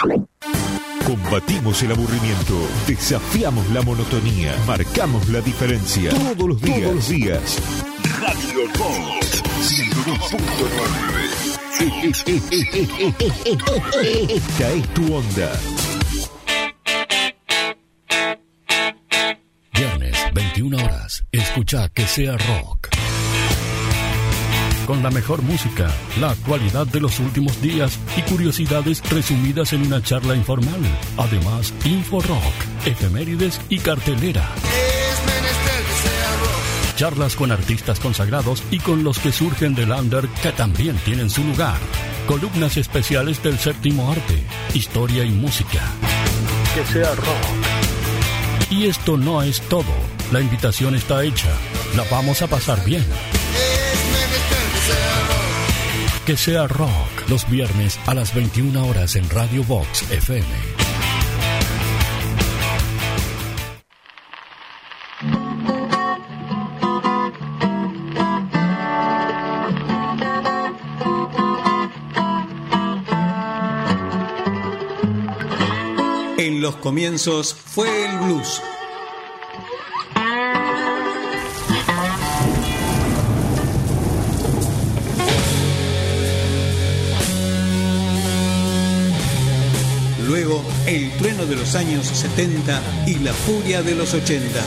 Combatimos el aburrimiento, desafiamos la monotonía, marcamos la diferencia. Todos los días. Radio Vox 102.9. Esta es tu onda. Viernes, 21 horas. Escucha Que Sea Rock. Con la mejor música, la actualidad de los últimos días y curiosidades resumidas en una charla informal. Además, Info Rock, efemérides y cartelera. Charlas con artistas consagrados y con los que surgen del under que también tienen su lugar. Columnas especiales del séptimo arte, historia y música. Que sea rock. Y esto no es todo. La invitación está hecha. La vamos a pasar bien. Que sea rock, los viernes a las 21 horas en Radio Vox FM. En los comienzos fue el blues. Luego, el trueno de los años 70 y la furia de los 80.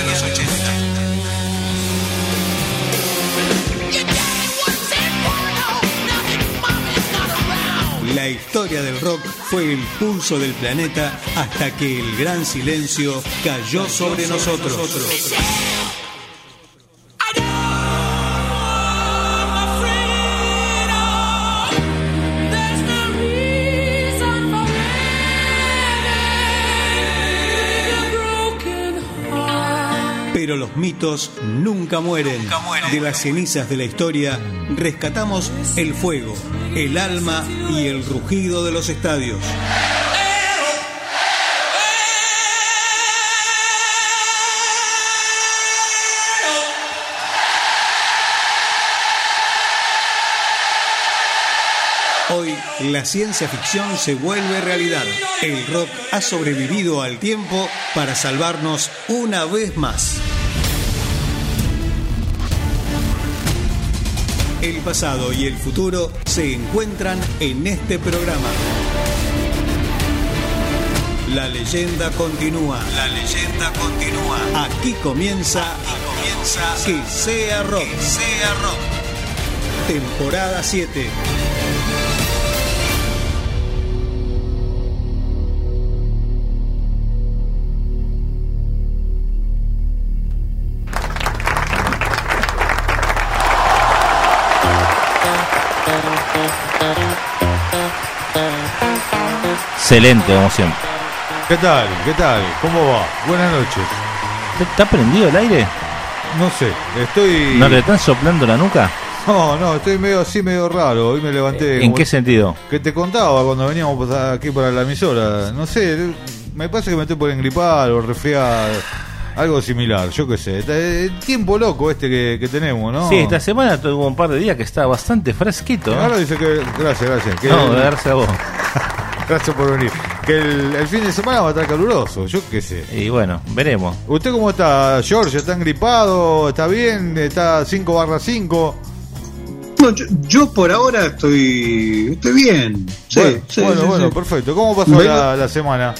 La historia del rock fue el pulso del planeta hasta que el gran silencio cayó sobre nosotros. Pero los mitos nunca mueren. De las cenizas de la historia rescatamos el fuego, el alma y el rugido de los estadios. Hoy la ciencia ficción se vuelve realidad. El rock ha sobrevivido al tiempo para salvarnos una vez más. El pasado y el futuro se encuentran en este programa. La leyenda continúa. Aquí comienza Que Sea Rock. Temporada 7. Excelente, como siempre. ¿Qué tal? ¿Cómo va? Buenas noches. ¿Está prendido el aire? No sé, estoy... ¿No le están soplando la nuca? No, estoy medio raro. Hoy me levanté... ¿En qué sentido? Que te contaba cuando veníamos aquí para la emisora. No sé, me parece que me estoy por engripar o resfriar. Algo similar, yo qué sé. El tiempo loco que tenemos, ¿no? Sí, esta semana tuvo un par de días que está bastante fresquito. Ahora dice que... Gracias. Que no, gracias a vos. Gracias por venir. Que el fin de semana va a estar caluroso, yo qué sé. Y bueno, veremos. ¿Usted cómo está, George? ¿Está engripado? ¿Está bien? ¿Está 5/5? No, yo por ahora estoy bien. Sí, bueno, perfecto. ¿Cómo pasó la semana?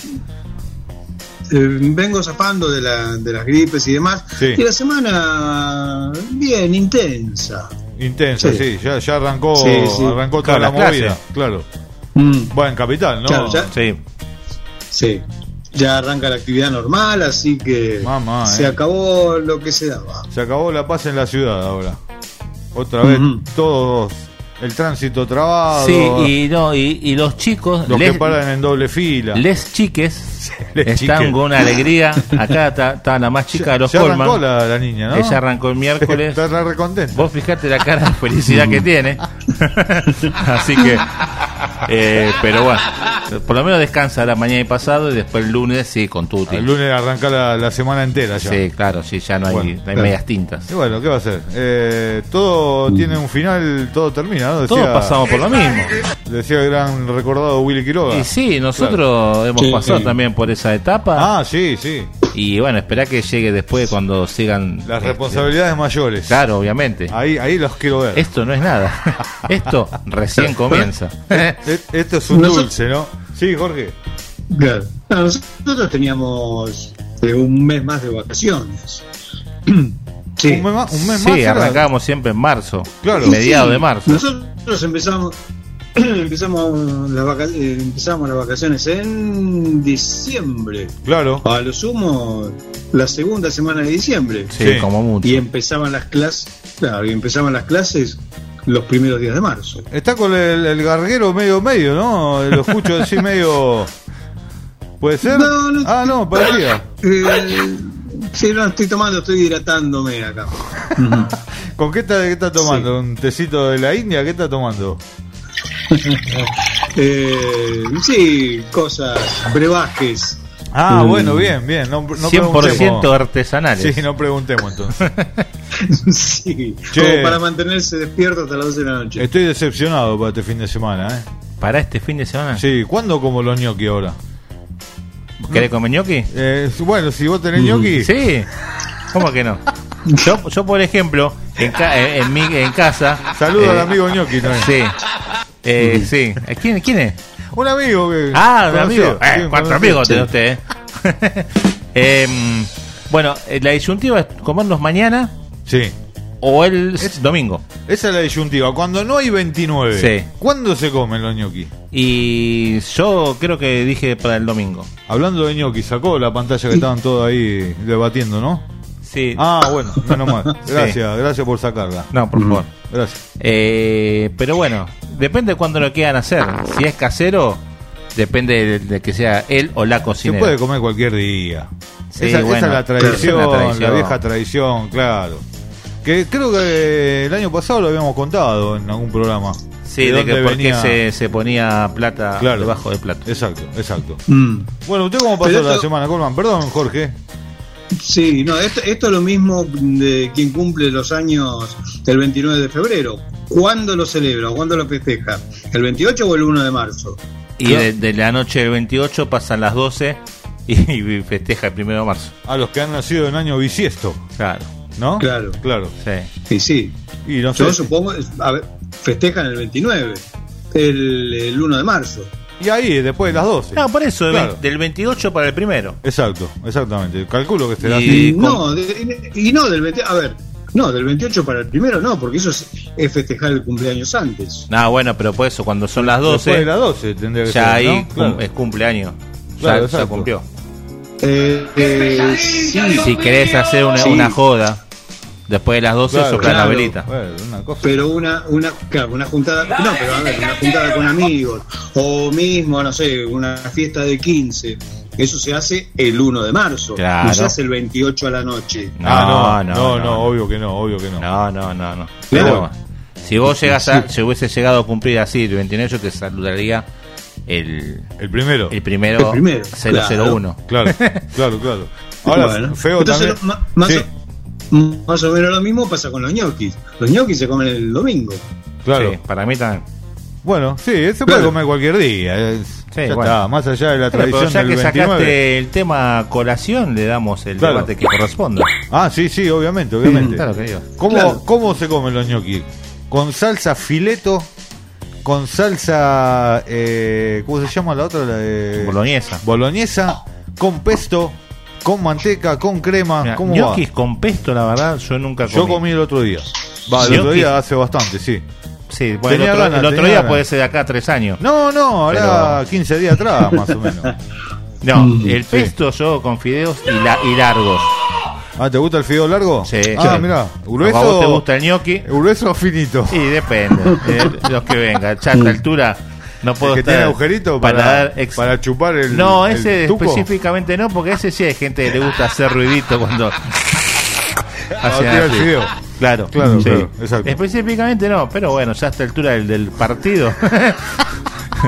Vengo zafando de las gripes y demás. Sí. Y la semana bien, intensa. Sí. Ya arrancó, Sí. arrancó toda la movida, claro. Bueno, en Capital, ¿no? Claro, Sí. Ya arranca la actividad normal, así que se acabó lo que se daba. Se acabó la paz en la ciudad ahora. Otra vez todos el tránsito trabado. Sí, y los chicos, los que paran en doble fila. Les chiques están con una alegría. Acá está la más chica de los Colman. Ya arrancó la niña, ¿no? Ella arrancó el miércoles. Está recontenta. Vos fijate la cara de felicidad que tiene. Así que pero bueno, Por lo menos descansa la mañana y pasado y después el lunes sí con Tuti. El lunes arranca la semana entera ya. Sí, claro, sí, ya no hay medias tintas. Y bueno, ¿qué va a hacer? Todo tiene un final, todo termina, ¿no? Todos pasamos por lo mismo. Decía el gran recordado Willy Quiroga. Y sí, nosotros hemos pasado también por esa etapa. Ah, sí, sí. Y bueno, esperá que llegue después cuando sigan las responsabilidades mayores. Claro, obviamente. Ahí los quiero ver. Esto no es nada. Esto recién comienza. Esto es un dulce, ¿no? Sí, Jorge. Claro. Nosotros teníamos un mes más de vacaciones. Sí. Un mes más. Sí, arrancábamos siempre en marzo. Claro. Mediados de marzo. Nosotros empezamos las vacaciones en diciembre. Claro. A lo sumo la segunda semana de diciembre. Sí, como mucho. Y empezaban las clases. Claro, y empezaban las clases los primeros días de marzo. Está con el garguero medio, ¿no? Lo escucho decir medio. ¿Puede ser? No, parecía. Sí, no, estoy hidratándome acá. ¿Con qué está tomando? ¿Un tecito de la India? ¿Qué está tomando? Sí, cosas, brebajes. Bueno, bien. No 100% artesanales. Sí, no preguntemos entonces. Sí, como para mantenerse despierto hasta las 12 de la noche. Estoy decepcionado para este fin de semana, ¿Para este fin de semana? Sí, ¿cuándo como los ñoqui ahora? ¿Querés comer ñoqui? Bueno, si vos tenés ñoqui. Sí, ¿cómo que no? Yo por ejemplo, en casa. Saludo al amigo ñoqui también. Sí. Sí. ¿Quién es? Un amigo que. Un amigo. 4 amigos tiene usted. Bueno, la disyuntiva es comerlos mañana. Sí. O el domingo. Esa es la disyuntiva. Cuando no hay 29, sí. ¿Cuándo se comen los ñoquis? Y yo creo que dije para el domingo. Hablando de ñoquis, sacó la pantalla que estaban todos ahí debatiendo, ¿no? Sí. Bueno, menos mal. Gracias por sacarla. No, por favor. Gracias. Pero bueno, depende de cuándo lo quieran hacer. Si es casero, depende de que sea él o la cocinera. Se puede comer cualquier día. Sí, esa es la tradición, la vieja tradición, claro. Que creo que el año pasado lo habíamos contado en algún programa. Sí, de que por qué se ponía plata debajo del plato. Exacto. Bueno, ¿usted cómo pasó la semana, Colman? Perdón, Jorge. Sí, no, esto es lo mismo de quien cumple los años del 29 de febrero. ¿Cuándo lo celebra o cuándo lo festeja? ¿El 28 o el 1 de marzo? Y de la noche del 28 pasan las 12 y festeja el 1 de marzo. A los que han nacido en año bisiesto. Claro. ¿No? Claro. Sí. Sí. Y no sé. Yo supongo, festejan el 29, el 1 de marzo. Y ahí, después de las 12. No, por eso, claro. Del 28 para el 1. Exactamente. Calculo que será así. Del 28 para el 1 no, porque eso es festejar el cumpleaños antes. Bueno, pero por eso, cuando son las 12. Después de las 12 tendría que ya ser. Ahí ¿no? Claro. Es cumpleaños. Claro, ya cumplió. Sí. Si querés hacer una joda después de las 12, soplar la velita. Pero una juntada, una juntada con amigos, o mismo, no sé, una fiesta de 15, eso se hace el 1 de marzo, claro. No se hace el 28 a la noche. No, obvio que no. No. Pero si vos si hubiese llegado a cumplir así el 29, yo te saludaría el primero 001. Claro. Ahora, bueno, feo entonces, también. Más o menos lo mismo pasa con los ñoquis. Los ñoquis se comen el domingo. Claro. Sí, para mí también. Bueno, sí, se puede comer cualquier día. Está, más allá de la tradición ya del que 29. Sacaste el tema colación, le damos el debate que corresponda. Sí, obviamente. Claro que digo. ¿Cómo se comen los ñoquis? ¿Con salsa fileto? ¿Con salsa cómo se llama la otra? Boloñesa, con pesto, con manteca, con crema. Mira, ¿cómo ñoquis va? con pesto, la verdad, yo nunca comí. Yo comí el otro día. El otro día hace bastante, sí. Sí, bueno, el otro día puede ser de acá a 3 años. No, era 15 días atrás, más o menos. No, el pesto yo con fideos y largos. ¿Te gusta el fideo largo? Sí. Mirá, grueso. ¿A vos te gusta el ñoqui? ¿Grueso o finito? Sí, depende. Los que vengan. Ya a esta altura no puedo estar. ¿Que tiene agujerito para chupar el No, ese el tuco? Específicamente no, porque ese sí hay gente que le gusta hacer ruidito cuando hace el fideo. Claro, exacto. Específicamente no, pero bueno, ya a esta altura del partido.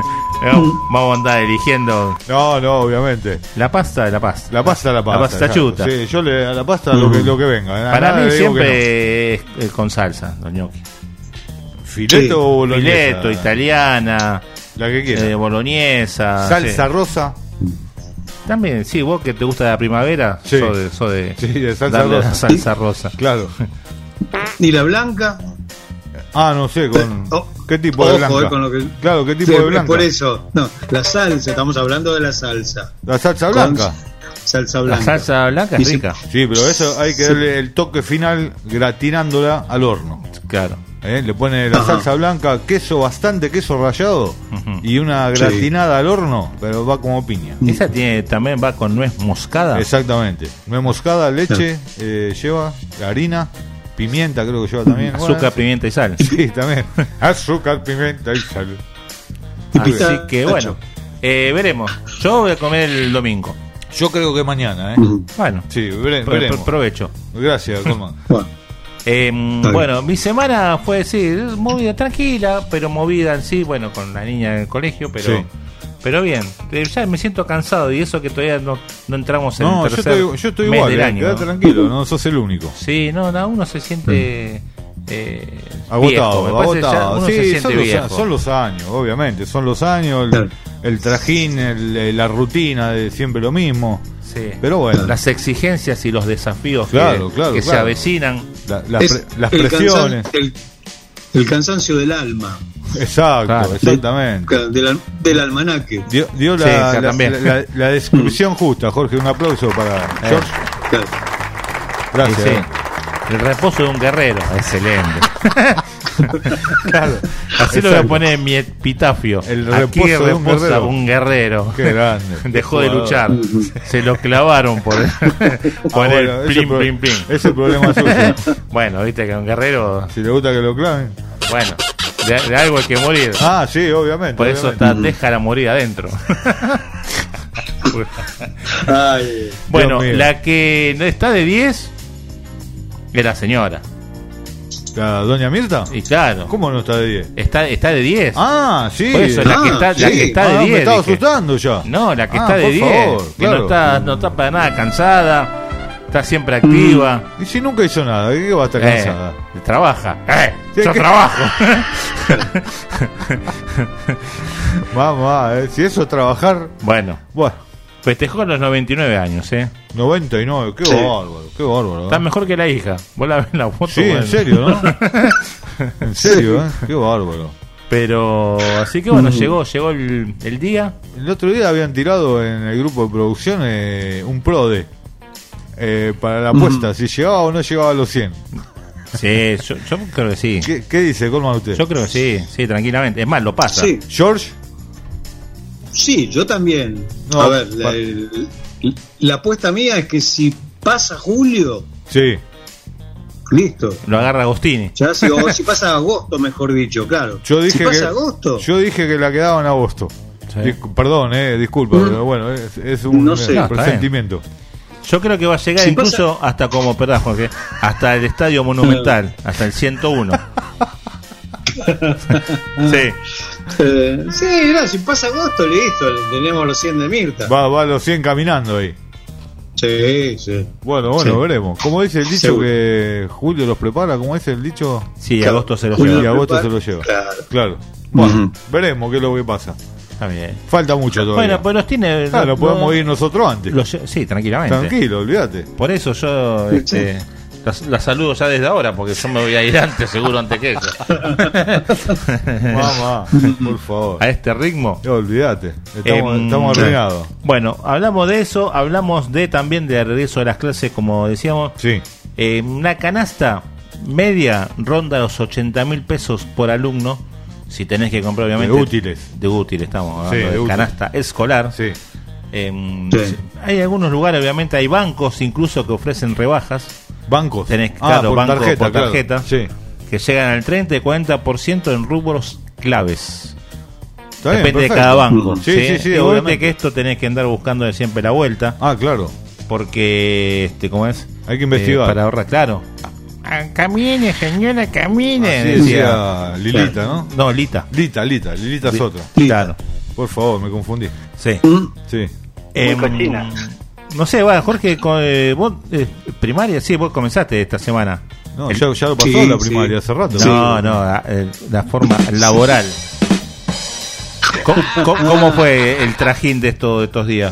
Vamos a andar eligiendo. No, obviamente. La pasta. La pasta chuta. Sí, yo a la pasta lo que venga. Para mí siempre es con salsa, los gnocchi. ¿Fileto o boloñesa? Fileto, italiana. La que quieras. Boloñesa. Salsa rosa. También, sí, vos que te gusta la primavera, sí. sos de salsa rosa. Salsa rosa. Claro. ¿Y la blanca? No sé, ¿qué tipo de blanca? Con lo que... Claro, ¿qué tipo de blanca? Por eso, no, la salsa, estamos hablando de la salsa. La salsa blanca. Salsa blanca. La salsa blanca es rica. Sí, pero eso hay que darle el toque final gratinándola al horno. Claro. Le pone la salsa blanca, bastante queso rallado y una gratinada al horno, pero va como piña. Esa también va con nuez moscada. Exactamente. Nuez moscada, leche, lleva harina, pimienta, creo que lleva también. Azúcar, pimienta y sal. Sí, también. Azúcar, pimienta y sal. Así que bueno, veremos. Yo voy a comer el domingo. Yo creo que mañana, Bueno, sí, veremos. Provecho. Gracias, Colman. Bueno, mi semana fue, movida, tranquila, pero movida en sí, bueno, con la niña en el colegio, pero bien. Ya me siento cansado y eso que todavía no entramos en el tercer yo estoy mes igual, del año. Quédate tranquilo, no sos el único. Sí, uno se siente agotado. Uno se siente viejo. Son los años, obviamente, son los años, el trajín, la rutina de siempre lo mismo. Sí. Pero bueno, las exigencias y los desafíos que se avecinan, las presiones, el cansancio del alma. Exacto, exactamente. Del almanaque. Dio la descripción justa, Jorge. Un aplauso para George. Gracias. Sí. El reposo de un guerrero, excelente. Claro. Así lo voy a poner en mi epitafio. Aquí reposa un guerrero. Qué grande. Dejó de luchar. Se lo clavaron por el plim. Ese problema suyo. Bueno, viste que un guerrero, si le gusta que lo claven. Bueno, de algo hay que morir. Sí, obviamente. Por eso déjala morir adentro. Bueno, la que está de 10 es la señora. ¿La doña Mirta? Y claro. ¿Cómo no está de 10? Está de 10. Sí. Por eso, la que está de 10. Me estaba asustando ya. No, la que está de 10. Favor, claro. No está para nada cansada. Está siempre activa. ¿Y si nunca hizo nada? ¿Qué va a estar cansada? Trabaja. Yo trabajo. Mamá, si eso es trabajar. Bueno. Festejó los 99 años, 99, qué bárbaro. Está mejor que la hija. Vos la ves en la foto. Sí, en serio, ¿no? En serio, qué bárbaro. Pero, así que bueno, llegó el día. El otro día habían tirado en el grupo de producción un PRODE para la apuesta, si llegaba o no llegaba a los 100. Sí, yo creo que sí. ¿Qué dice, Colman, usted? Yo creo que sí, tranquilamente. Es más, lo pasa. Sí. ¿George? Sí, yo también. No, a ver, la apuesta mía es que si pasa julio, listo. Lo agarra Agostini. Ya, o si pasa agosto, mejor dicho, claro. Si pasa agosto. Yo dije que la quedaba en agosto. Sí. Perdón, disculpa, pero bueno, es un presentimiento. Yo creo que va a llegar incluso hasta Jorge, hasta el Estadio Monumental, hasta el 101. Si pasa agosto, listo, tenemos los 100 de Mirta. Va a los 100 caminando ahí. Sí. Bueno, veremos. ¿Cómo dice el dicho que Julio los prepara? ¿Cómo es el dicho? Sí, claro, agosto se los lleva. Y agosto se los lleva. Claro. Bueno, veremos qué es lo que pasa. Está bien. Falta mucho todavía. Bueno, pues los tiene. Claro, podemos ir nosotros antes. Sí, tranquilamente. Tranquilo, olvídate. Por eso yo la saludo ya desde ahora, porque yo me voy a ir antes, seguro, antes que ella. Mamá, por favor. A este ritmo. Olvídate. Estamos arruinados. Bueno, hablamos de eso, hablamos también de regreso de las clases, como decíamos. Sí. Una canasta media ronda los 80.000 pesos por alumno. Si tenés que comprar, obviamente. De útiles, estamos hablando de canasta escolar. Sí. Hay algunos lugares, obviamente, hay bancos incluso que ofrecen rebajas. ¿Bancos? Tenés, claro, por bancos tarjeta, por tarjeta. Claro. Sí. Que llegan al 30 y 40% en rubros claves. Está bien, depende perfecto. de cada banco. Sí, y obviamente que esto tenés que andar buscando de siempre la vuelta. Claro. Porque, ¿cómo es? Hay que investigar. Para ahorrar, claro. Camine, señora, camine. Decía Lilita, ¿no? No, Lita. Lilita es otra. Claro. Por favor, me confundí. Sí. Sí. Muy cochina. No sé, bueno, Jorge, vos primaria, sí, vos comenzaste esta semana. No, ya lo pasó la primaria hace rato. No, la forma laboral. ¿Cómo fue el trajín de estos días?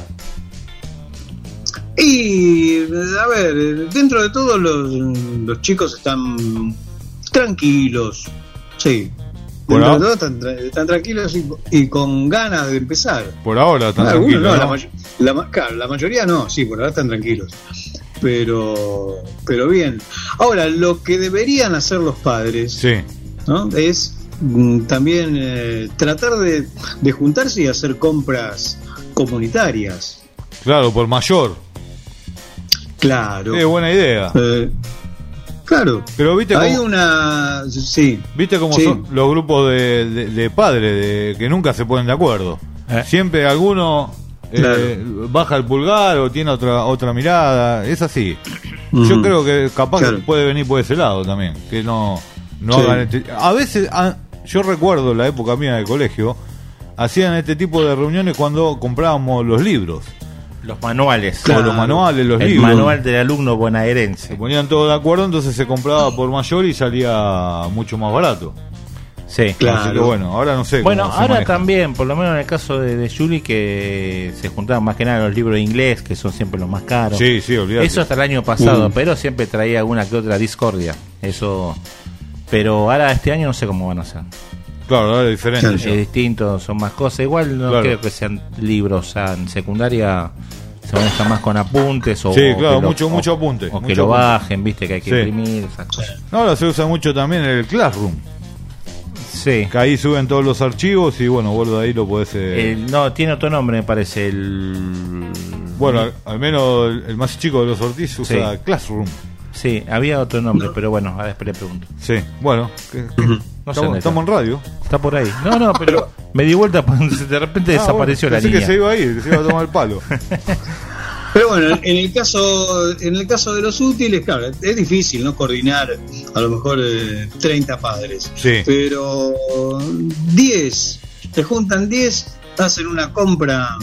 Y, a ver, dentro de todo los chicos están tranquilos, sí. Dentro de todo están tranquilos y con ganas de empezar. Por ahora están tranquilos, ¿no? Claro, la mayoría no, sí, por ahora están tranquilos. Pero bien. Ahora, lo que deberían hacer los padres, sí, ¿no? Es también tratar de juntarse y hacer compras comunitarias. Claro, por mayor. Claro. Es buena idea. Claro. Pero viste hay cómo, una... Sí. ¿Viste cómo son los grupos de padres que nunca se ponen de acuerdo? Siempre alguno baja el pulgar o tiene otra mirada. Es así. Yo creo que capaz que puede venir por ese lado también. Que no hagan a veces... yo recuerdo la época mía de colegio, hacían este tipo de reuniones cuando comprábamos los libros. Los manuales. Claro, los manuales, los libros. El manual del alumno bonaerense. Se ponían todos de acuerdo, entonces se compraba por mayor y salía mucho más barato. Sí, claro. Así que bueno, ahora no sé. Bueno, ahora también, por lo menos en el caso de Julie, que se juntaban más que nada los libros de inglés, que son siempre los más caros. Sí, olvidate. Eso hasta el año pasado, pero siempre traía alguna que otra discordia. Eso. Pero ahora este año no sé cómo van a ser. Claro, ahora es diferente. Es distinto, son más cosas. Igual no creo que sean libros, o sea, en secundaria se manejan más con apuntes o... Sí, claro, mucho apunte. O que lo bajen, viste, que hay que imprimir, esas cosas. No, ahora se usa mucho también el Classroom. Sí. Que ahí suben todos los archivos y bueno, vos de ahí lo podés... no, tiene otro nombre, me parece. Bueno, al menos el más chico de los Ortiz usa Classroom. Sí, había otro nombre, pero bueno, ahora después le pregunto. Sí, bueno, estamos en radio. Está por ahí. No, pero me di vuelta, de repente desapareció la niña. Que se iba a ir, se iba a tomar el palo. Pero bueno, en el caso de los útiles, claro, es difícil no coordinar a lo mejor 30 padres. Sí. Pero 10, te juntan 10, hacen una compra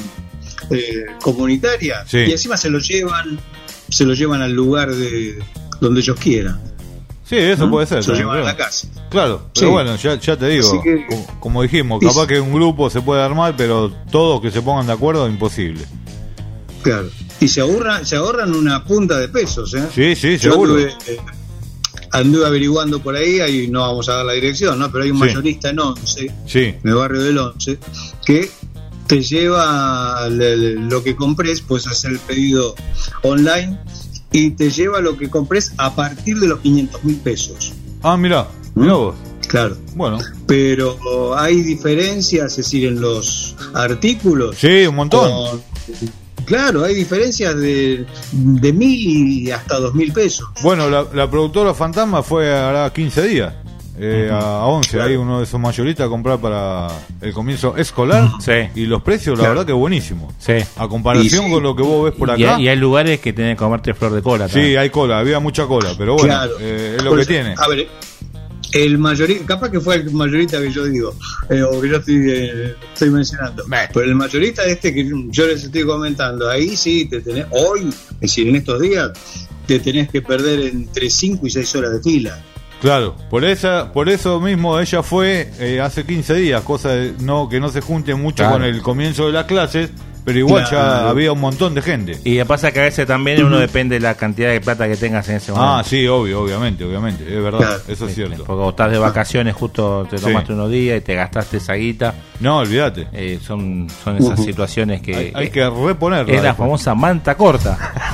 comunitaria y encima se lo llevan al lugar donde ellos quieran. Sí, eso puede ser. Se lo llevan a la casa. Claro, pero bueno, ya te digo, como dijimos, capaz que un grupo se puede armar, pero todos que se pongan de acuerdo, imposible. Claro. Y se ahorran una punta de pesos, ¿eh? Sí, seguro. Anduve averiguando por ahí no vamos a dar la dirección, ¿no? Pero hay un mayorista en 11, en el barrio del 11, que te lleva lo que compres, puedes hacer el pedido online y te lleva lo que compres a partir de los 500.000 pesos. Ah, mirá vos. Claro. Bueno. Pero hay diferencias, es decir, en los artículos. Sí, un montón. Claro, hay diferencias de 1.000 y hasta 2.000 pesos. Bueno, la productora Fantasma fue hará 15 días. A 11, hay uno de esos mayoristas a comprar para el comienzo escolar. Y los precios, la verdad que buenísimo. A comparación con lo que vos ves por acá. Y hay lugares que tenés que comerte flor de cola también. Sí, hay cola, había mucha cola, pero bueno, es lo que tiene. A ver, el mayorista, capaz que fue el mayorista que yo digo, o que yo estoy mencionando, pero el mayorista que yo les estoy comentando, ahí sí te tenés, hoy, es decir, en estos días, te tenés que perder entre 5 y 6 horas de fila. Claro, por eso mismo ella fue hace 15 días, cosa de que no se junte mucho con el comienzo de las clases, pero igual ya había un montón de gente. Y pasa que a veces también uno depende de la cantidad de plata que tengas en ese momento. Ah, sí, obviamente, es verdad, eso es cierto. Porque vos estás de vacaciones, justo te tomaste unos días y te gastaste esa guita. No, olvídate. Son esas situaciones que... Hay que reponerla. Es la famosa manta corta.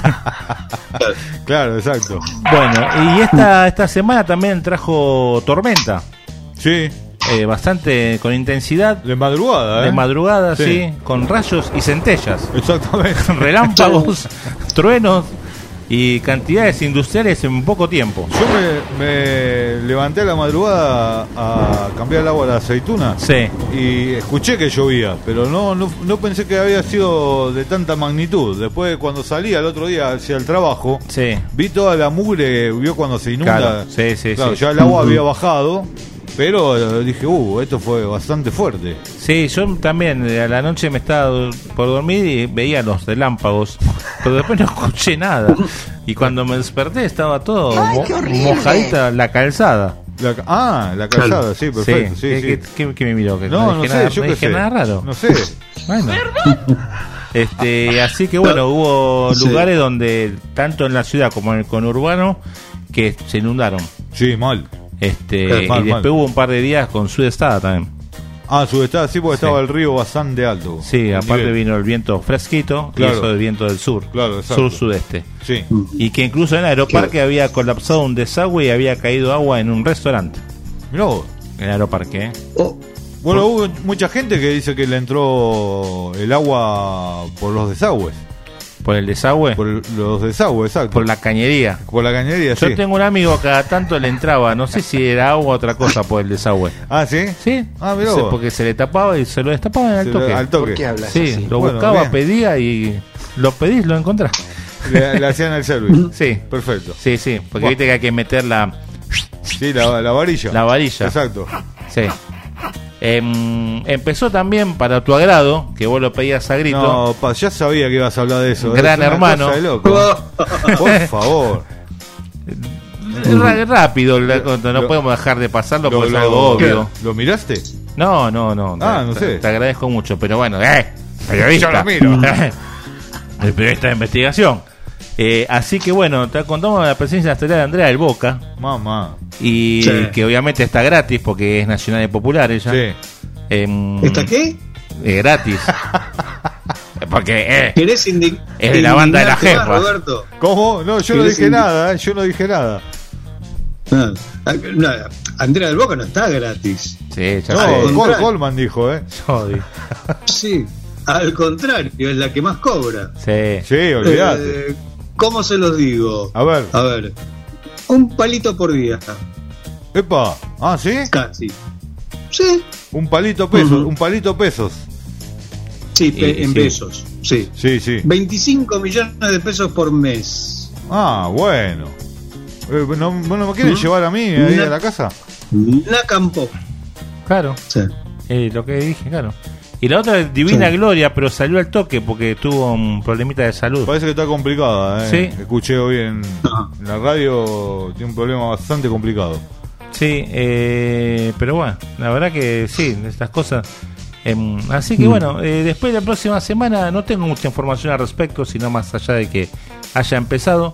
Claro, exacto. Bueno, y esta semana también trajo tormenta. Sí. Bastante con intensidad. De madrugada, De madrugada, sí. Con rayos y centellas. Exactamente. Relámpagos, truenos y cantidades industriales en poco tiempo. Yo me levanté a la madrugada a cambiar el agua a la aceituna. Sí. Y escuché que llovía, pero no pensé que había sido de tanta magnitud. Después, cuando salí al otro día hacia el trabajo, vi toda la mugre, vio cuando se inunda. Claro, ya el agua había bajado. Pero dije, esto fue bastante fuerte. Sí, yo también a la noche me estaba por dormir y veía los relámpagos, pero después no escuché nada. Y cuando me desperté estaba todo mojadita la calzada. La calzada, sí, perfecto. Sí. ¿Qué me miró? No sé, nada, yo no dije nada raro. No sé. Bueno. Así que bueno, hubo lugares donde, tanto en la ciudad como en el conurbano, que se inundaron. Sí, mal. Y después hubo un par de días con sudestada también. Sudestada, sí, porque estaba el río bastante alto. Sí, aparte vino el viento fresquito, y eso del viento del sur, sur-sudeste. Sí. Y que incluso en Aeroparque había colapsado un desagüe y había caído agua en un restaurante. Mirá vos. En Aeroparque, Bueno, hubo mucha gente que dice que le entró el agua por los desagües. ¿Por el desagüe? Por los desagües, exacto. Por la cañería. Por la cañería, Yo tengo un amigo que cada tanto le entraba, no sé si era agua o otra cosa por el desagüe. ¿Sí? Sí. Mirá vos. Porque se le tapaba y se lo destapaban al toque. Al toque. ¿Por qué hablas sí, así? lo buscaba, bien. Pedía y lo pedís, lo encontrás. Le hacían el service. Sí. Perfecto. Sí, porque viste que hay que meter la varilla. La varilla. Exacto. Sí. Empezó también, para tu agrado, que vos lo pedías a grito. No, ya sabía que ibas a hablar de eso. Gran hermano. Por favor. Rápido, no podemos dejar de pasarlo porque es algo obvio. ¿Lo miraste? No. No sé. Te agradezco mucho, pero bueno, periodista. Yo lo miro. El periodista de investigación. Así que bueno, te contamos la presencia estelar de Andrea del Boca. Mamá. Y que obviamente está gratis porque es nacional y popular ella. Sí. ¿Está qué? Gratis. Porque es de la banda de la jefa. Roberto. ¿Cómo? No, yo no dije nada. Yo no dije nada. No, Andrea del Boca no está gratis. Sí, ya no, Goldman dijo, Sí, al contrario, es la que más cobra. Sí, olvídate. ¿Cómo se los digo? A ver. Un palito por día. Epa, ¿sí? Casi. Sí. Un palito pesos, un palito pesos. Sí, en pesos. Sí. 25 millones de pesos por mes. Bueno. ¿No me quieren llevar a mí ahí a la casa? La Campo. Claro. Sí. Lo que dije, claro. Y la otra es Divina Gloria, pero salió al toque porque tuvo un problemita de salud. Parece que está complicada, Sí. Escuché hoy en la radio, tiene un problema bastante complicado. Sí, pero bueno, la verdad que sí, estas cosas. Así que bueno, después de la próxima semana no tengo mucha información al respecto, sino más allá de que haya empezado.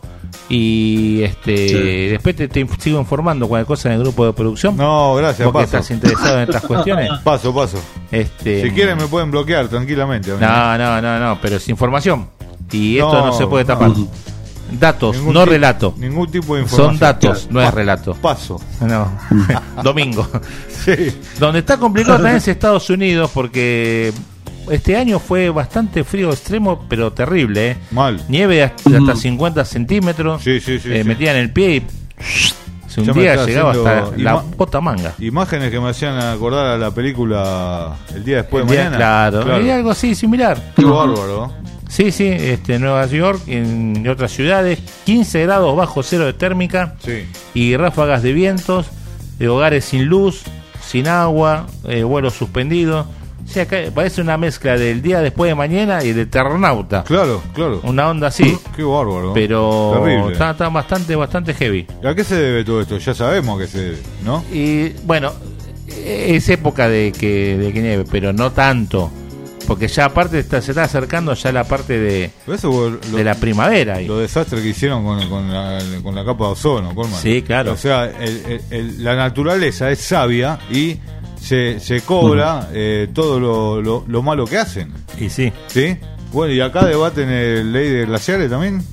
Y después te sigo informando cualquier cosa en el grupo de producción. No, gracias, porque estás interesado en estas cuestiones. Paso. Si quieren me pueden bloquear tranquilamente. No, pero es información. Y esto no se puede tapar. Datos, relato. Ningún tipo de información. Son datos, no es relato. Paso. No. Domingo. Sí. Donde está complicado también es Estados Unidos, porque este año fue bastante frío extremo, pero terrible. Mal. Nieve hasta 50 centímetros. Sí. Metían el pie y un día llegaba hasta la bota manga. Imágenes que me hacían acordar a la película El día después de mañana. Claro. Y algo así similar. Qué bárbaro. Sí, Nueva York y otras ciudades, 15 grados bajo cero de térmica. Sí. Y ráfagas de vientos, de hogares sin luz, sin agua, vuelos suspendidos. O sea, parece una mezcla del día después de mañana y de Eternauta. Claro. Una onda así. Qué bárbaro. Pero está bastante heavy. ¿A qué se debe todo esto? Ya sabemos a qué se debe, ¿no? Y bueno, es época de que nieve, pero no tanto. Porque ya aparte se está acercando ya la parte de la primavera. Los desastres que hicieron con la capa de ozono, Colman. Sí, claro. O sea, la naturaleza es sabia y se cobra todo lo malo que hacen. Y sí. Bueno, y acá debaten ley de glaciares también.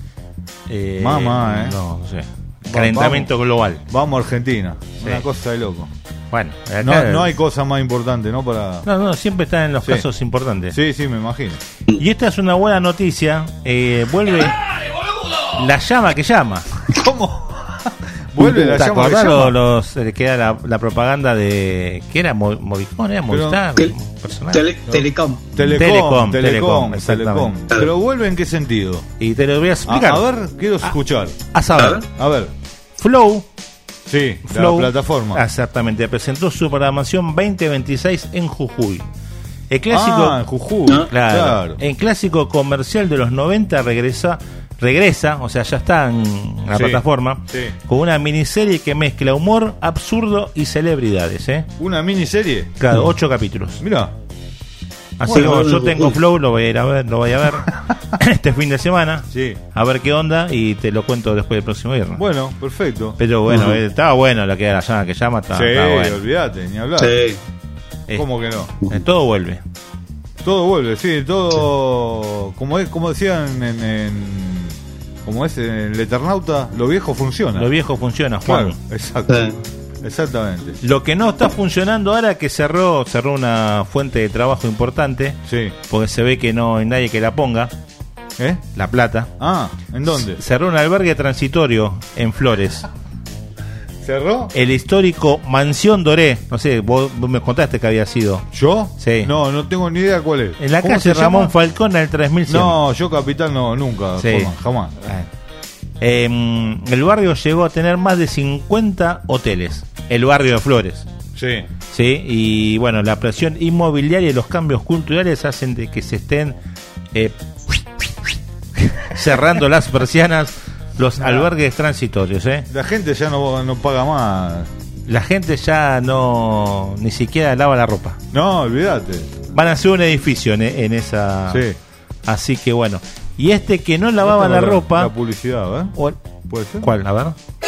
No sé. Calentamiento global. Vamos a Argentina. Una cosa de loco. Bueno, no hay cosa más importante, ¿no? No, siempre están en los casos importantes. Sí, me imagino. Y esta es una buena noticia. Vuelve la llama que llama. ¿Cómo? Vuelve la llama que llama. Que era la propaganda de... ¿Qué era? ¿Movicón? ¿Era Movistar? Telecom. Exactamente. Pero vuelve ¿en qué sentido? Y te lo voy a explicar. A ver, quiero escuchar. A saber. A ver. Flow Sí, Flow, la plataforma. Exactamente, presentó su programación 2026 en Jujuy. El clásico, en Jujuy, claro. El clásico comercial de los 90 regresa, o sea, ya está en la plataforma, con una miniserie que mezcla humor, absurdo y celebridades. ¿Una miniserie? Claro, 8 capítulos. Mirá. Así que yo tengo Flow, lo voy a ver este fin de semana, a ver qué onda, y te lo cuento después del próximo viernes. Bueno, perfecto. Pero bueno, estaba bueno lo que era la llama, estaba bueno. Olvídate, ni hablar. ¿Cómo que no? Todo vuelve. Todo vuelve, sí, todo como decían como es en el Eternauta, lo viejo funciona. Lo viejo funciona, Juan. Claro, exacto. Exactamente. Lo que no está funcionando ahora es que cerró una fuente de trabajo importante. Sí. Porque se ve que no hay nadie que la ponga. La plata. ¿En dónde? Cerró un albergue transitorio en Flores. ¿Cerró? El histórico Mansión Doré. No sé, vos me contaste que había sido. ¿Yo? Sí. No tengo ni idea cuál es. En la calle Ramón Falcón, al 3100. No, yo capital no, nunca. Sí. Jamás. El barrio llegó a tener más de 50 hoteles. El barrio de Flores. Sí. Sí, y bueno, la presión inmobiliaria y los cambios culturales hacen de que se estén cerrando las persianas los albergues transitorios. La gente ya no paga más. La gente ya ni siquiera lava la ropa. No, olvídate. Van a hacer un edificio en esa. Sí. Así que bueno. Y que no lavaba la ropa. La publicidad, ¿puede ser? ¿Cuál? A ver.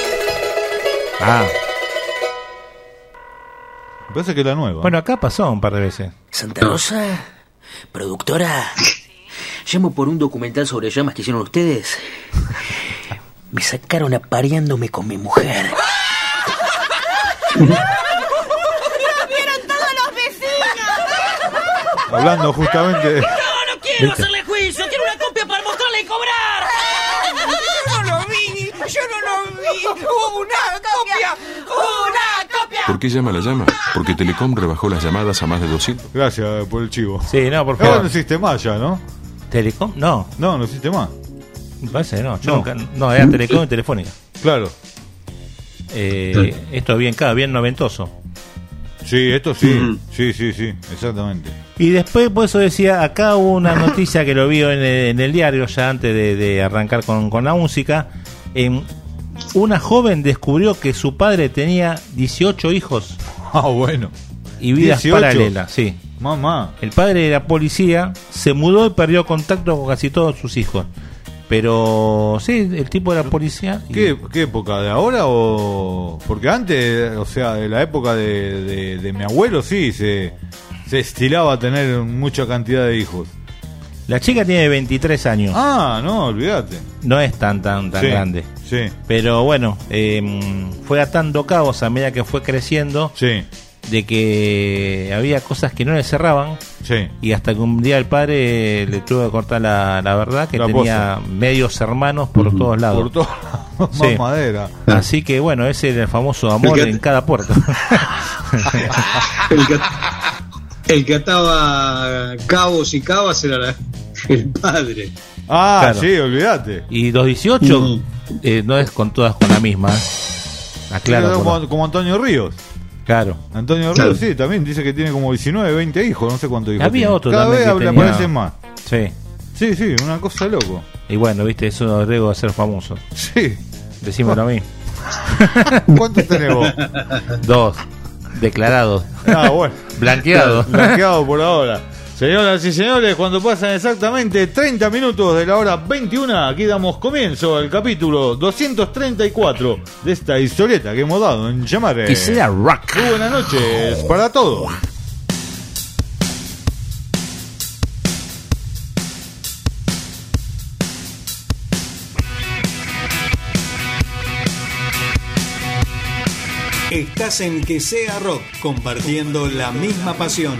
Me parece que es la nueva. Bueno, acá pasó un par de veces. Santa Rosa, productora, llamo por un documental sobre llamas que hicieron ustedes. Me sacaron apareándome con mi mujer. ¡Lo vieron todos los vecinos! Hablando justamente... No quiero hacerle juicio, quiero una copia para mostrarle y cobrar. Yo no lo vi. ¡Una copia! ¿Por qué llama la llama? Porque Telecom rebajó las llamadas a más de 200. Gracias por el chivo. Sí, no, por favor. No existe más ya, ¿no? ¿Telecom? No. No existe más. Me parece que no. No, era Telecom y Telefónica. Claro. Esto es bien noventoso. Sí, esto sí. Sí, exactamente. Y después, por eso decía, acá hubo una noticia que lo vi en el diario ya antes de arrancar con la música. Una joven descubrió que su padre tenía 18 hijos. Bueno. Y vidas 18. paralelas, sí. Mamá. El padre era policía, se mudó y perdió contacto con casi todos sus hijos. Pero sí, el tipo era policía. ¿Qué época? ¿De ahora o...? Porque antes, o sea, de la época de mi abuelo, sí, se estilaba tener mucha cantidad de hijos. La chica tiene 23 años. No, olvídate. No es tan grande. Sí. Pero bueno, fue atando cabos a medida que fue creciendo. Sí. De que había cosas que no le cerraban. Sí. Y hasta que un día el padre le tuvo que cortar la verdad que tenía medios hermanos por todos lados. Por todos lados. Más madera. Así que bueno, ese era el famoso amor en cada puerta. El que ataba cabos y cabas era el padre. Claro. Sí, olvídate. Y los 18 no es con todas con la misma. Aclaro. Como Antonio Ríos. Claro. Antonio Ríos, sí, también dice que tiene como 19, 20 hijos, no sé cuántos hijos. Había tiene. otro Cada también. Cada vez le aparecen más. Sí. Sí, una cosa loco. Y bueno, viste, eso es riesgo de ser famoso. Sí. Decímelo a mí. ¿Cuántos tenés vos? 2. Declarados. Bueno. Blanqueados. Blanqueados por ahora. Señoras y señores, cuando pasan exactamente 30 minutos de la hora 21, aquí damos comienzo al capítulo 234 de esta historieta que hemos dado en llamar Que sea rock. Muy buenas noches para todos. Estás en Que Sea Rock, compartiendo la misma pasión.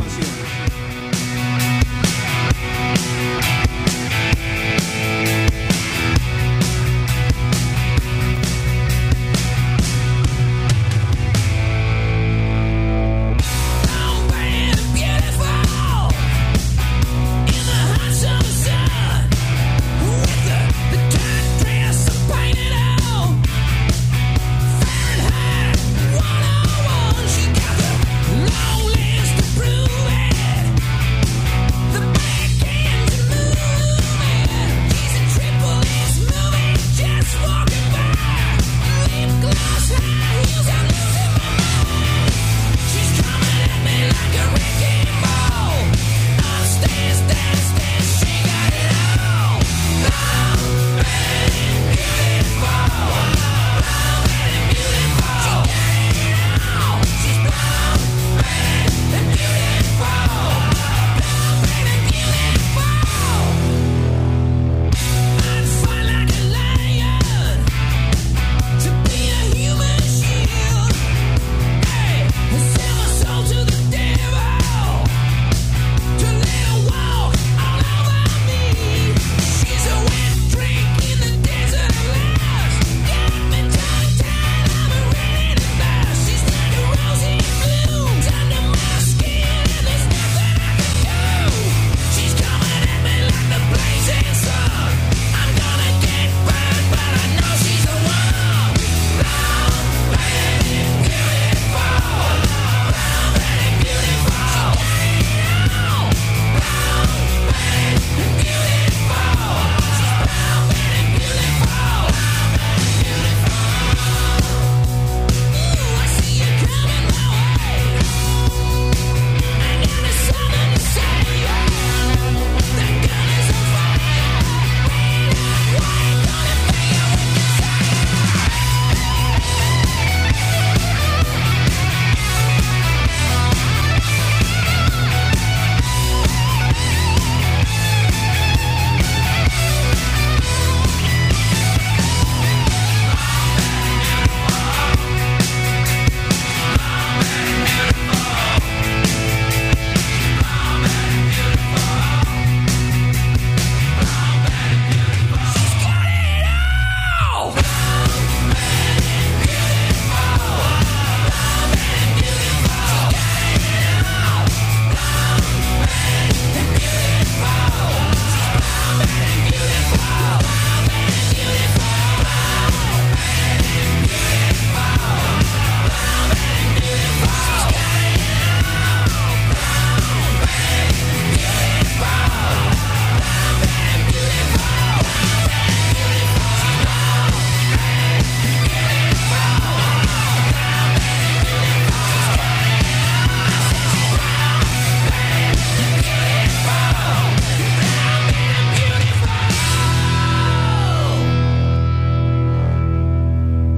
Fahrenheit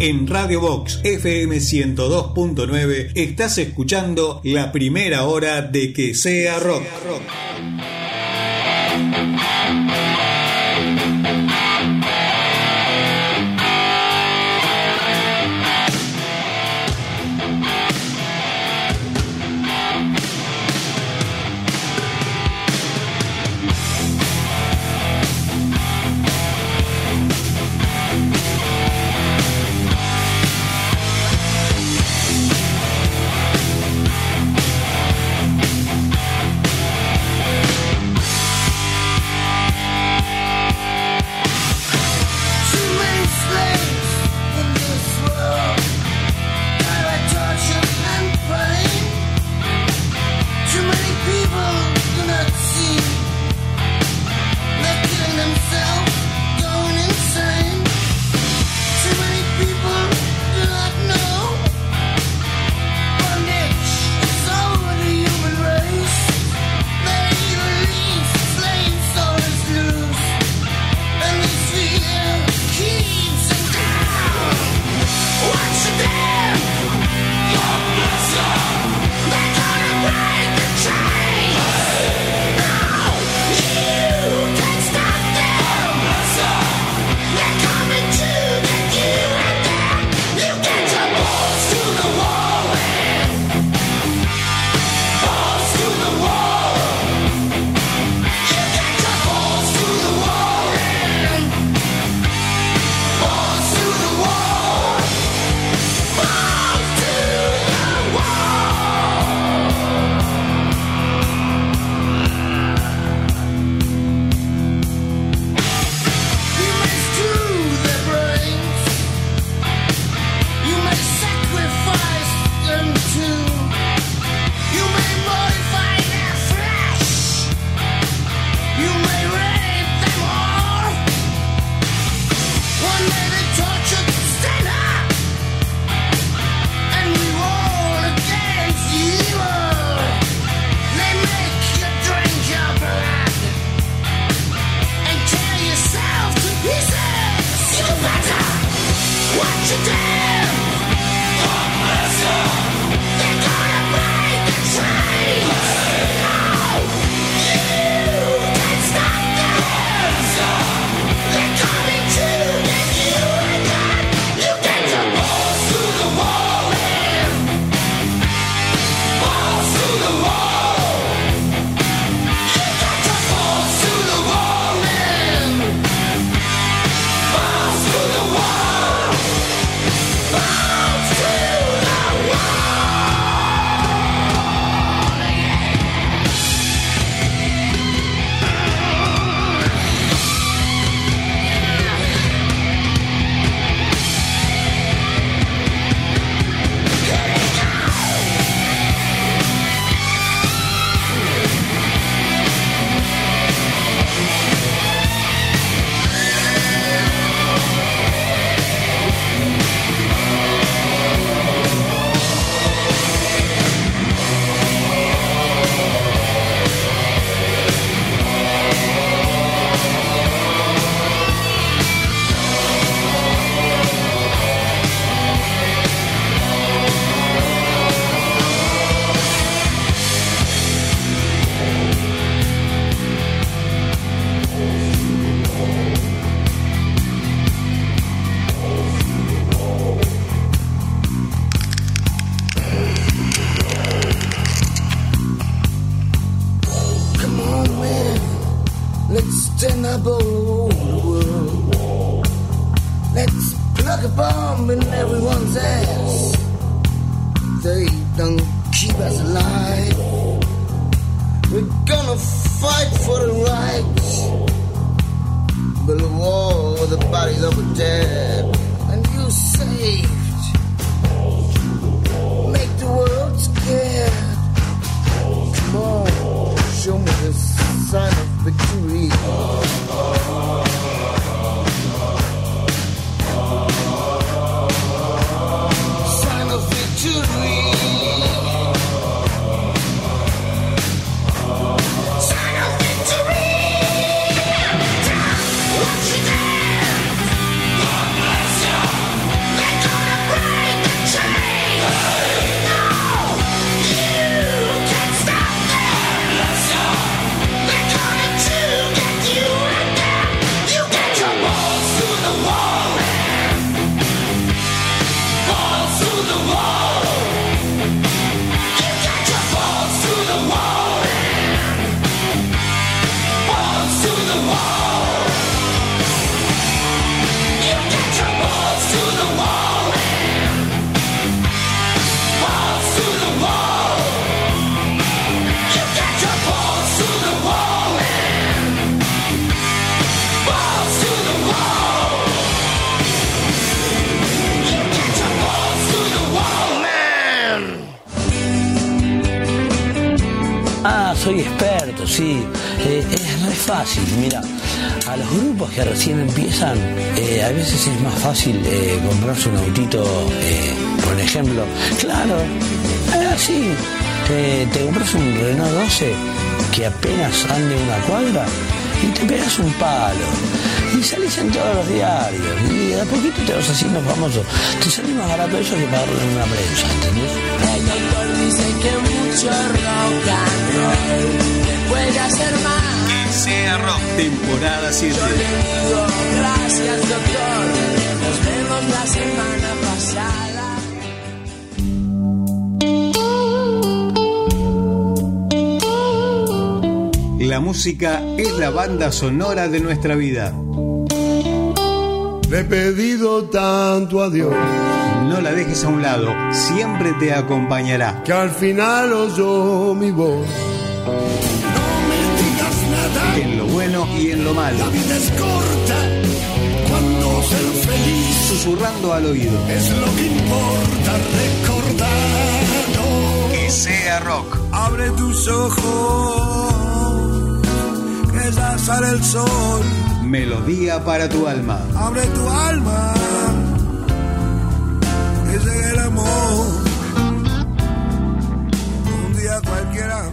En Radio Box FM 102.9 estás escuchando la primera hora de Que Sea Rock. What you did? soy experto, sí. Es re fácil, mira. A los grupos que recién empiezan, a veces es más fácil comprarse un autito, por ejemplo. Claro, sí. Te compras un Renault 12 que apenas ande una cuadra y te pegas un palo. Y salís en todos los diarios. Y de a poquito te vas haciendo famoso. Te sale más barato eso que pagarlo en una prensa, ¿entendés? El doctor dice que mucho rock and roll puede hacer más. Que sea rock. Temporada 7. Yo le digo gracias, doctor. Nos vemos la semana pasada. La música es la banda sonora de nuestra vida. Le he pedido tanto a Dios. No la dejes a un lado, siempre te acompañará. Que al final oyó mi voz. No me digas nada. En lo bueno y en lo malo. La vida es corta cuando ser feliz. Susurrando al oído. Es lo que importa recordar. No. Que sea rock. Abre tus ojos. Que ya sale el sol. Melodía para tu alma. Abre tu alma. Que llegue el amor. Un día cualquiera.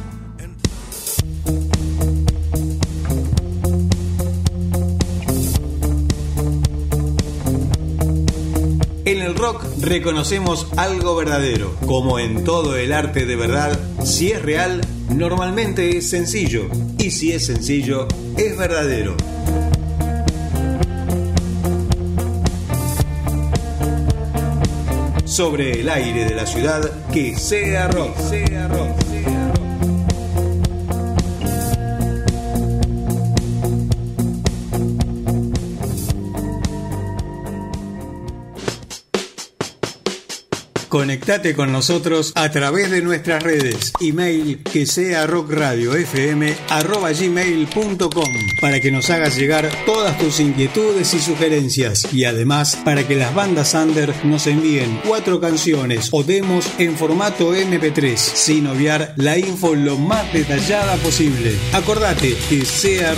En el rock reconocemos algo verdadero. Como en todo el arte de verdad, si es real, normalmente es sencillo. Y si es sencillo, es verdadero. Sobre el aire de la ciudad, que sea rock. Que sea rock. Conectate con nosotros a través de nuestras redes. Email que sea rockradiofm@gmail.com para que nos hagas llegar todas tus inquietudes y sugerencias. Y además para que las bandas under nos envíen 4 canciones o demos en formato MP3, sin obviar la info lo más detallada posible. Acordate que sea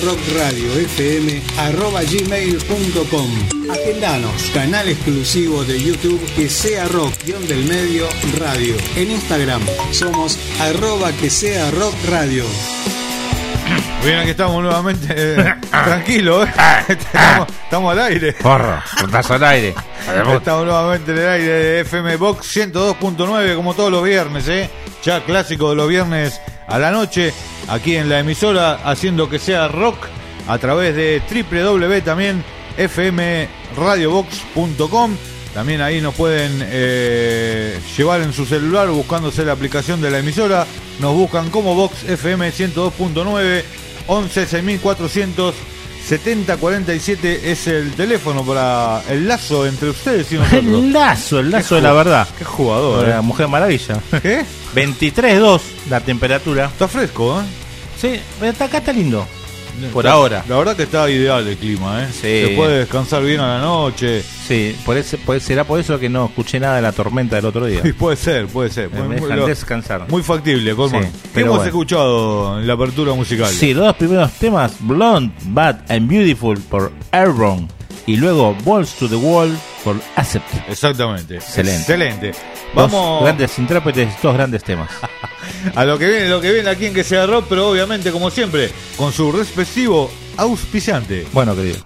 rockradiofm@gmail.com. Agendanos, canal exclusivo de YouTube que sea rock _del medio radio. En Instagram somos @que sea rock radio. Bien, aquí estamos nuevamente. Tranquilo, estamos al aire. Porro, estás al aire. Estamos nuevamente en el aire de FM Box 102.9 como todos los viernes, ya clásico de los viernes a la noche, aquí en la emisora, haciendo que sea rock a través de www también fmradiobox.com. También ahí nos pueden llevar en su celular buscándose la aplicación de la emisora. Nos buscan como Box FM 102.9. 11 6400 7047 es el teléfono para el lazo entre ustedes y nosotros. El lazo de la verdad. Qué jugador, La Mujer Maravilla. ¿Qué? 23.2 la temperatura. Está fresco, Sí, acá está lindo. Por ahora. La verdad que está ideal el clima, Sí. Se puede descansar bien a la noche. Sí, será por eso que no escuché nada de la tormenta del otro día. Puede ser. Me dejan descansar. Muy factible, Colman. Sí, ¿Qué hemos escuchado en la apertura musical? Sí, los dos primeros temas, Blonde, Bad and Beautiful por Aaron y luego Balls to the Wall por Accept. Exactamente. Excelente. Vamos. Dos grandes intérpretes, dos grandes temas. A lo que viene aquí en que sea rock, pero obviamente, como siempre, con su respectivo auspiciante. Bueno, querido.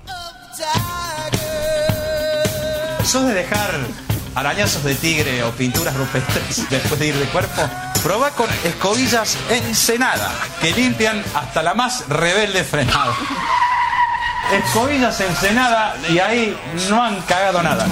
¿Sos de dejar arañazos de tigre o pinturas rupestres después de ir de cuerpo? Probá con escobillas Ensenada, que limpian hasta la más rebelde frenada. Escobillas Ensenada, y ahí no han cagado nada.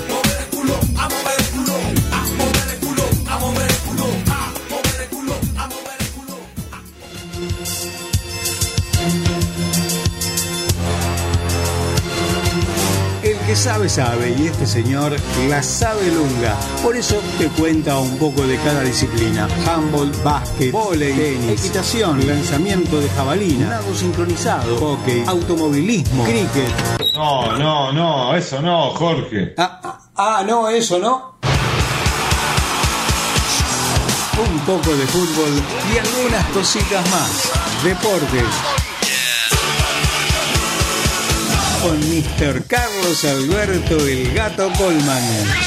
El que sabe, sabe, y este señor la sabe lunga. Por eso te cuenta un poco de cada disciplina: handball, básquet, vóley, tenis, equitación, lanzamiento de jabalina, nado sincronizado, hockey, automovilismo, cricket. No, eso no, Jorge. No, eso no. un poco de fútbol y algunas cositas más. Deportes. Con Mr. Carlos Alberto El Gato Colman.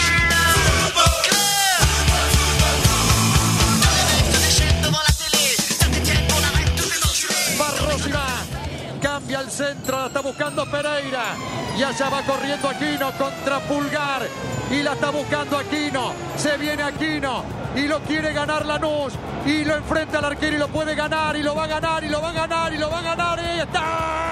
Cambia el centro, la está buscando Pereira. Y allá va corriendo Aquino contra Pulgar. Y la está buscando Aquino. Se viene Aquino. Y lo quiere ganar Lanús. Y lo enfrenta al arquero y lo puede ganar. Y lo va a ganar, y lo va a ganar, y lo va a ganar. Y ahí está.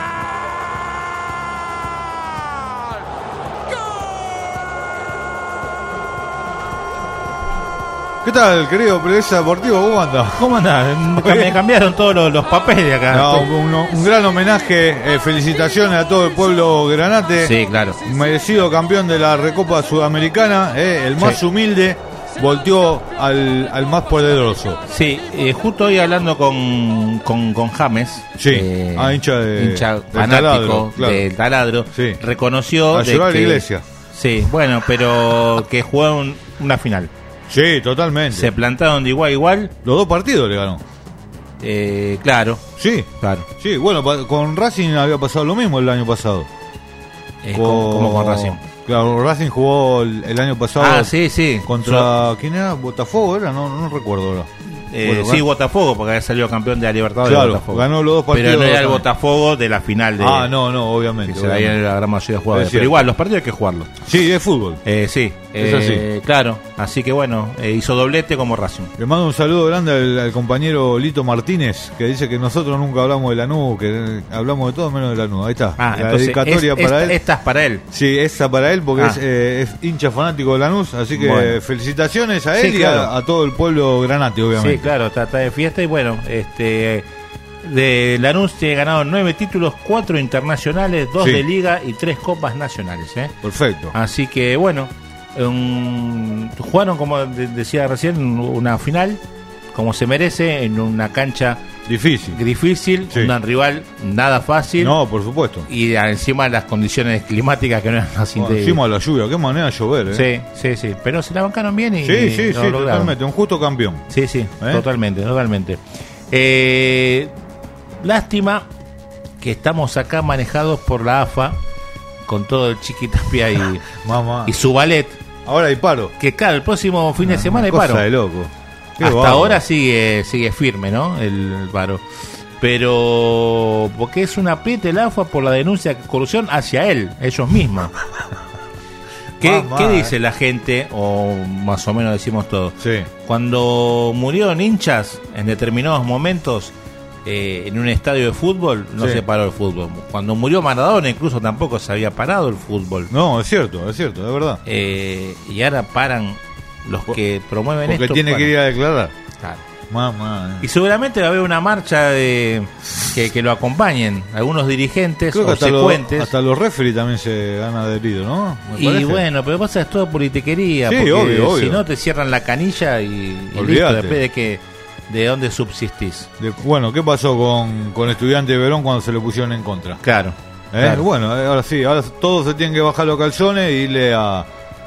¿Qué tal, querido periodista deportivo? ¿Cómo anda? ¿Cómo anda? Me cambiaron todos los papeles de acá. No, un gran homenaje, felicitaciones a todo el pueblo granate. Sí, claro. Merecido campeón de la Recopa Sudamericana, el más humilde volteó al más poderoso. Sí, justo hoy hablando con James, sí, hincha fanático del Taladro, sí, reconoció a llorar a la iglesia. Sí, bueno, pero que jugó una final. Sí, totalmente. Se plantaron de igual a igual. Los dos partidos le ganó. Claro. Sí, claro. Sí, bueno, con Racing había pasado lo mismo el año pasado. ¿Cómo con Racing? Claro, Racing jugó el año pasado. Ah, sí. Contra ¿quién era? ¿Botafogo era? No recuerdo ahora. Sí, Botafogo, porque había salido campeón de la Libertadores. Claro, Botafogo. ganó los dos partidos. Pero no era el Botafogo de la final de. No, obviamente. Que se veía en la gran mayoría de jugadores. Pero igual, los partidos hay que jugarlos. Sí, es fútbol. Sí, es así. Claro, así que bueno, hizo doblete como Racing. Le mando un saludo grande al compañero Lito Martínez, que dice que nosotros nunca hablamos de Lanús, que hablamos de todo menos de Lanús. Ahí está. La dedicatoria para él. Esta es para él. Sí, esta para él, porque es hincha fanático de Lanús. Así que felicitaciones a él y a todo el pueblo granate, obviamente. Sí, claro, está de fiesta y bueno, de Lanús tiene ganado 9 títulos, 4 internacionales, 2 de liga y 3 copas nacionales. Perfecto. Así que bueno, jugaron, como decía recién, una final como se merece, en una cancha difícil, sí, un rival nada fácil. No, por supuesto. Y encima las condiciones climáticas que no eran así. Encima de la lluvia, qué manera de llover. Sí. Pero se la bancaron bien y sí, totalmente, un justo campeón. Sí, totalmente. Lástima que estamos acá manejados por la AFA con todo el Chiquitapia y su ballet. Ahora hay paro. Que claro, el próximo fin de semana hay paro. Cosa de loco. Hasta ahora sigue firme, ¿no? El paro. Pero porque es una apriete el AFA por la denuncia de corrupción hacia ellos mismos. ¿Qué dice la gente? O más o menos decimos todo. Sí. Cuando murieron hinchas en determinados momentos en un estadio de fútbol, no se paró el fútbol. Cuando murió Maradona incluso tampoco se había parado el fútbol. No, es cierto, es verdad. Y ahora paran los que promueven esto. Porque tiene que ir a declarar. Claro. Mamá. Y seguramente va a haber una marcha que lo acompañen, algunos dirigentes. Creo que consecuentes. hasta los referees también se han adherido, ¿no? Y bueno, pero pasa es todo politiquería. Sí, porque obvio. Si no te cierran la canilla y listo, después de dónde subsistís. Bueno, ¿qué pasó con Estudiantes de Verón cuando se le pusieron en contra? Claro. Bueno, ahora todos se tienen que bajar los calzones y irle a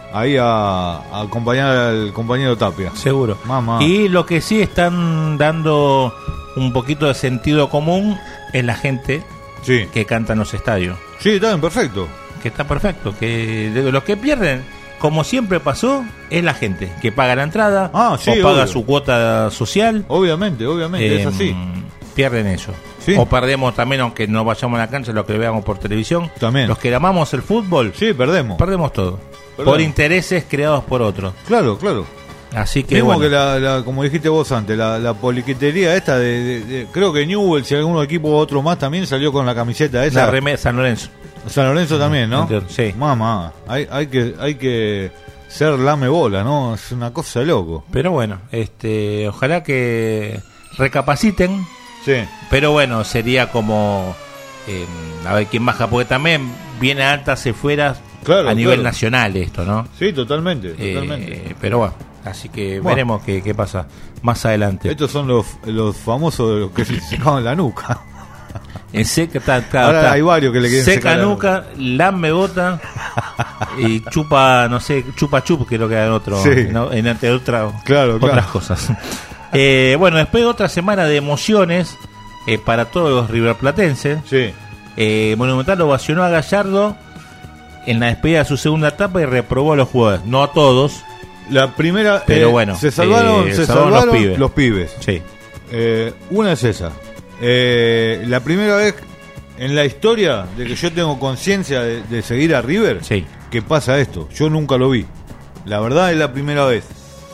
acompañar al compañero Tapia. Seguro. Mamá. Y lo que sí están dando un poquito de sentido común es la gente que canta en los estadios. Sí, está bien, perfecto. Que está perfecto. Que de los que pierden, como siempre pasó, es la gente que paga la entrada o paga su cuota social. Obviamente, es así. Pierden ellos. Sí. O perdemos también, aunque no vayamos a la cancha, lo que veamos por televisión. También. Los que amamos el fútbol, perdemos todo. Por intereses creados por otros. Claro. Así que mismo que como dijiste vos antes, la poliquetería esta creo que Newell's y algún equipo otro más también salió con la camiseta esa. San Lorenzo. San Lorenzo también, ¿no? Sí. Mamá, hay que ser lame bola, ¿no? Es una cosa de loco. Pero bueno, ojalá que recapaciten. Sí. Pero bueno, sería como a ver quién baja, porque también viene a altas afueras a nivel nacional esto, ¿no? Sí, totalmente. Pero bueno, así que veremos qué pasa más adelante. Estos son los famosos de los que se secaban la nuca. En seca ahora hay varios que le quieren seca nuca, lame bota y chupa chup, que es lo que hay en otro, ¿no? Entre otras cosas. Bueno, después de otra semana de emociones para todos los riverplatenses, Monumental ovacionó a Gallardo en la despedida de su segunda etapa y reprobó a los jugadores, no a todos. La primera, pero bueno, se salvaron los pibes. Sí. Una es esa. La primera vez en la historia de que yo tengo conciencia de seguir a River, que pasa esto. Yo nunca lo vi. La verdad es la primera vez.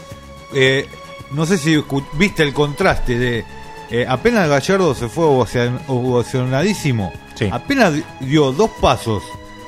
No sé si viste el contraste de apenas Gallardo se fue ovacionadísimo. Apenas dio 2 pasos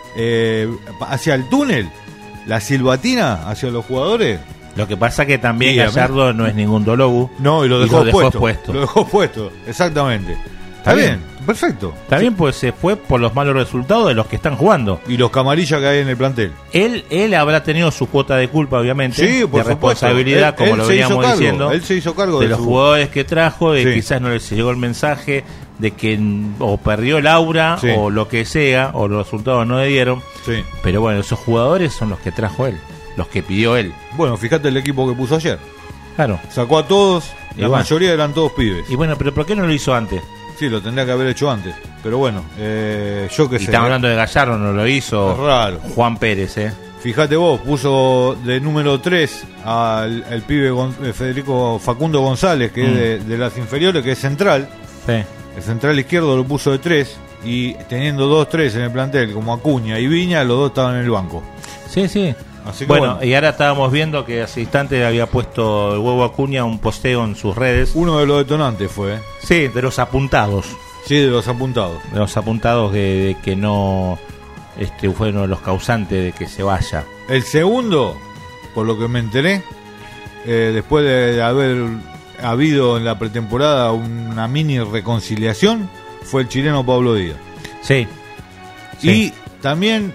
hacia el túnel, la silbatina hacia los jugadores. Lo que pasa que también Gallardo no es ningún dologu. No, y lo dejó puesto. Lo dejó puesto, exactamente. Está bien, perfecto. Está bien, pues se fue por los malos resultados de los que están jugando. Y los camarillas que hay en el plantel. Él habrá tenido su cuota de culpa, obviamente. Sí, por de responsabilidad, como lo veníamos diciendo. Él se hizo cargo de los jugadores que trajo, de quizás no les llegó el mensaje de que o perdió el aura o lo que sea, o los resultados no le dieron. Pero bueno, esos jugadores son los que trajo él, los que pidió él. Bueno, fíjate el equipo que puso ayer. Claro. Sacó a todos, la mayoría eran todos pibes. Y bueno, pero ¿por qué no lo hizo antes? Sí, lo tendría que haber hecho antes. Pero bueno, yo que sé. Estamos hablando de Gallardo, no lo hizo raro. Juan Pérez, Fíjate vos, puso de número 3 al pibe Federico Facundo González, que es de las inferiores, que es central. El central izquierdo lo puso de 3. Y teniendo 2-3 en el plantel, como Acuña y Viña, los dos estaban en el banco. Sí. Así que bueno, y ahora estábamos viendo que hace instante había puesto el huevo Acuña un posteo en sus redes. Uno de los detonantes fue. Sí, de los apuntados. Sí, de los apuntados. De los apuntados de que no fue uno de los causantes de que se vaya. El segundo, por lo que me enteré, después de haber habido en la pretemporada una mini reconciliación, fue el chileno Pablo Díaz. Sí. Y también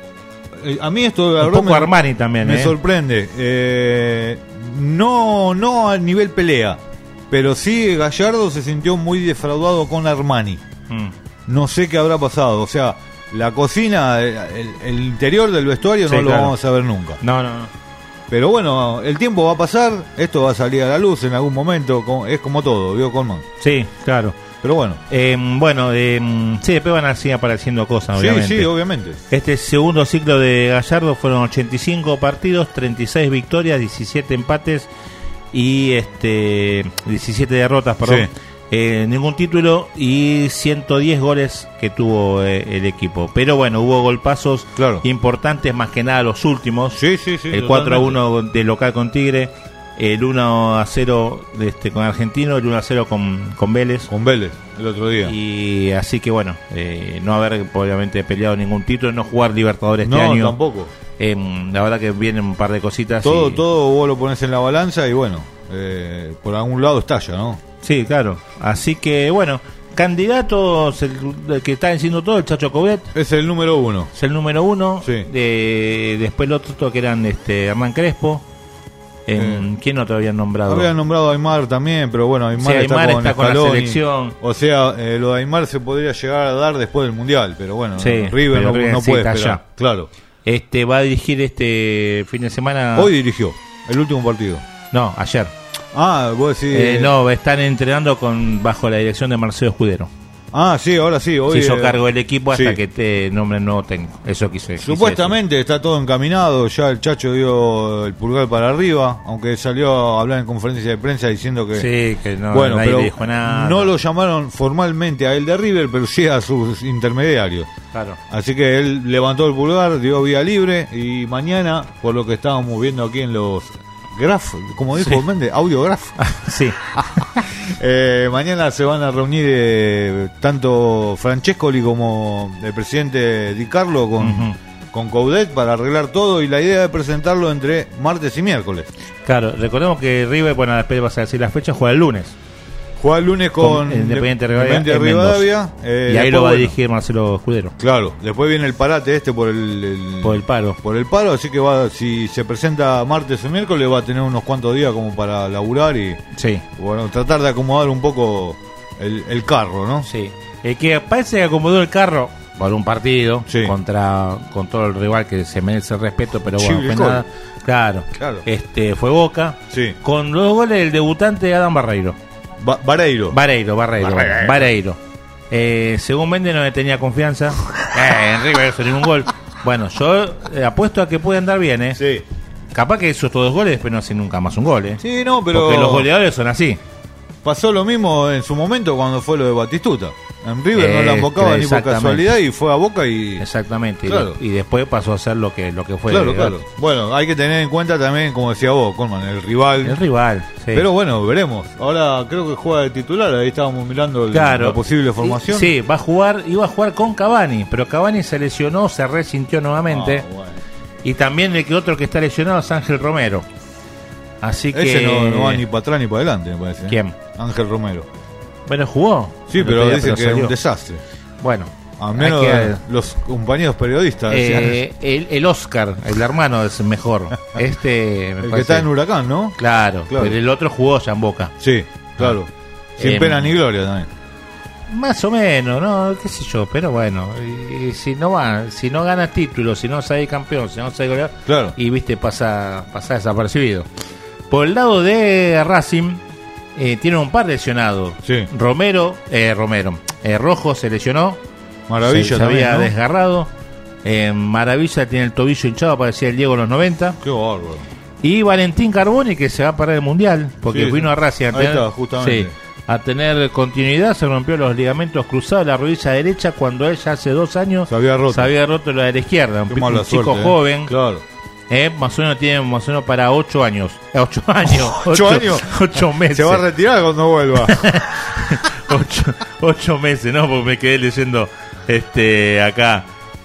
a mí esto un poco Armani también me sorprende. No a nivel pelea, pero sí Gallardo se sintió muy defraudado con Armani. No sé qué habrá pasado. O sea, la cocina, el interior del vestuario no lo vamos a ver nunca. No. Pero bueno, el tiempo va a pasar, esto va a salir a la luz en algún momento, es como todo, ¿vio, Colman? Sí, claro. Pero bueno. Sí, después van así apareciendo cosas, obviamente. Sí, obviamente. Este segundo ciclo de Gallardo fueron 85 partidos, 36 victorias, 17 empates y 17 derrotas, perdón. Ningún título y 110 goles que tuvo el equipo. Pero bueno, hubo golpazos importantes, más que nada los últimos. Sí, el 4-1 de local con Tigre, el 1-0 con Argentino, el 1-0 con Vélez. Con Vélez, el otro día. Y así que bueno, no haber obviamente peleado ningún título, no jugar Libertadores este año. No, tampoco. La verdad que vienen un par de cositas. Todo vos lo pones en la balanza y bueno, por algún lado estalla, ¿no? Sí, claro. Así que bueno, candidatos, el que está diciendo todo, el Chacho Coudet. Es el número 1. Es el número 1. Sí. Después los otros que eran Hernán Crespo. ¿Quién otro habían nombrado? Habían nombrado a Aymar también, pero bueno, Aymar está con la selección. O sea, lo de Aymar se podría llegar a dar después del Mundial, pero bueno, River no puede esperar. Allá. Claro. Va a dirigir este fin de semana. Hoy dirigió el último partido. No, ayer. Vos decís. No, están entrenando bajo la dirección de Marcelo Escudero. Sí, ahora sí. Hoy se hizo cargo del equipo hasta que te nombren nuevo técnico. Eso quise. Supuestamente está todo encaminado. Ya el Chacho dio el pulgar para arriba, aunque salió a hablar en conferencia de prensa diciendo que nadie le dijo nada. No lo llamaron formalmente a él de River, pero sí a sus intermediarios. Claro. Así que él levantó el pulgar, dio vía libre y mañana, por lo que estábamos viendo aquí en los como dijo Méndez, audiograf. Sí. Mañana se van a reunir tanto Francescoli como el presidente Di Carlo con Coudet para arreglar todo, y la idea es presentarlo entre martes y miércoles. Claro, recordemos que River, después vas a decir las fechas, juega el lunes. Juega el lunes con Independiente Rivadavia. Y ahí lo va a dirigir Marcelo Escudero. Claro, después viene el parate por el paro. Por el paro, así que si se presenta martes o miércoles va a tener unos cuantos días como para laburar y tratar de acomodar un poco el carro, ¿no? Sí. El que parece que acomodó el carro por un partido con todo el rival que se merece el respeto, pero bueno, fue nada. Claro. Fue Boca, con 2 goles del debutante Adam Barreiro. Vareiro. Según Méndez no le tenía confianza en River, hizo ningún gol. Bueno, yo apuesto a que puede andar bien, Sí. Capaz que esos 2 goles después no hacen nunca más un gol, Sí, no, pero porque los goleadores son así. Pasó lo mismo en su momento cuando fue lo de Batistuta. En River no la embocaba ni por casualidad y fue a Boca y... Exactamente, y después pasó a ser lo que fue. Claro. Bueno, hay que tener en cuenta también, como decía vos, Colman, el rival. Sí. Pero bueno, veremos. Ahora creo que juega de titular, ahí estábamos mirando la posible formación. Sí, iba a jugar con Cavani, pero Cavani se lesionó, se resintió nuevamente. Bueno. Y también el que otro que está lesionado es Ángel Romero. Así que... Ese no va ni para atrás ni para adelante, me parece. ¿Quién? Ángel Romero. Bueno, jugó. Sí, pero dicen que es un desastre. Bueno. Al menos los compañeros periodistas. El Oscar, el hermano, es mejor. El que está en Huracán, ¿no? Claro, pero el otro jugó ya en Boca. Sí, claro. Sin pena ni gloria también. Más o menos, ¿no? Qué sé yo, pero bueno. Y si no gana títulos, si no sale campeón, si no sale goleador, claro. Y viste, pasa desapercibido. Por el lado de Racing, tiene un par lesionados. Sí. Rojo se lesionó. Maravilla se también, había ¿no? desgarrado. Maravilla tiene el tobillo hinchado, parecía el Diego en los 90. Qué bárbaro. Y Valentín Carboni, que se va a parar el Mundial, porque vino a Racing a tener continuidad. Se rompió los ligamentos cruzados de la rodilla derecha cuando ella hace 2 años se había roto la de la izquierda. Un chico joven. Claro. Más o menos tiene más o menos para 8 años. 8 meses. Se va a retirar cuando vuelva. 8 meses, ¿no? Porque me quedé leyendo acá.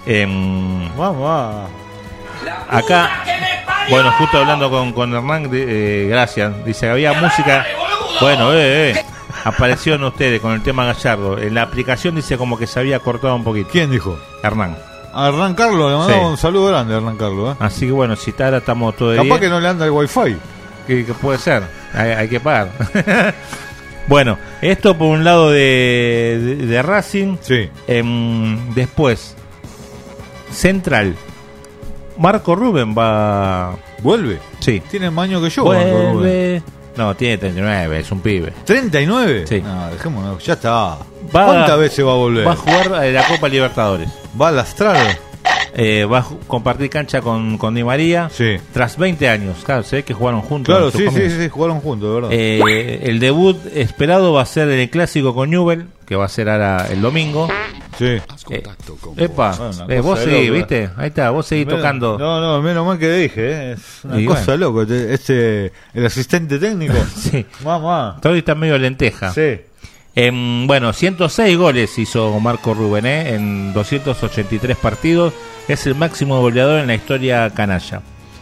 Vamos. Acá, bueno, justo hablando con Hernán, gracias. Dice que había música. Bueno, aparecieron ustedes con el tema Gallardo. En la aplicación dice como que se había cortado un poquito. ¿Quién dijo? Hernán. A Hernán Carlos le mandamos un saludo grande a Hernán Carlos. Así que bueno, si ahora estamos todo el Capaz día. que no le anda el wifi. Que puede ser, hay que pagar. Bueno, esto por un lado de Racing. Sí. Después, Central. Marco Rubén va... ¿Vuelve? Sí. Tiene más años que yo. Vuelve. No, tiene 39, es un pibe. ¿39? Sí. No, dejémonos, ya está. ¿Cuántas veces va a volver? Va a jugar la Copa Libertadores. ¿Va a lastrar? Va a compartir cancha con Di María. Sí. Tras 20 años. Claro, se ve que jugaron juntos. Claro, sí, jugaron juntos, de verdad. El debut esperado va a ser en el clásico con Newell, que va a ser ahora el domingo. Sí. Epa, vos seguís, ¿viste? Ahí está, vos seguís tocando. No, menos mal que dije, es una cosa loca. El asistente técnico. Sí. Mamá. Todavía está medio lenteja. Sí. Bueno, 106 goles hizo Marco Rubén en 283 partidos. Es el máximo goleador en la historia canalla.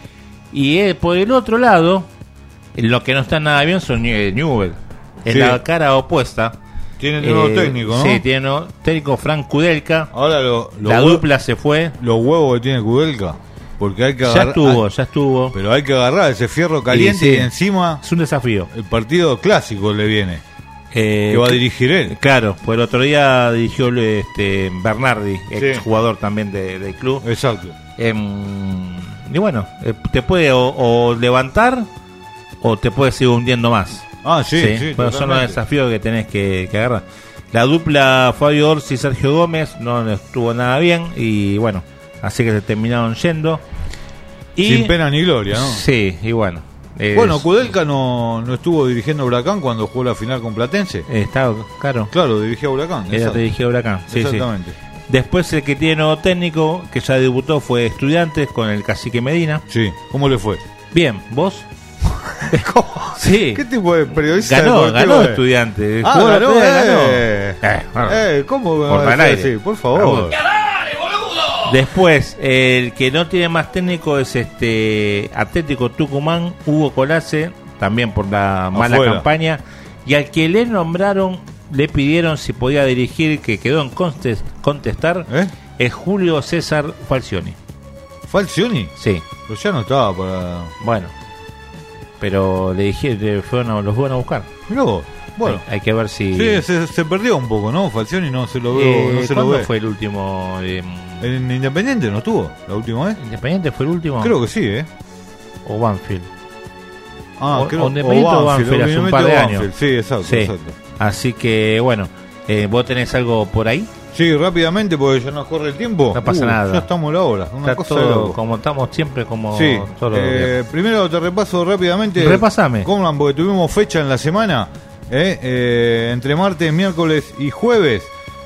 Y por el otro lado, lo que no está nada bien son Newell. En la cara opuesta. Tiene nuevo técnico, ¿no? Sí, tiene nuevo técnico, Frank Kudelka. Ahora la dupla se fue. Los huevos que tiene Kudelka. Porque hay que agarrar. Ya estuvo. Pero hay que agarrar ese fierro caliente y encima. Es un desafío. El partido clásico le viene. Que va a dirigir él. Claro, pues el otro día dirigió Bernardi, ex jugador también del club. Exacto. Y bueno, te puede o levantar o te puede seguir hundiendo más. Sí. Bueno, son los desafíos que tenés que agarrar. La dupla Fabio Orsi y Sergio Gómez no estuvo nada bien y bueno, así que se terminaron yendo. Sin pena ni gloria, ¿no? Sí, y bueno. Bueno, Kudelka no estuvo dirigiendo Huracán cuando jugó la final con Platense. Claro, dirigía Huracán. Dirigía Huracán, sí, exactamente. Sí. Después el que tiene nuevo técnico, que ya debutó, fue Estudiantes con el Cacique Medina. Sí, ¿cómo le fue? Bien, ¿vos? ¿Cómo? Sí. ¿Qué tipo de periodista? Ganó Estudiantes. Ganó. ¿Cómo? Por el aire. Sí, por favor. Después, el que no tiene más técnico es Atlético Tucumán, Hugo Colace, también por la mala campaña. Y al que le nombraron, le pidieron si podía dirigir, que quedó en contestar, es Julio César Falcioni. ¿Falcioni? Sí. Pero ya no estaba para... Bueno, pero le dijeron, los fueron a buscar. Mirá vos. Bueno, hay que ver si... Sí, se perdió un poco, ¿no? Falcioni no se lo veo. No se ¿Cuándo lo ve. fue el último? ¿En Independiente no estuvo la última vez? ¿Independiente fue el último? Creo que sí, O Banfield. Creo Independiente o Banfield hace un par de años. Sí, exacto. Así que, bueno, ¿vos tenés algo por ahí? Sí, rápidamente, porque ya nos corre el tiempo. No pasa nada. Ya estamos a la hora. Una cosa todo como estamos siempre, como sí. todos los días. Primero te repaso rápidamente. Repasame. Coman, porque tuvimos fecha en la semana. Entre martes, miércoles y jueves.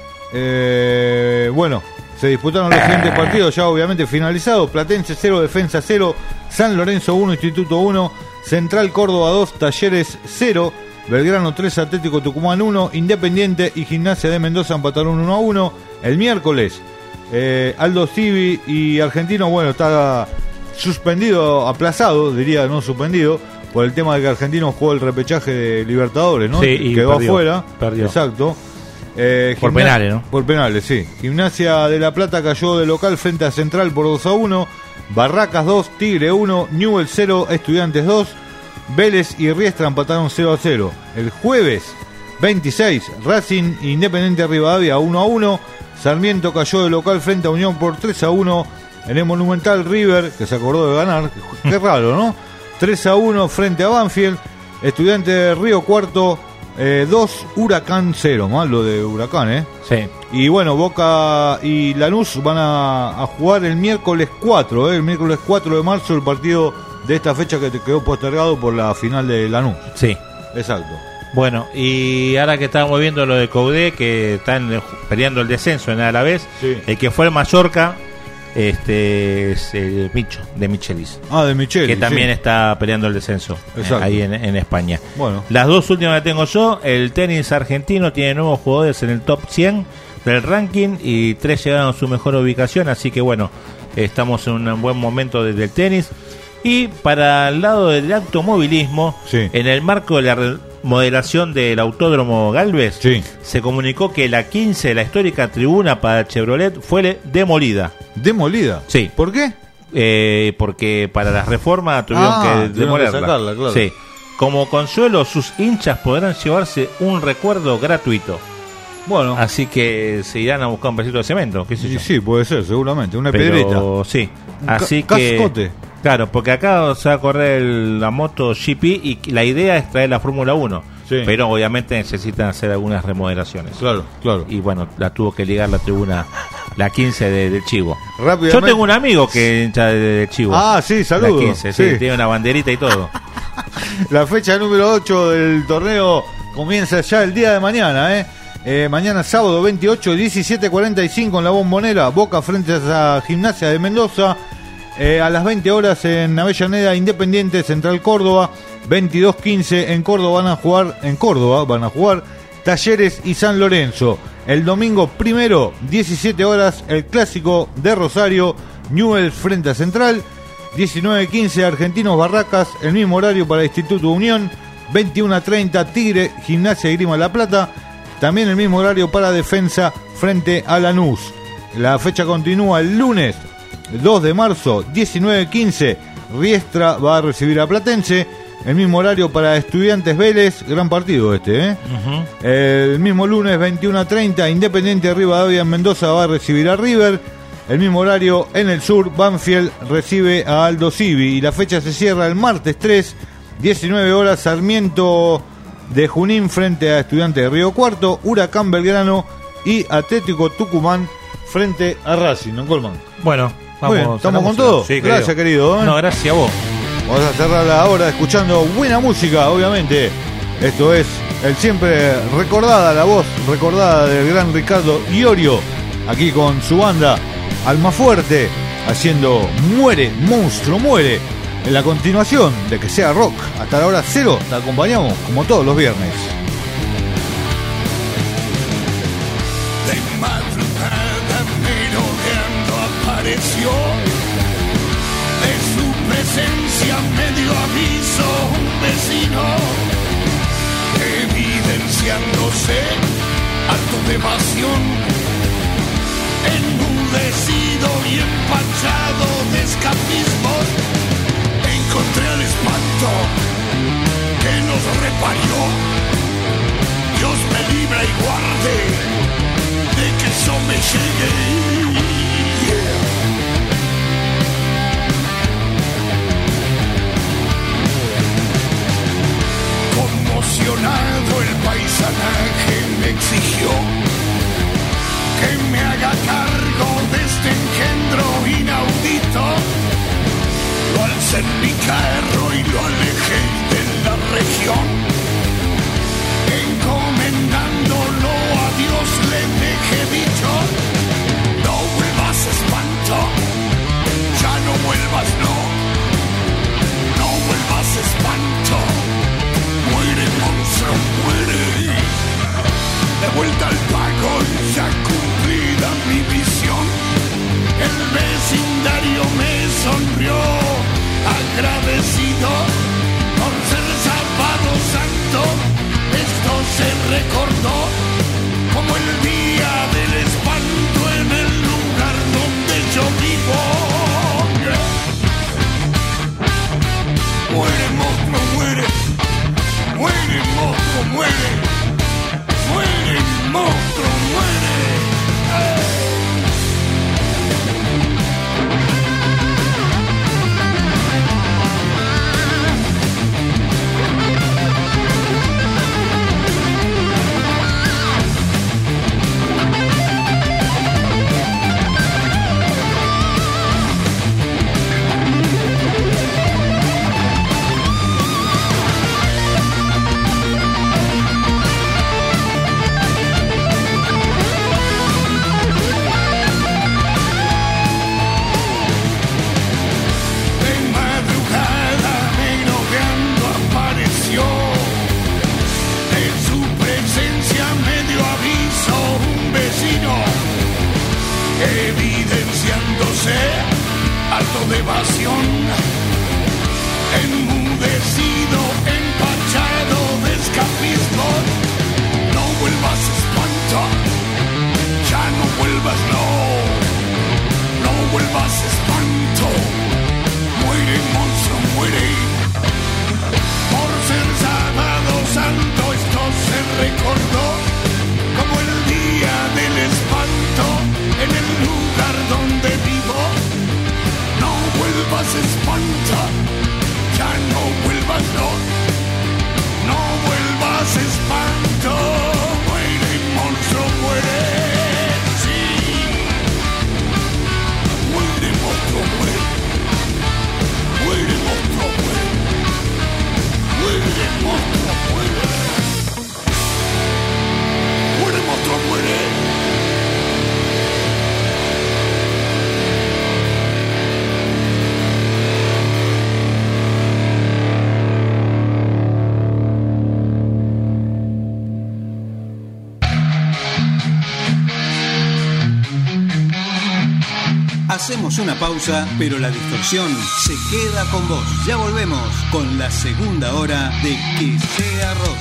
Bueno, se disputaron los siguientes partidos, ya obviamente finalizados. Platense 0, Defensa 0, San Lorenzo 1, Instituto 1, Central Córdoba 2, Talleres 0, Belgrano 3, Atlético Tucumán 1, Independiente y Gimnasia de Mendoza empataron 1-1. El miércoles, Aldo Civi y Argentino, bueno, está suspendido, aplazado, diría no suspendido, por el tema de que Argentino jugó el repechaje de Libertadores, ¿no? Sí, y quedó perdió, afuera. Perdió. Exacto. Por penales, ¿no? Por penales, sí. Gimnasia de La Plata cayó de local frente a Central por 2-1. Barracas 2, Tigre 1, Newell's 0, Estudiantes 2. Vélez y Riestra empataron 0-0. El jueves 26, Racing Independiente Rivadavia 1-1. Sarmiento cayó de local frente a Unión por 3-1. En el Monumental, River, que se acordó de ganar. Qué raro, ¿no? 3-1 frente a Banfield. Estudiante de Río Cuarto 2, Huracán 0. Mal lo de Huracán, Sí. Y bueno, Boca y Lanús van a jugar el miércoles 4, el miércoles 4 de marzo, el partido de esta fecha que te quedó postergado por la final de Lanús. Sí. Exacto. Bueno, y ahora que estábamos viendo lo de Coudé, que están peleando el descenso en Alavés, sí. El que fue el Mallorca es el Micho, de Michelis. De Michelis. Que también sí. está peleando el descenso ahí en España. Bueno. Las dos últimas que tengo yo, el tenis argentino tiene nuevos jugadores en el top 100 del ranking y 3 llegaron a su mejor ubicación, así que bueno, estamos en un buen momento desde el tenis. Y para el lado del automovilismo, sí. En el marco de la remodelación del Autódromo Galvez, sí. Se comunicó que la 15, la histórica tribuna para Chevrolet, fue demolida. ¿Demolida? Sí. ¿Por qué? Porque para las reformas tuvieron que demolerla. Sacarla, claro. Sí. Como consuelo, sus hinchas podrán llevarse un recuerdo gratuito. Bueno. Así que se irán a buscar un pedacito de cemento, qué sé yo. Sí, puede ser, seguramente. Una Pero, pedrita. Sí. Así que... Cascote. Claro, porque acá se va a correr la Moto GP y la idea es traer la Fórmula 1. Sí. Pero obviamente necesitan hacer algunas remodelaciones. Claro. Y bueno, la tuvo que ligar la tribuna, la 15 del Chivo. Rápidamente. Yo tengo un amigo que hincha de Chivo. Sí, saludos. La 15, sí, tiene una banderita y todo. La fecha número 8 del torneo comienza ya el día de mañana, mañana sábado 28, 17:45 en la Bombonera, Boca frente a Gimnasia de Mendoza. A las 20 horas en Avellaneda, Independiente Central Córdoba. 22:15 en Córdoba van a jugar Talleres y San Lorenzo. El domingo primero, 17 horas, el clásico de Rosario, Newell's frente a Central. 19:15 Argentinos Barracas, el mismo horario para Instituto Unión. 21:30 Tigre, Gimnasia y Grima La Plata. También el mismo horario para Defensa frente a Lanús. La fecha continúa el lunes 2 de marzo, 19:15, Riestra va a recibir a Platense. El mismo horario para Estudiantes Vélez, gran partido Uh-huh. El mismo lunes 21:30, Independiente Rivadavia en Mendoza va a recibir a River. El mismo horario en el sur, Banfield recibe a Aldo Civi. Y la fecha se cierra el martes 3, 19 horas, Sarmiento de Junín frente a Estudiantes de Río Cuarto, Huracán Belgrano y Atlético Tucumán frente a Racing, ¿no, Colman? Bueno, vamos, ¿estamos con todo? Sí, gracias, querido. No, gracias a vos. Vamos a cerrar la hora escuchando buena música, obviamente. Esto es el siempre la voz recordada del gran Ricardo Iorio, aquí con su banda Almafuerte, haciendo Muere, Monstruo Muere, en la continuación de Que Sea Rock. Hasta la hora 0 te acompañamos como todos los viernes. De madrugada merodeando apareció, de su presencia me dio aviso un vecino, evidenciándose acto de evasión, enmudecido y empachado de escapismos. Encontré al espanto que nos reparió. llegué. Conmocionado el paisanaje me exigió que me haga cargo de este engendro inaudito. Lo alcé en mi carro y lo alejé de la región. Encomendándolo a Dios le dejé dicho: no vuelvas, espanto, ya no vuelvas, no vuelvas, espanto. Muere, monstruo, muere. De vuelta al pago, ya cumplida mi visión. El vecindario me sonrió agradecido por ser sábado santo. Esto se recordó como el día del espanto en el lugar donde yo vivo. Muere, monstruo, muere. Muere, monstruo, muere. Muere, monstruo, muere. Evidenciándose alto de evasión, enmudecido, empachado de escapismo. No vuelvas, espanto, ya no vuelvas, no vuelvas, espanto. Muere, monstruo, muere. Por ser sábado santo esto se recordó como el día del espanto en el lugar donde vivo. No vuelvas, espanta, ya no vuelvas, no vuelvas, espanto. Muere, monstruo, muere, sí. Muere, monstruo, muere. Muere, monstruo, muere. Muere, monstruo, muere. Muere, monstruo, muere. Hacemos una pausa, pero la distorsión se queda con vos. Ya volvemos con la segunda hora de Que Sea Rock.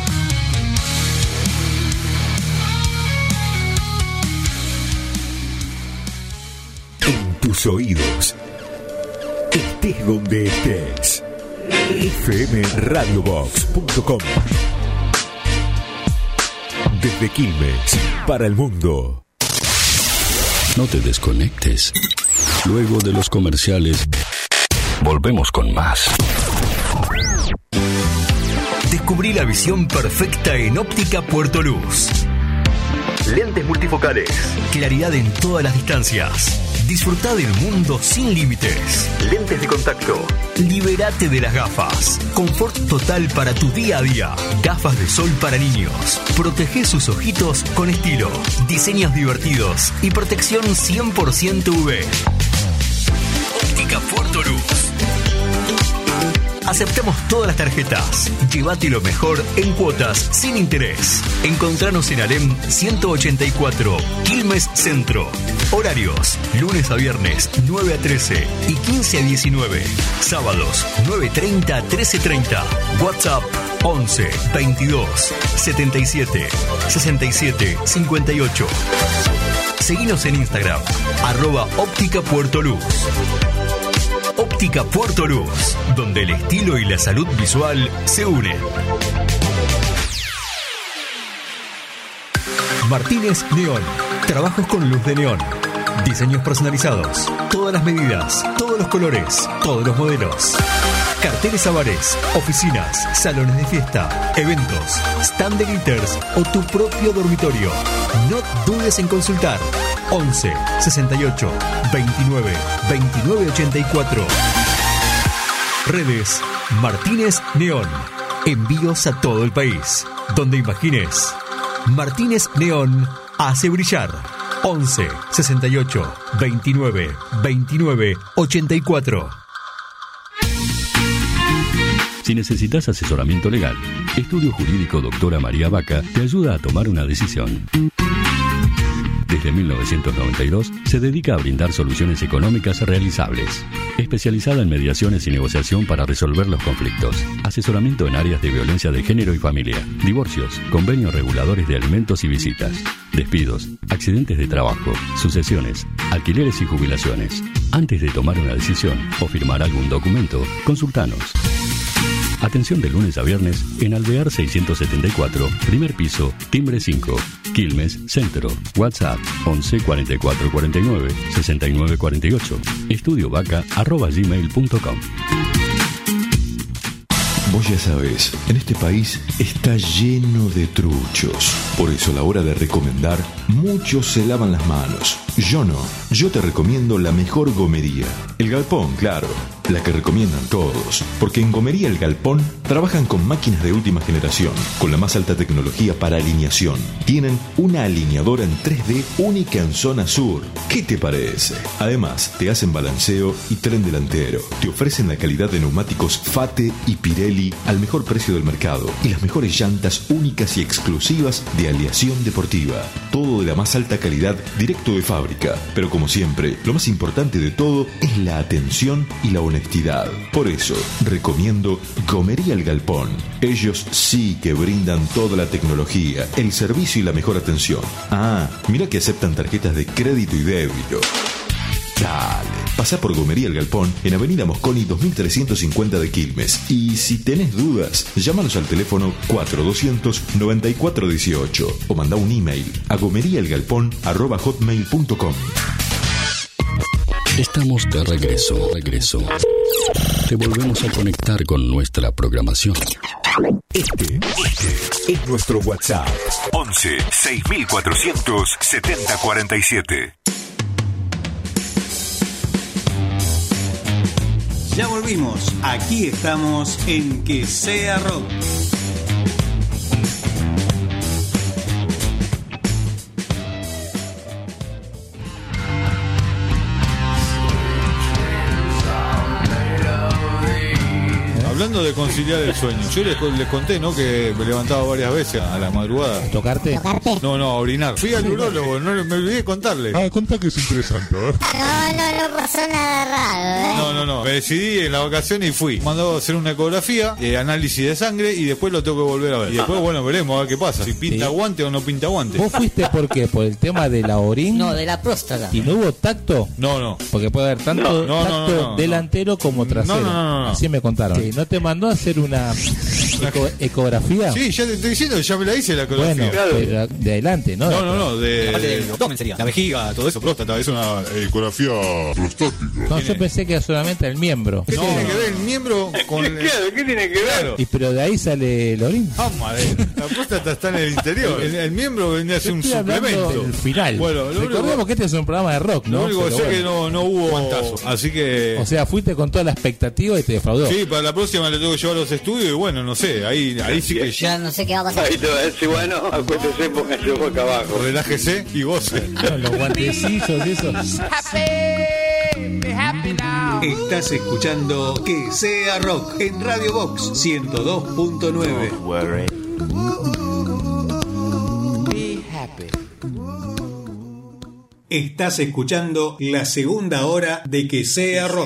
En tus oídos, estés donde estés. fmradiobox.com. Desde Quilmes para el mundo. No te desconectes. Luego de los comerciales, volvemos con más. Descubrí la visión perfecta en Óptica Puerto Luz. Lentes multifocales. Claridad en todas las distancias. Disfrutá del mundo sin límites. Lentes de contacto. Libérate de las gafas. Confort total para tu día a día. Gafas de sol para niños. Protege sus ojitos con estilo. Diseños divertidos y protección 100% UV. Óptica Puerto Luz. Aceptamos todas las tarjetas. Llévate lo mejor en cuotas sin interés. Encontranos en Alem 184, Quilmes Centro. Horarios: lunes a viernes 9 a 13 y 15 a 19. Sábados 9:30 a 13:30. WhatsApp 11 22 77 67 58. Seguinos en Instagram @Óptica Puerto Luz. Óptica Puerto Luz, donde el estilo y la salud visual se unen. Martínez Neón, Trabajos con luz de neón. Diseños personalizados. Todas las medidas, todos los colores, todos los modelos. Carteles avares, oficinas, salones de fiesta, eventos, stand de glitters o tu propio dormitorio. No dudes en consultar. 11 68 29 29 84. Redes Martínez Neón. Envíos a todo el país. Donde imagines. Martínez Neón hace brillar. 11 68 29 29 84. Si necesitas asesoramiento legal, Estudio Jurídico Doctora María Vaca te ayuda a tomar una decisión. Desde 1992 se dedica a brindar soluciones económicas realizables. Especializada en mediaciones y negociación para resolver los conflictos. Asesoramiento en áreas de violencia de género y familia. Divorcios, convenios reguladores de alimentos y visitas. Despidos, accidentes de trabajo, sucesiones, alquileres y jubilaciones. Antes de tomar una decisión o firmar algún documento, consultanos. Atención de lunes a viernes en Alvear 674, primer piso, timbre 5, Quilmes, Centro. WhatsApp 11 44 49 69 48. estudiovaca@gmail.com. Vos ya sabés, en este país está lleno de truchos. Por eso a la hora de recomendar, muchos se lavan las manos. Yo no. Yo te recomiendo la mejor gomería. El Galpón, claro. La que recomiendan todos. Porque en Gomería El Galpón trabajan con máquinas de última generación, con la más alta tecnología para alineación. Tienen una alineadora en 3D única en zona sur. ¿Qué te parece? Además, te hacen balanceo y tren delantero. Te ofrecen la calidad de neumáticos Fate y Pirelli al mejor precio del mercado y las mejores llantas únicas y exclusivas de aleación deportiva. Todo de la más alta calidad, directo de fábrica. Pero como siempre, lo más importante de todo es la atención y la honestidad. Por eso, recomiendo Gomería El Galpón. Ellos sí que brindan toda la tecnología, el servicio y la mejor atención. Ah, mira que aceptan tarjetas de crédito y débito. Dale, pasá por Gomería El Galpón en Avenida Mosconi 2350 de Quilmes. Y si tenés dudas, llámanos al teléfono 4200-9418 o mandá un email a gomeriaelgalpón@hotmail.com. Estamos de regreso. Te volvemos a conectar con nuestra programación. Este es nuestro WhatsApp. 11 6400 7047. Ya volvimos. Aquí estamos en Que Sea Rock. Hablando de conciliar el sueño, yo les conté, ¿no? Que me levantaba varias veces a la madrugada. ¿Tocarte? No, a orinar. Fui al urólogo, no me olvidé de contarle. Contá que es interesante, ¿eh? No pasó nada raro, ¿eh? No. Me decidí en la vacación y fui. Mandó a hacer una ecografía, análisis de sangre y después lo tengo que volver a ver. Y después, bueno, veremos a ver qué pasa. Si pinta guante o no pinta guante. ¿Vos fuiste por qué? ¿Por el tema de la orina? No, de la próstata. ¿Y no hubo tacto? No. Porque puede haber tanto tacto delantero como trasero. No. Así me contaron. Sí, ¿no te mandó a hacer una ecografía? Sí, ya te estoy diciendo, ya me la hice la ecografía. Bueno, pero de adelante, ¿no? No, del abdomen sería. La vejiga, todo eso, próstata, es una ecografía prostática. No, yo pensé que era solamente el miembro. ¿Qué tiene que ver el miembro con el... ¿Qué tiene que ver? Claro. Y pero de ahí sale el orín. Madre, la próstata está en el interior. El miembro vendría a ser un suplemento. El final. Bueno, recordemos que este es un programa de rock, ¿no? Lo único que sé que no hubo guantazo. Así que... O sea, fuiste con toda la expectativa y te defraudó. Sí, para la próxima le tengo que llevar los estudios y bueno, no sé, ahí sí que... Ya no sé qué va a pasar. Ahí te va a decir, bueno, acuérdese, póngase boca abajo. Relájese y goce. Los guantecillos y eso. Estás escuchando Que Sea Rock en Radio Box 102.9. Estás escuchando la segunda hora de Que Sea Rock.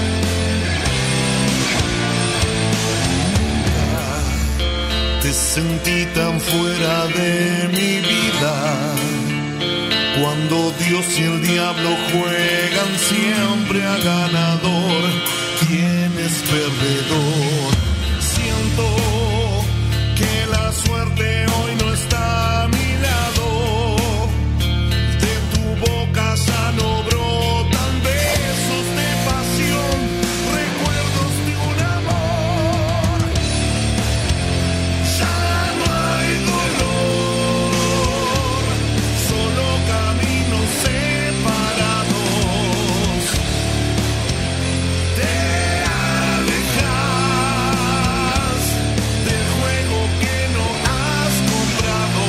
Te sentí tan fuera de mi vida. Cuando Dios y el diablo juegan siempre a ganador, ¿quién es perdedor? Siento que la suerte hoy no está a mi lado. De tu boca ya no brotan besos de pasión, recuerdos de un amor. Ya no hay dolor, solo caminos separados. Te alejas del juego que no has comprado.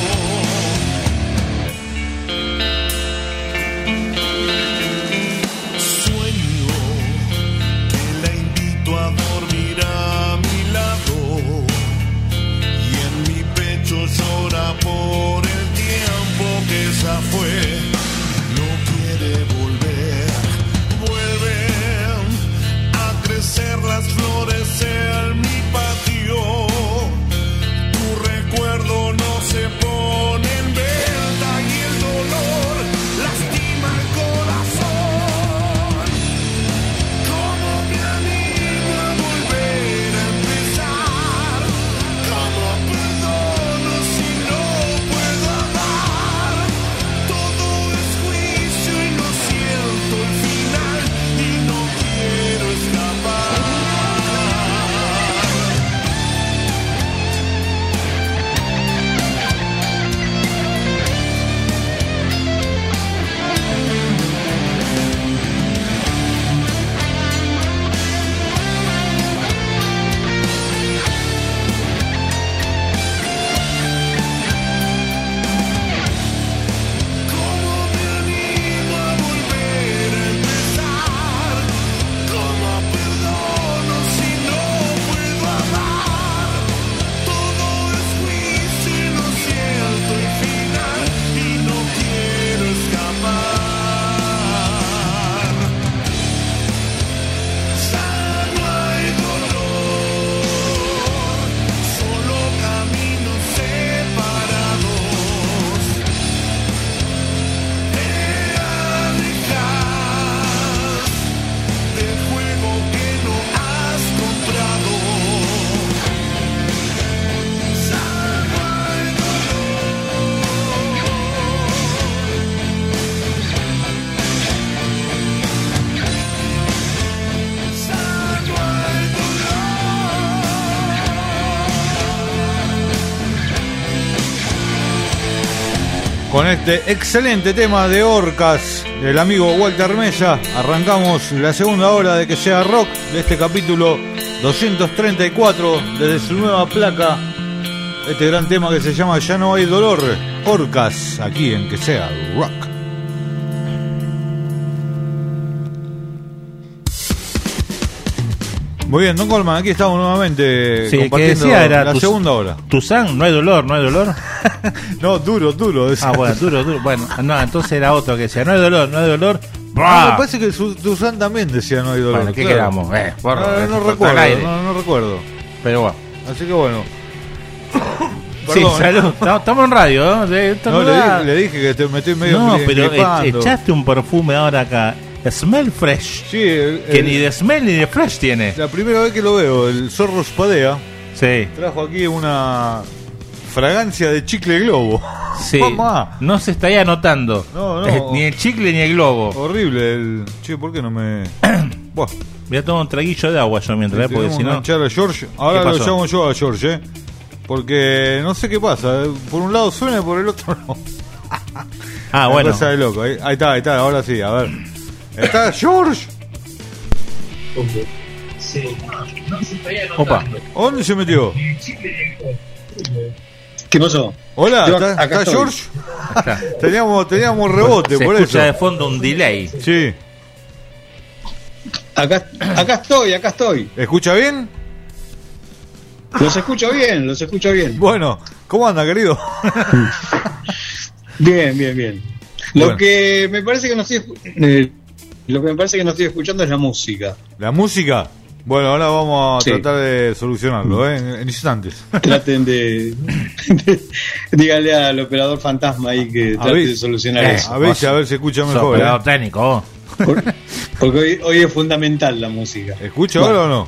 Sueño que la invito a dormir a mi lado y en mi pecho llora por el tiempo que ya fue. No quiere volver. Vuelven a crecer las flores en mi patio. Tu recuerdo no se pone en venta y el dolor lastima el corazón. ¿Cómo me animo a volver a empezar? ¿Cómo perdono si no puedo amar? Todo es juicio y no siento el final y no quiero escapar. ¿Cómo me animo a volver a empezar? ¿Cómo perdono si no puedo amar? Todo es juicio y no siento el final y no quiero escapar. Ya no hay dolor, solo caminos separados. Te alejas del juego que no has comprado. Ya no hay Con este excelente tema de Orcas del amigo Walter Mesa, arrancamos la segunda hora de Que Sea Rock de este capítulo 234 desde su nueva placa. Este gran tema que se llama Ya no hay dolor, Orcas, aquí en Que Sea Rock. Muy bien, Don Colman, aquí estamos nuevamente Sí, compartiendo que decía era la segunda hora. Tuzán, no hay dolor, no hay dolor. No, duro. Ah, bueno, duro. Bueno, no, entonces era otro que decía, no hay dolor, no hay dolor. Ah, me parece que Tuzán también decía no hay dolor. Bueno, ¿qué claro. quedamos? No recuerdo, no recuerdo. Pero bueno. Así que bueno. Sí, salud. Estamos en radio, ¿no? No, le dije que me estoy medio No, pero gripando. echaste un perfume ahora acá. Smell Fresh. Sí, que ni de smell ni de fresh tiene. La primera vez que lo veo, el Zorro Spadea. Sí. Trajo aquí una fragancia de chicle globo. Sí. Mamá. No se estaría notando. No. Ni el chicle ni el globo. Horrible. Che, ¿por qué no me...? Voy a tomar un traguillo de agua yo mientras, Sí, porque si no... a George. Ahora lo llamo yo a George, porque no sé qué pasa. Por un lado suena y por el otro no. Ah, bueno. Cosa de loco. Ahí está, ahora sí, a ver. ¿Está George? Sí. No se estaría notando. Opa, ¿dónde se metió? ¿Qué pasó? Hola, Acá ¿está estoy. George? Teníamos rebote, se por escucha eso. de fondo un delay. Sí. Acá estoy. ¿Escucha bien? Los escucho bien. Bueno, ¿cómo anda, querido? Bien. Lo Bueno. que me parece que no estoy escuchando es la música. ¿La música? Bueno, ahora vamos a tratar de solucionarlo, en instantes. Traten de dígale al operador fantasma ahí que trate de solucionar eso. A ver si se escucha mejor. Operador técnico. Porque hoy es fundamental la música. ¿Escucha ahora o no?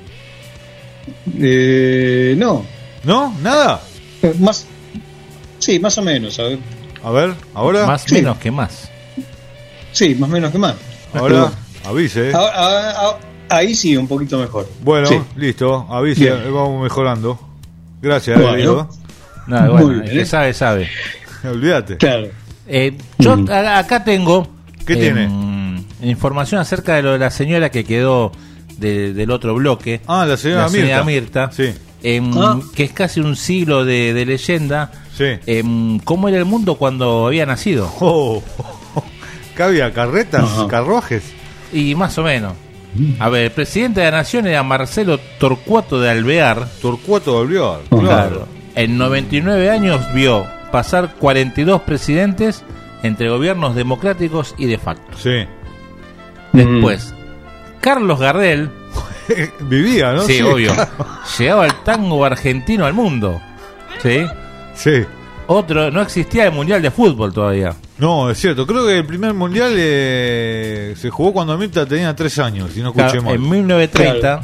No. ¿No? ¿Nada? Sí, más o menos. A ver, ¿ahora? Más menos que más. Sí, más menos que más. Ahora, avise. Ahí sí, un poquito mejor. Bueno, listo, avise, vamos mejorando. Gracias, Diego. Nada, bueno, el que sabe. Olvídate. Claro. Yo acá tengo... ¿Qué tiene? Información acerca de lo de la señora que quedó del otro bloque. La señora Mirta. Sí. Que es casi un siglo de leyenda. Sí. ¿Cómo era el mundo cuando había nacido? ¿Qué había? ¿Carretas? ¿Carruajes? Y más o menos. A ver, el presidente de la nación era Marcelo Torcuato de Alvear. Claro. En 99 años vio pasar 42 presidentes entre gobiernos democráticos y de facto. Sí. Después, Carlos Gardel vivía, ¿no? Sí, obvio. Claro. Llegaba el tango argentino al mundo. ¿Sí? Sí. Otro, no existía el Mundial de Fútbol todavía. No, es cierto. Creo que el primer Mundial se jugó cuando Mirta tenía 3 años, si no escuché mal. En 1930.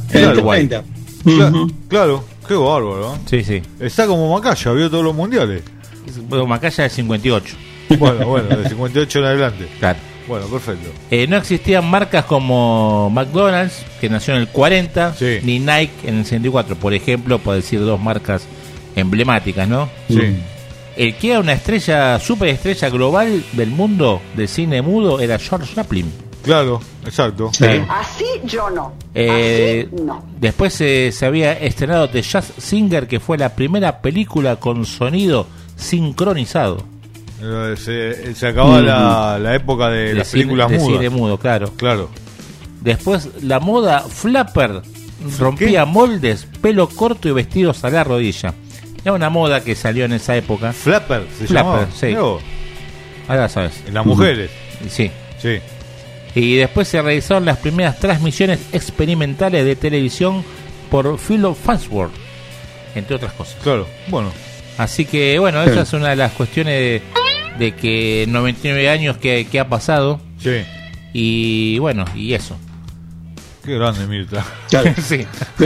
Claro, qué bárbaro. Sí, sí. Está como Macaya, vio todos los mundiales. Bueno, Macaya de 58. Bueno, de 58 en adelante. Claro. Bueno, perfecto. No existían marcas como McDonald's, que nació en el 40, ni Nike en el 64, por ejemplo, por decir dos marcas emblemáticas, ¿no? Sí. El que era una superestrella global del mundo del cine mudo era George Chaplin. Claro, exacto. Sí. Así yo no. Así no. Después se había estrenado The Jazz Singer, que fue la primera película con sonido sincronizado. Se acaba la época de las películas mudas. De cine mudo, claro. Claro. Después la moda flapper rompía moldes, pelo corto y vestidos a la rodilla. Era una moda que salió en esa época. Flapper, llamaba. Sí. Ahora sabes. En las mujeres. Sí. Sí. Y después se realizaron las primeras transmisiones experimentales de televisión por Philo Farnsworth, entre otras cosas. Claro, bueno. Así que, bueno, esa es una de las cuestiones de que 99 años que ha pasado. Sí. Y bueno, y eso. Qué grande, Mirta. Claro. Sí.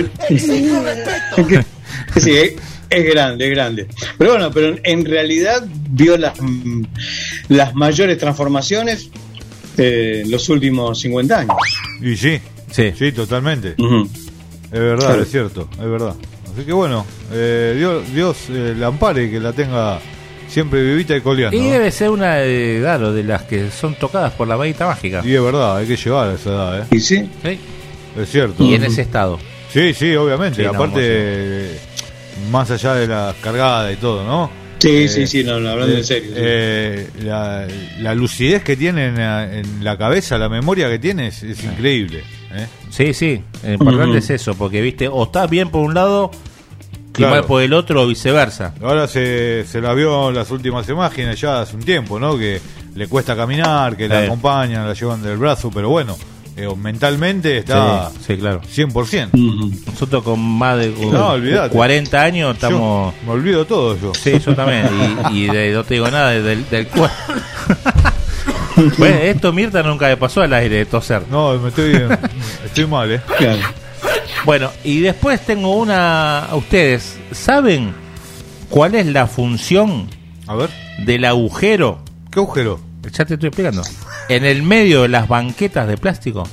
Sí, es grande. Pero bueno, en realidad vio las mayores transformaciones en los últimos 50 años. Y sí, totalmente. Es verdad, claro. Es cierto, es verdad. Así que bueno, Dios la ampare y que la tenga siempre vivita y coleando. Y debe ser una de las que son tocadas por la varita mágica. Y es verdad, hay que llegar a esa edad, ¿eh? ¿Y sí? Es cierto. Y en ese estado. Sí, obviamente. Sí, aparte, más allá de la cargada y todo, ¿no? Sí, hablando en serio. La lucidez que tiene en la cabeza, la memoria que tiene es increíble. Sí, importante es eso, porque viste, o estás bien por un lado y mal por el otro, o viceversa. Ahora se la vio en las últimas imágenes ya hace un tiempo, ¿no? Que le cuesta caminar, que la acompañan, la llevan del brazo, pero bueno, mentalmente está claro. 100%. Nosotros con más de 40 años estamos... Me olvido todo yo. Sí, yo también. y no te digo nada del cuerpo. Bueno, esto Mirta nunca le pasó al aire de toser. No, estoy mal, Claro. Bueno, y después tengo una a ustedes. ¿Saben cuál es la función del agujero? ¿Qué agujero? Ya te estoy explicando. En el medio de las banquetas de plástico.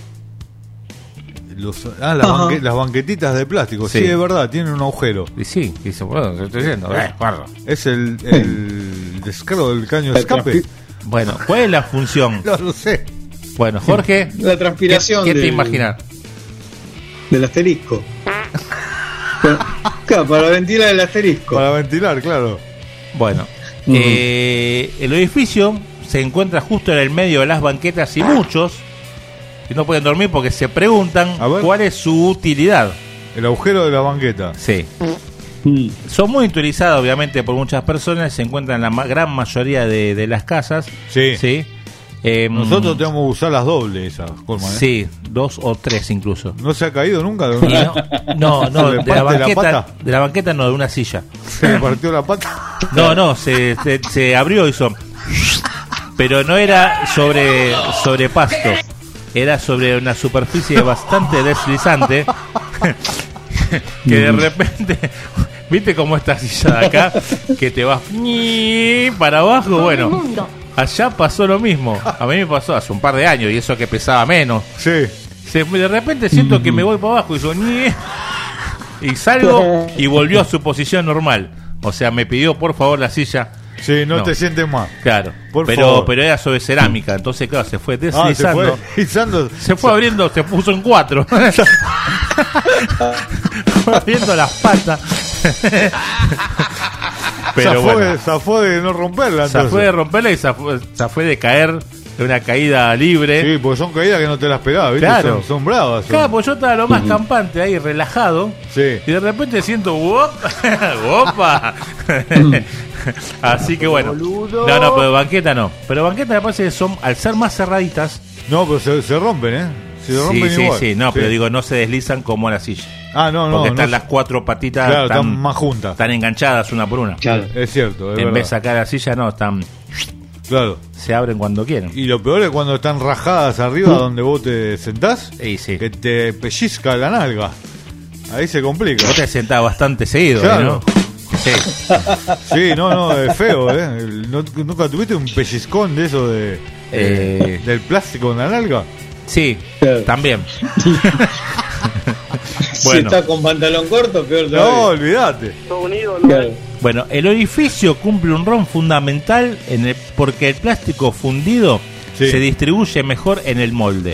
Las banquetitas de plástico. Sí, es verdad, tienen un agujero. Y sí, bueno, te estoy diciendo. Es el descargo del caño de escape. Bueno, ¿cuál es la función? No lo sé. Bueno, Jorge, la transpiración. ¿Qué te imaginas? Del asterisco. Claro, para ventilar el asterisco. Para ventilar, claro. Bueno, el edificio se encuentra justo en el medio de las banquetas y muchos que no pueden dormir porque se preguntan cuál es su utilidad. El agujero de la banqueta. Sí. Son muy utilizados obviamente por muchas personas, se encuentran en la gran mayoría de las casas. Sí. Nosotros tenemos que usar las dobles esas, Colman, ¿eh? Sí, 2 o 3 incluso. ¿No se ha caído nunca? No, de la banqueta no, de una silla. ¿Se le partió la pata? No, se abrió, hizo. Pero no era sobre pasto, era sobre una superficie bastante deslizante. Que de repente, ¿viste cómo esta silla de acá? Que te vas para abajo. Bueno, allá pasó lo mismo. A mí me pasó hace un par de años, y eso que pesaba menos. Sí. De repente siento que me voy para abajo y salgo y volvió a su posición normal. O sea, me pidió por favor la silla. Sí, no te sientes más. Claro, pero era sobre cerámica. Entonces, claro, se fue deslizando. Se fue abriendo, se puso en 4. Fue abriendo las patas. Pero zafó de no romperla. Zafó de romperla y zafó de caer. De una caída libre. Sí, porque son caídas que no te las esperabas, ¿viste? Claro. Son bravas. Claro, pues yo estaba lo más campante ahí, relajado. Sí. Y de repente siento ¡opa! Así que bueno. No, pero banqueta no. Pero banqueta me parece que son, al ser más cerraditas. No, pero se rompen, ¿eh? Se rompen igual. Sí, no, pero digo, no se deslizan como la silla. No. Porque están las 4 patitas. Claro, están más juntas. Están enganchadas una por una. Claro. Es cierto. En vez de sacar la silla, no, están. Claro. Se abren cuando quieren. Y lo peor es cuando están rajadas arriba donde vos te sentás. Sí. Que te pellizca la nalga. Ahí se complica. Vos te sentás bastante seguido, claro. ¿no? Sí. Sí, no, es feo, ¿eh? ¿Nunca tuviste un pellizcón de eso del plástico en la nalga? Sí, también. Si está con pantalón corto, peor todavía. No, olvídate. Bueno, el orificio cumple un rol fundamental porque el plástico fundido se distribuye mejor en el molde.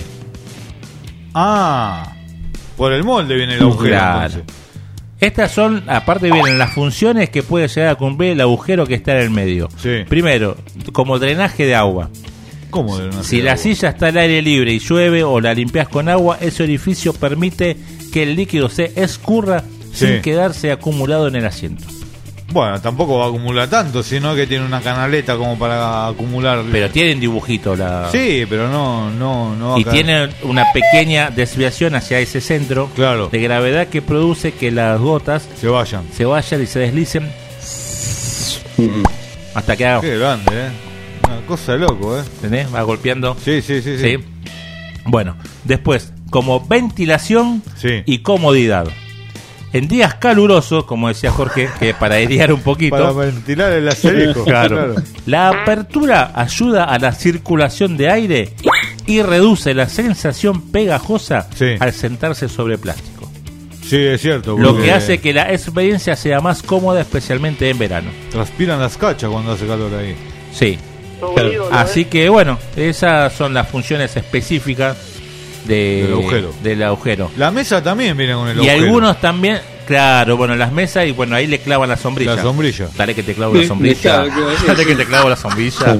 Por el molde viene el agujero. Claro. Entonces. Estas son, aparte vienen las funciones que puede llegar a cumplir el agujero que está en el medio. Sí. Primero, como drenaje de agua. ¿Cómo drenaje Si de la agua? silla está al aire libre y llueve o la limpias con agua, ese orificio permite que el líquido se escurra sin quedarse acumulado en el asiento. Bueno, tampoco va a acumular tanto, sino que tiene una canaleta como para acumular. Pero tienen dibujito la. Sí, pero no va y a caer. tiene una pequeña desviación hacia ese centro de gravedad que produce que las gotas se vayan y se deslicen hasta que haga. Qué grande, una cosa de loco, ¿Entendés? Va golpeando. Sí. Bueno, después, como ventilación y comodidad. En días calurosos, como decía Jorge, que para airear un poquito, para ventilar el asterisco. Claro. La apertura ayuda a la circulación de aire y reduce la sensación pegajosa al sentarse sobre plástico. Sí, es cierto. Lo que hace que la experiencia sea más cómoda, especialmente en verano. Transpiran las cachas cuando hace calor ahí. Sí. Así que bueno, esas son las funciones específicas del agujero. La mesa también viene con el agujero. Y algunos también, claro, bueno, las mesas y bueno, ahí le clavan la sombrilla. La sombrilla. Dale que te clavo la sombrilla. Dale que te clavo la sombrilla.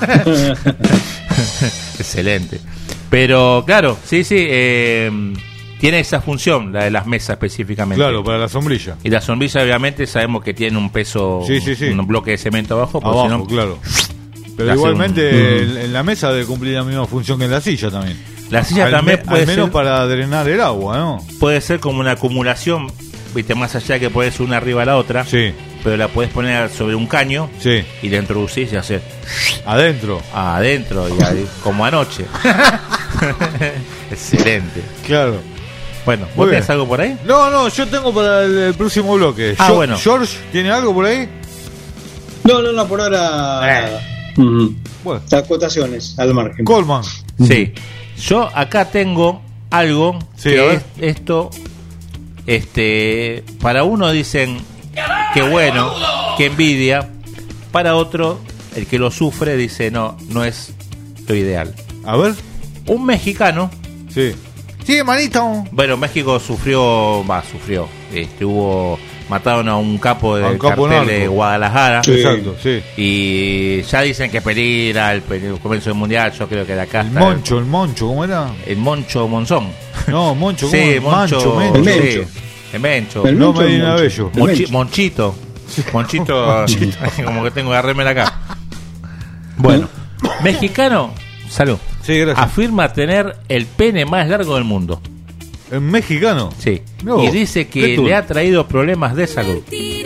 Excelente. Pero claro, sí, tiene esa función, la de las mesas específicamente. Claro, para la sombrilla. Y la sombrilla obviamente sabemos que tiene un peso, un bloque de cemento abajo. Abajo, si no, claro. Pero igualmente en la mesa debe cumplir la misma función que en la silla también. La silla también puede al menos ser, para drenar el agua, ¿no? Puede ser como una acumulación, viste, más allá que pones una arriba a la otra. Sí. Pero la puedes poner sobre un caño. Sí. Y la introducís y hacer adentro, y ahí, como anoche. Excelente. Claro. Bueno, ¿vos tenés algo por ahí? No, yo tengo para el próximo bloque. Bueno. George, ¿tiene algo por ahí? No, por ahora. Bueno. Acotaciones al margen. Colman. Sí. Yo acá tengo algo que es esto. Para uno dicen que bueno, que envidia. Para otro, el que lo sufre dice no es lo ideal. A ver. Un mexicano. Sí, manito. Bueno, México sufrió. Mataron a un capo del cartel de Guadalajara. Sí. Exacto, sí. Y ya dicen que peligra el comienzo del mundial. Yo creo que de acá el Moncho, ¿cómo era? El Moncho Monzón. No, Moncho, ¿cómo? Sí, Moncho. El Mencho. No Medina Bello. Monchito. Monchito, como que tengo que agarrármela acá. Bueno, mexicano Salud. Sí, gracias. Afirma tener el pene más largo del mundo. ¿En mexicano? Sí. No. Y dice que le ha traído problemas de salud.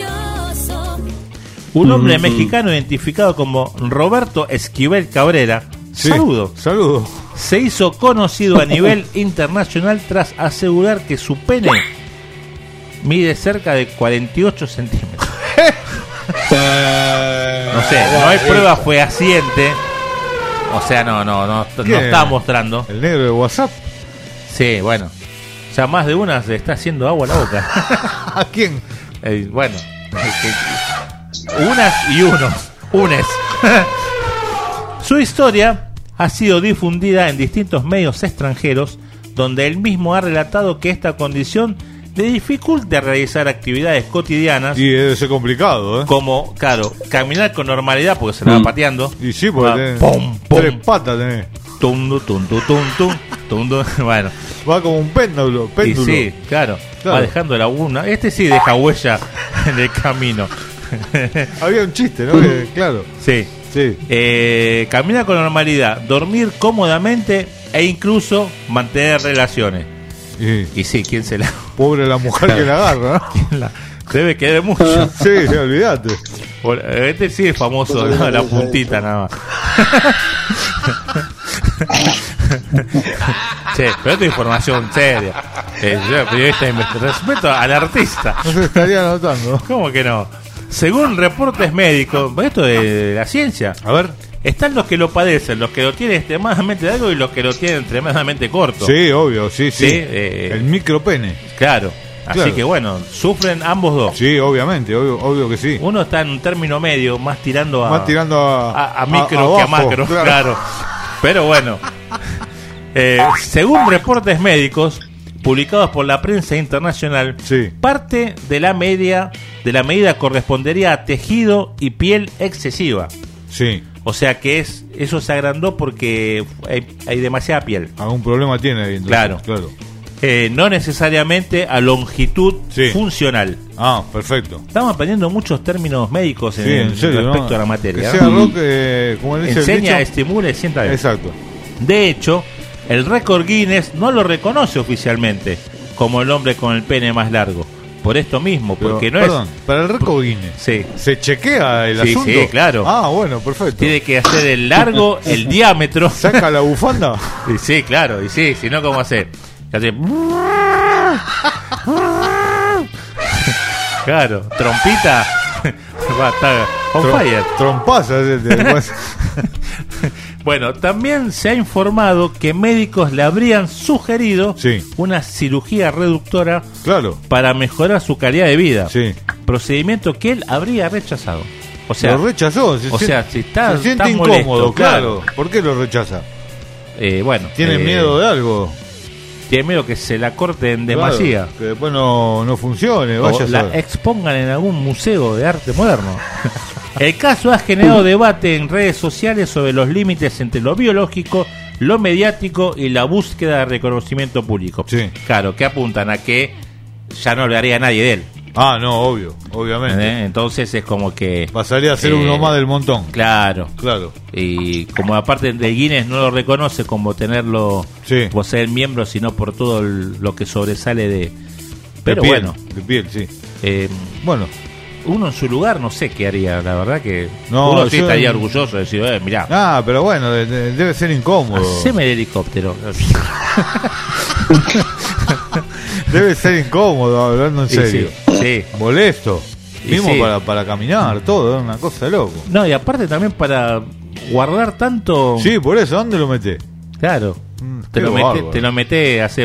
Un hombre mexicano identificado como Roberto Esquivel Cabrera. Sí. Saludo. Se hizo conocido a nivel internacional tras asegurar que su pene mide cerca de 48 centímetros. No sé, no hay prueba fehaciente. O sea, no está mostrando. ¿El negro de WhatsApp? Sí, bueno. Ya más de una se está haciendo agua en la boca. ¿A quién? Bueno, unas y unes. Su historia ha sido difundida en distintos medios extranjeros, donde él mismo ha relatado que esta condición le dificulta realizar actividades cotidianas. Y debe ser complicado, como, claro, caminar con normalidad porque se la va pateando. Y sí, porque tres patas tenés. Bueno, va como un péndulo. Y sí, claro, va dejando la una. Este sí deja huella en el camino. Había un chiste, ¿no? Claro. Sí. Caminar con normalidad, dormir cómodamente e incluso mantener relaciones. Y sí, ¿quién se la... Pobre la mujer que la agarra, ¿no? Debe quedar mucho. Sí, olvídate. Este sí es famoso, ¿no? La puntita nada más. Che, pero esta información seria. Yo periodista respeto al artista. No se estaría notando. ¿Cómo que no? Según reportes médicos, esto de la ciencia. A ver. Están los que lo padecen, los que lo tienen extremadamente largo y los que lo tienen extremadamente corto. Sí, obvio, sí. El micropene. Claro. Así que bueno, sufren ambos dos. Sí, obviamente, obvio que sí. Uno está en un término medio, más tirando a micro abajo, que a macro. Claro. Pero bueno, según reportes médicos publicados por la prensa internacional, parte de la medida correspondería a tejido y piel excesiva. Sí. O sea que eso se agrandó porque hay demasiada piel. Algún problema tiene ahí. Claro. No necesariamente a longitud funcional. Ah, perfecto. Estamos aprendiendo muchos términos médicos en serio, respecto a la materia. Que sea rock, como dice enseña, estimula y sienta bien. Exacto. De hecho, el récord Guinness no lo reconoce oficialmente como el hombre con el pene más largo. Por esto mismo, porque para el récord Guinness ¿se chequea el asunto? Sí, claro. Ah, bueno, perfecto. Tiene que hacer el largo, el diámetro. ¿Saca la bufanda? Sí, claro, y sí, si no, ¿cómo hacer? Hace... Claro, trompita. Va a estar on fire. Trompaza. Bueno, también se ha informado que médicos le habrían sugerido una cirugía reductora para mejorar su calidad de vida. Procedimiento que él habría rechazado. O sea, lo rechazó. Si está, se siente está incómodo, molesto, claro. ¿Por qué lo rechaza? Bueno, ¿tiene miedo de algo? Tiene miedo que se la corten demasía. Que después no funcione. O la expongan en algún museo de arte moderno. El caso ha generado debate en redes sociales sobre los límites entre lo biológico, lo mediático y la búsqueda de reconocimiento público. Claro, que apuntan a que ya no le haría a nadie de él. Ah, no, obviamente. Entonces es como que... pasaría a ser uno más del montón. Claro. Y como aparte de Guinness no lo reconoce como tenerlo, por ser miembro, sino por todo lo que sobresale de... Pero piel, bueno. De piel, sí. Bueno. Uno en su lugar no sé qué haría, la verdad que... No, uno sí estaría orgulloso de decir, mirá. Ah, pero bueno, debe ser incómodo. Haceme el helicóptero. Debe ser incómodo, hablando en serio. Sí. Molesto. Mismo para caminar, todo, es una cosa de loco. No, y aparte también para guardar tanto... Sí, por eso, ¿dónde lo metés? Claro. Te lo metés a hacer...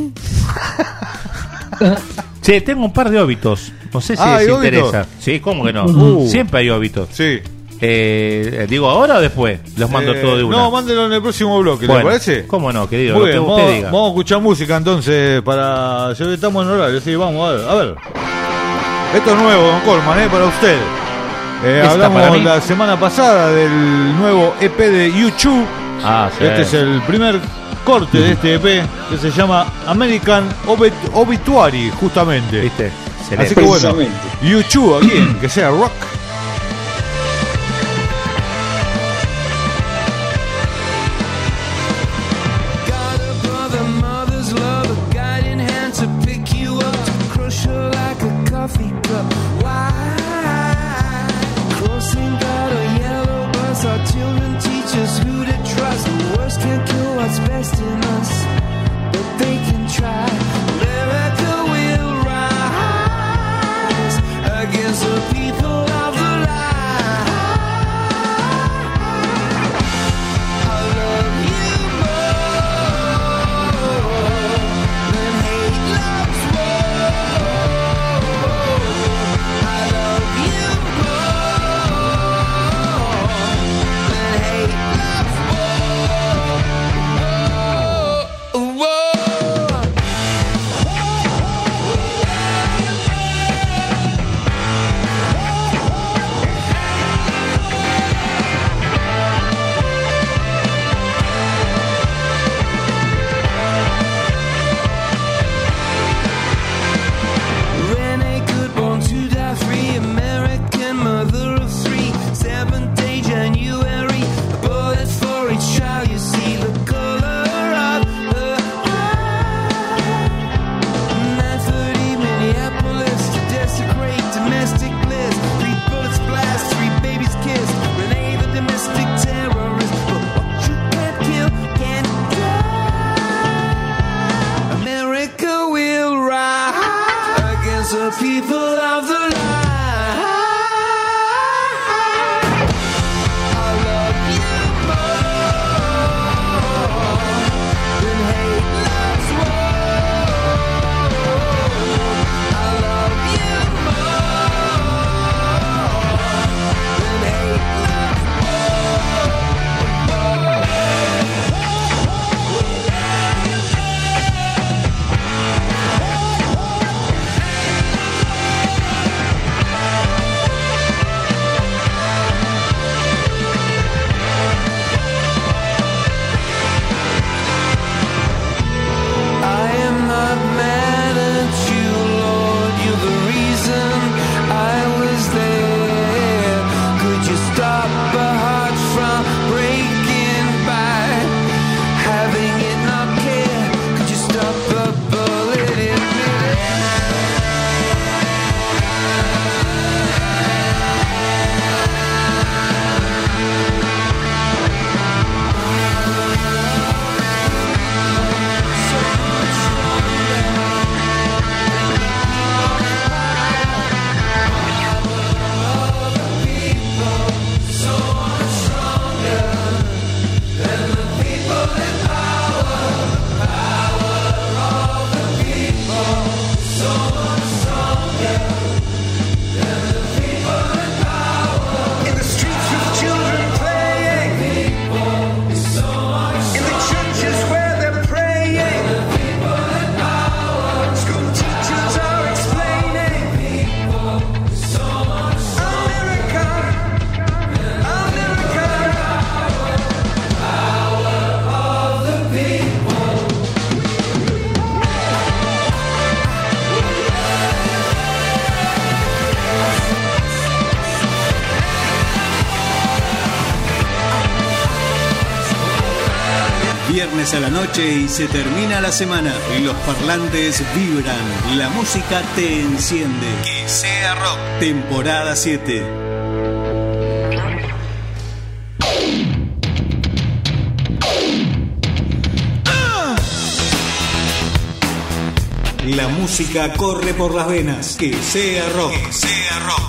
Che, tengo un par de óbitos. No sé si les interesa. Sí, ¿cómo que no? Siempre hay óbitos. Sí. ¿Digo ahora o después? Los mando todo de una. No, mándenlo en el próximo bloque, ¿le parece? ¿Cómo no, querido? Muy bien, vamos a escuchar música entonces para... Ya estamos en horario, sí, vamos a ver. Esto es nuevo, don Colman, para usted. Hablamos la semana pasada del nuevo EP de U2. Este es el primer corte de este EP que se llama American Obituary, justamente. ¿Viste? Así que bueno, U2 aquí en Que Sea Rock. empieza la noche y se termina la semana. Y los parlantes vibran, la música te enciende. Que sea rock. Temporada 7. La música corre por las venas. Que sea rock. Que sea rock.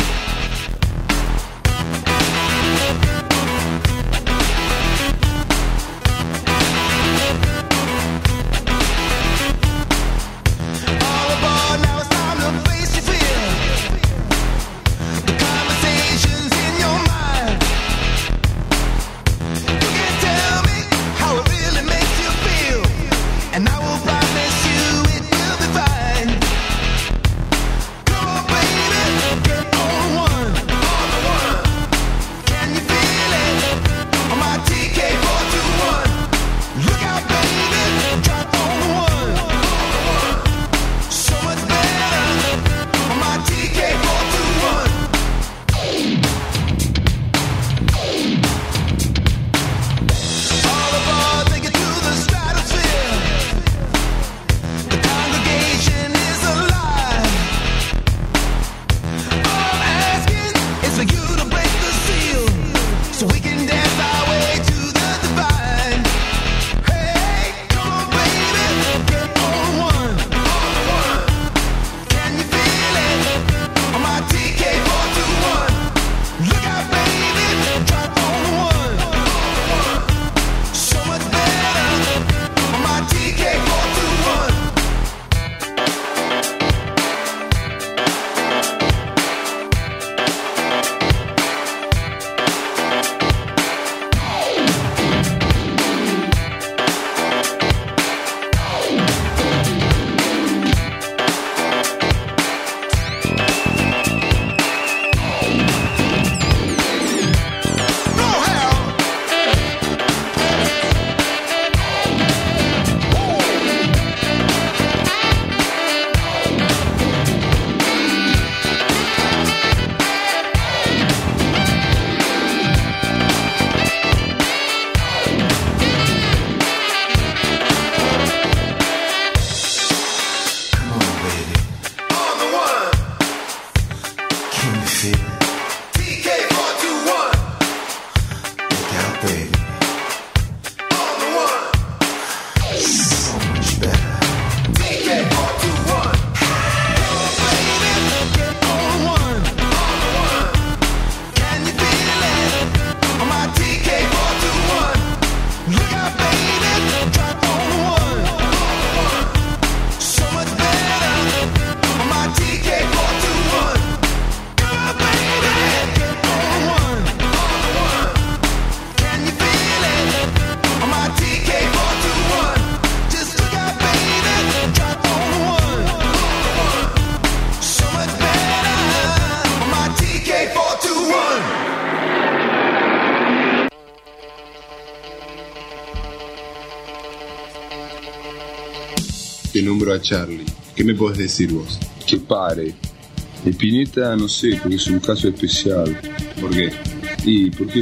Te nombro a Charlie. ¿Qué me podés decir vos? Que pare. Spinetta no sé, porque es un caso especial. ¿Por qué? Y porque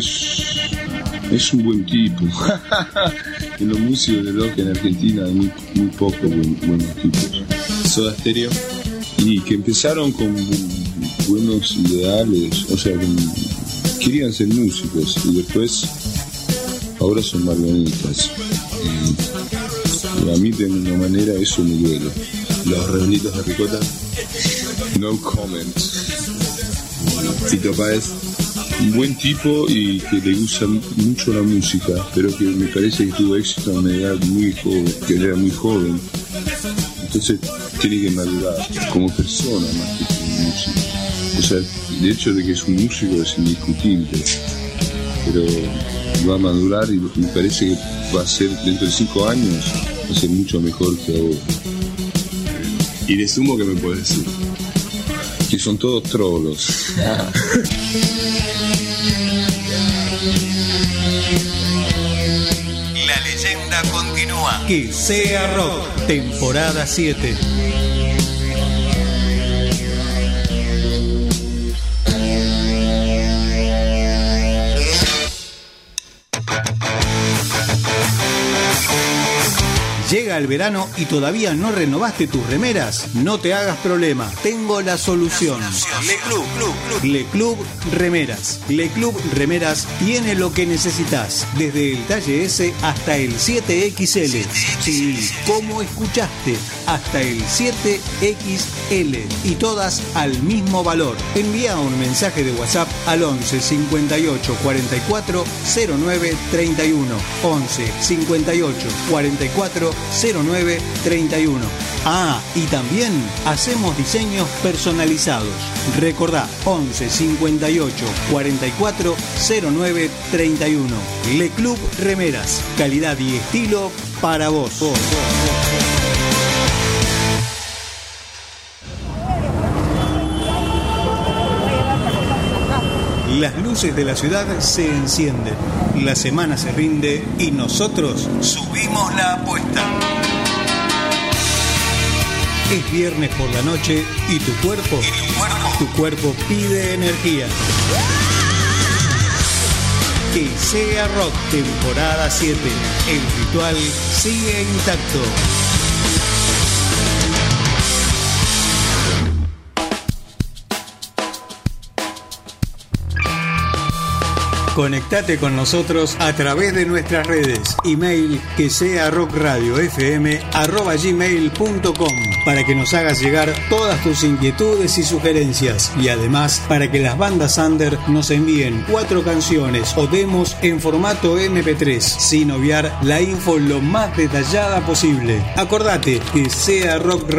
es un buen tipo. En los músicos de rock en Argentina hay muy pocos buenos tipos. ¿Soda Stereo? Y que empezaron con buenos ideales, o sea, querían ser músicos y después ahora son marionetas. A mí de una manera eso me duele. Los Redonditos de Ricota. No comment. Tito Páez. Un buen tipo y que le gusta mucho la música, pero que me parece que tuvo éxito a una edad muy joven, que era muy joven. Entonces tiene que madurar como persona más que como músico. O sea, el hecho de que es un músico es indiscutible, pero va a madurar y me parece que va a ser dentro de 5 años va a ser mucho mejor que ahora. ¿Y de Sumo qué me puedes decir? Que son todos trolos. La leyenda continúa. Que sea rock, temporada 7. Llega el verano y todavía no renovaste tus remeras. No te hagas problema. Tengo la solución. Le Club Remeras. Le Club Remeras tiene lo que necesitas. Desde el talle S hasta el 7XL. Sí, como escuchaste, hasta el 7XL. Y todas al mismo valor. Envía un mensaje de WhatsApp al 11 58 44 09 31. 11 58 44 09 31. Ah, y también hacemos diseños personalizados. Recordá, 11 58 44 09 31. Le Club Remeras, calidad y estilo para vos. Las luces de la ciudad se encienden, la semana se rinde y nosotros subimos la apuesta. Es viernes por la noche y tu cuerpo pide energía. Que sea rock, temporada 7. El ritual sigue intacto. Conectate con nosotros a través de nuestras redes. Email que sea rockradiofm@gmail.com para que nos hagas llegar todas tus inquietudes y sugerencias. Y además para que las bandas under nos envíen 4 canciones o demos en formato MP3, sin obviar la info lo más detallada posible. Acordate que sea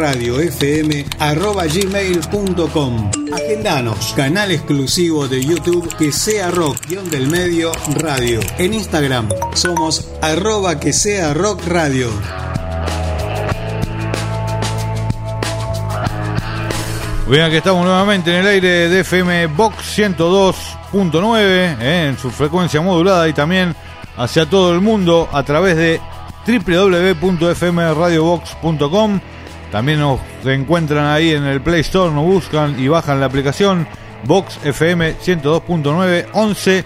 rockradiofm@gmail.com. Agendanos, canal exclusivo de YouTube que sea rock_del_medio radio. En Instagram somos @que sea rock radio. Bien, aquí estamos nuevamente en el aire de FM Box 102.9 en su frecuencia modulada y también hacia todo el mundo a través de www.fmradiobox.com. También nos encuentran ahí en el Play Store, nos buscan y bajan la aplicación Box FM 102.9 11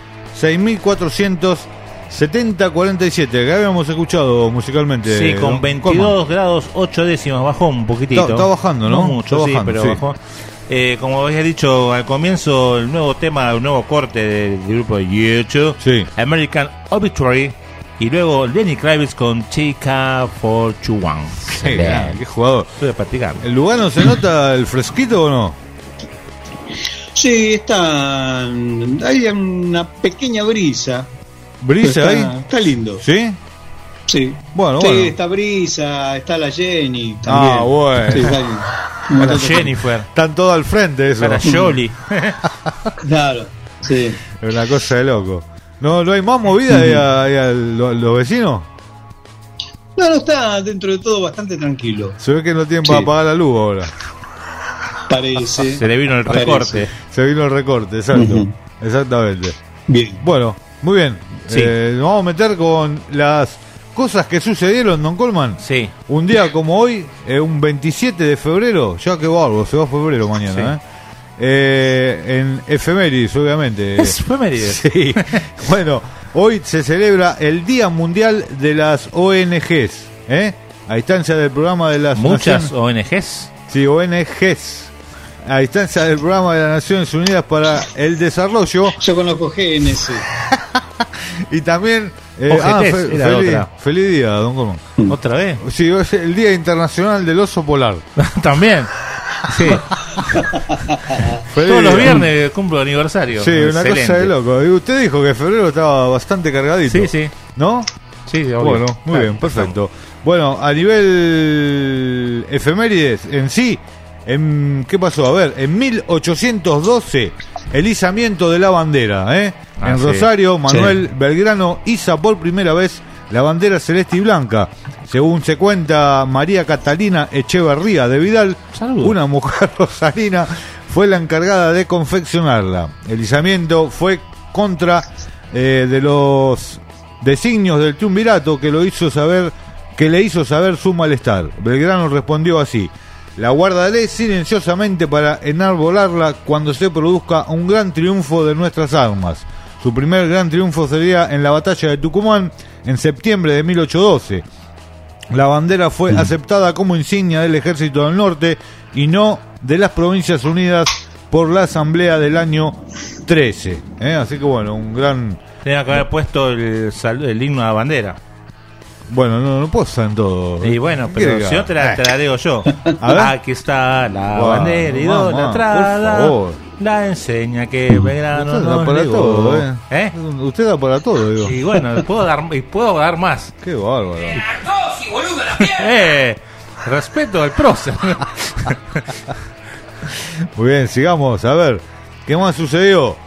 6470-47, que habíamos escuchado musicalmente. Sí, con 22 grados 8 décimas, bajó un poquitito. Está bajando, ¿no? No mucho, está sí, bajando, pero sí. bajó. Como había dicho al comienzo, el nuevo tema, el nuevo corte del grupo de YouTube, sí. American Obituary, y luego Lenny Kravitz con Chica 421. Qué jugador. Estoy practicando. ¿El Lugano se nota el fresquito o no? Sí, hay una pequeña brisa. ¿Brisa ahí? Está lindo. ¿Sí? Sí. Bueno. Está brisa, está la Jenny también. Ah, bueno. Sí, para Jennifer. Están todos al frente eso. Para Jolie. Claro, sí. Es una cosa de loco. ¿No hay más movida ahí a los vecinos? No, está dentro de todo bastante tranquilo. Se ve que no tienen para apagar la luz ahora. Parece. Se le vino el recorte. Se vino el recorte, exacto. Exactamente. Bien. Bueno, muy bien. Sí. Nos vamos a meter con las cosas que sucedieron, don Colman. Sí. Un día como hoy, un 27 de febrero, ya que va algo, se va febrero mañana, en efemérides, obviamente. Efemérides. Sí. Bueno, hoy se celebra el Día Mundial de las ONGs, a distancia del programa de las Muchas ONGs. Sí, ONGs. A distancia del programa de las Naciones Unidas para el Desarrollo. Yo conozco GNC. Y también feliz día, don Colman. ¿Otra vez? Sí, es el Día Internacional del Oso Polar. También. Sí. Todos los viernes cumplo aniversario. Sí, una cosa de loco. Y usted dijo que febrero estaba bastante cargadito. Sí. ¿No? Sí, obvio. Bueno, muy bien, perfecto. Bueno, a nivel efemérides en sí, ¿qué pasó? A ver, en 1812, el izamiento de la bandera, en Rosario, Manuel Belgrano iza por primera vez la bandera celeste y blanca. Según se cuenta, María Catalina Echeverría de Vidal, una mujer rosarina, fue la encargada de confeccionarla. El izamiento fue contra de los designios del triunvirato que le hizo saber su malestar. Belgrano respondió así: la guardaré silenciosamente para enarbolarla cuando se produzca un gran triunfo de nuestras armas. Su primer gran triunfo sería en la batalla de Tucumán en septiembre de 1812. la bandera fue aceptada como insignia del Ejército del Norte y no de las Provincias Unidas por la Asamblea del año 13. Así que bueno, un gran... Tenía que haber puesto el himno a la bandera. Bueno, no puedo estar en todo. Y bueno, pero si no te la digo yo. Aquí está la bandera idolatrada, la enseña que Belgrano nos para legó. todo, Usted da para todo, digo. Y bueno, puedo dar más. Qué bárbaro. Respeto al prócer. Muy bien, sigamos. A ver, ¿qué más sucedió?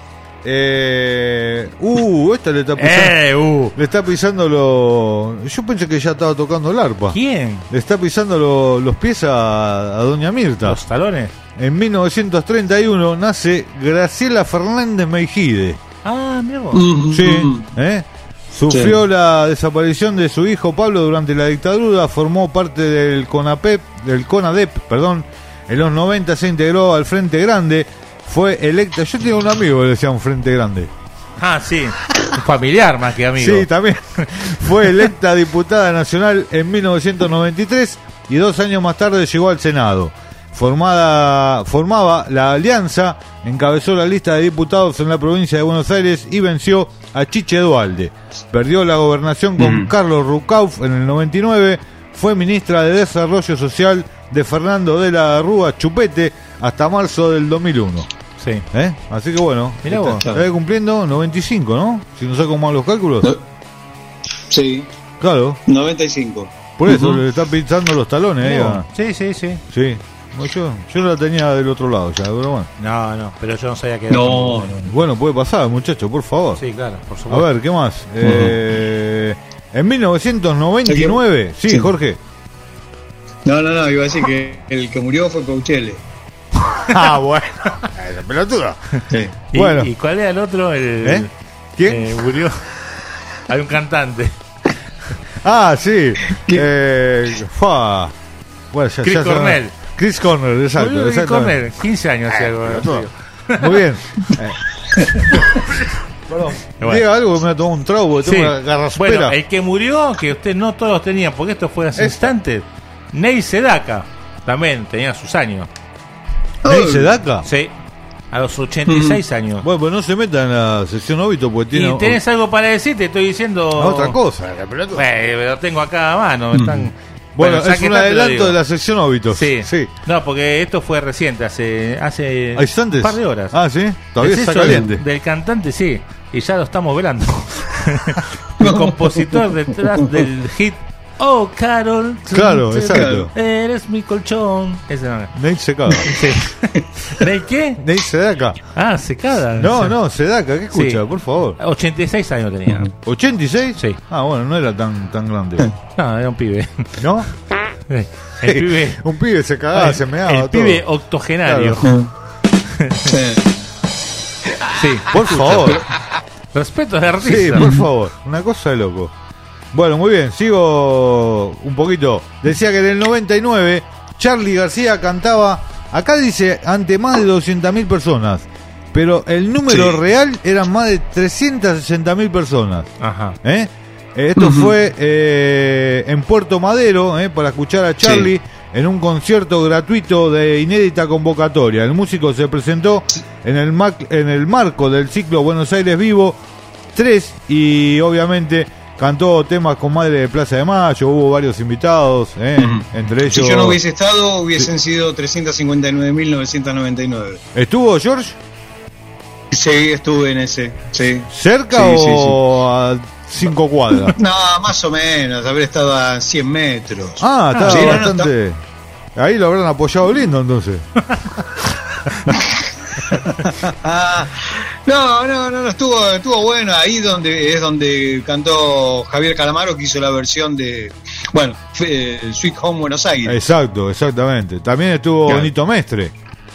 Esta le está pisando. Le está pisando Yo pensé que ya estaba tocando el arpa. ¿Quién? Le está pisando los pies a doña Mirta. ¿Los talones? En 1931 nace Graciela Fernández Meijide. Ah, mira vos. Sí, Sufrió la desaparición de su hijo Pablo durante la dictadura, formó parte del CONADEP, en los 90 se integró al Frente Grande, fue electa, yo tengo un amigo que le decía un Frente Grande. Ah, sí, un familiar más que amigo. Sí, también. Fue electa diputada nacional en 1993 y 2 años más tarde llegó al Senado. Formaba la Alianza, encabezó la lista de diputados en la provincia de Buenos Aires y venció a Chiche Duhalde. Perdió la gobernación con Carlos Rucauf en el 99, fue ministra de Desarrollo Social de Fernando de la Rúa Chupete hasta marzo del 2001. Sí. Así que bueno, está cumpliendo 95, ¿no? Si no saco mal los cálculos. Sí. Claro. 95. Por eso le está pinchando los talones. Sí. Sí. Yo la tenía del otro lado ya, pero bueno. No, pero yo no sabía que No. Bueno, puede pasar, muchacho, por favor. Sí, claro, por supuesto. A ver, ¿qué más? En 1999, sí, Jorge. No, iba a decir que el que murió fue Pauchele. Bueno, esa pelotuda. Sí. Bueno. ¿Y cuál era el otro? ¿Quién? Murió. Hay un cantante. Sí. Bueno, Chris Cornell. Chris Cornell, exacto. Chris Cornell, 15 años hacía algo. Muy bien. Perdón. Diga algo que me ha tomado un trago, tengo una garraspera. Bueno, el que murió, que usted no todos tenían, porque esto fue hace instantes, Ney Sedaka, también tenía sus años. ¿Ney Sedaka? Sí, a los 86 años. Bueno, pues no se meta en la sección óbito, porque tiene... ¿Y tenés algo para decir? Te estoy diciendo... Otra cosa. Lo tengo acá a mano, están... Bueno, es un adelanto de la sección óbitos. Sí. No, porque esto fue reciente, hace un par de horas. Ah, sí, todavía está caliente. Del cantante, sí, y ya lo estamos velando. El compositor detrás del hit Oh, Carol. Claro, exacto. Eres mi colchón. Ese no. Ney Secada. Sí. ¿Ney qué? Ney Sedaka. Secada. No, Sedaka, ¿qué escucha? Por favor. 86 años tenía. ¿86? Sí. Bueno, no era tan grande. No, era un pibe. ¿No? El pibe. Un pibe se cagaba, se meaba. El pibe octogenario. Claro. Sí, por favor. Respeto al artista. Sí, por favor. Una cosa de loco. Bueno, muy bien, sigo un poquito. Decía que en el 99 Charly García cantaba, acá dice, ante más de 200.000 personas, pero el número real eran más de 360.000 personas. Ajá. Esto fue en Puerto Madero, para escuchar a Charly en un concierto gratuito de inédita convocatoria. El músico se presentó en el marco del ciclo Buenos Aires Vivo 3 y obviamente cantó temas con Madre de Plaza de Mayo, hubo varios invitados, entre ellos... Si yo no hubiese estado, hubiesen sido 359.999. ¿Estuvo George? Sí, estuve en ese, sí. ¿Cerca o a 5 cuadras? No, más o menos, haber estado a 100 metros. Estaba bastante... Ahí lo habrán apoyado lindo, entonces. No, estuvo bueno. Ahí es donde cantó Javier Calamaro, que hizo la versión de Sweet Home Buenos Aires. Exactamente. También estuvo Nito Mestre.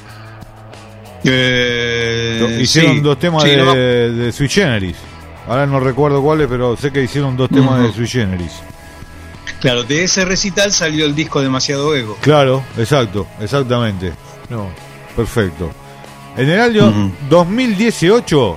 Hicieron 2 temas de Sui Generis. Ahora no recuerdo cuáles, pero sé que hicieron 2 temas de Sui Generis. Claro, de ese recital salió el disco Demasiado Ego. Claro, exactamente. No. Perfecto. En el año 2018,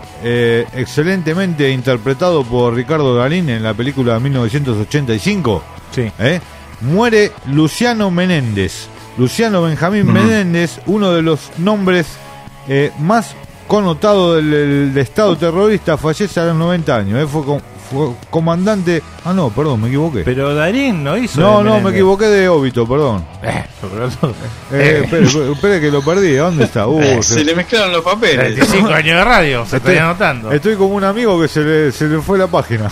excelentemente interpretado por Ricardo Darín en la película 1985, muere Luciano Menéndez. Luciano Benjamín Menéndez, uno de los nombres más connotados del Estado terrorista, fallece a los 90 años. Fue comandante... Ah, no, perdón, me equivoqué. Pero Darín no hizo... No, me equivoqué de Óbito, perdón. Espere que lo perdí. ¿Dónde está? Se le mezclaron los papeles. 25 años de radio, se estoy anotando. Estoy como un amigo que se le fue la página.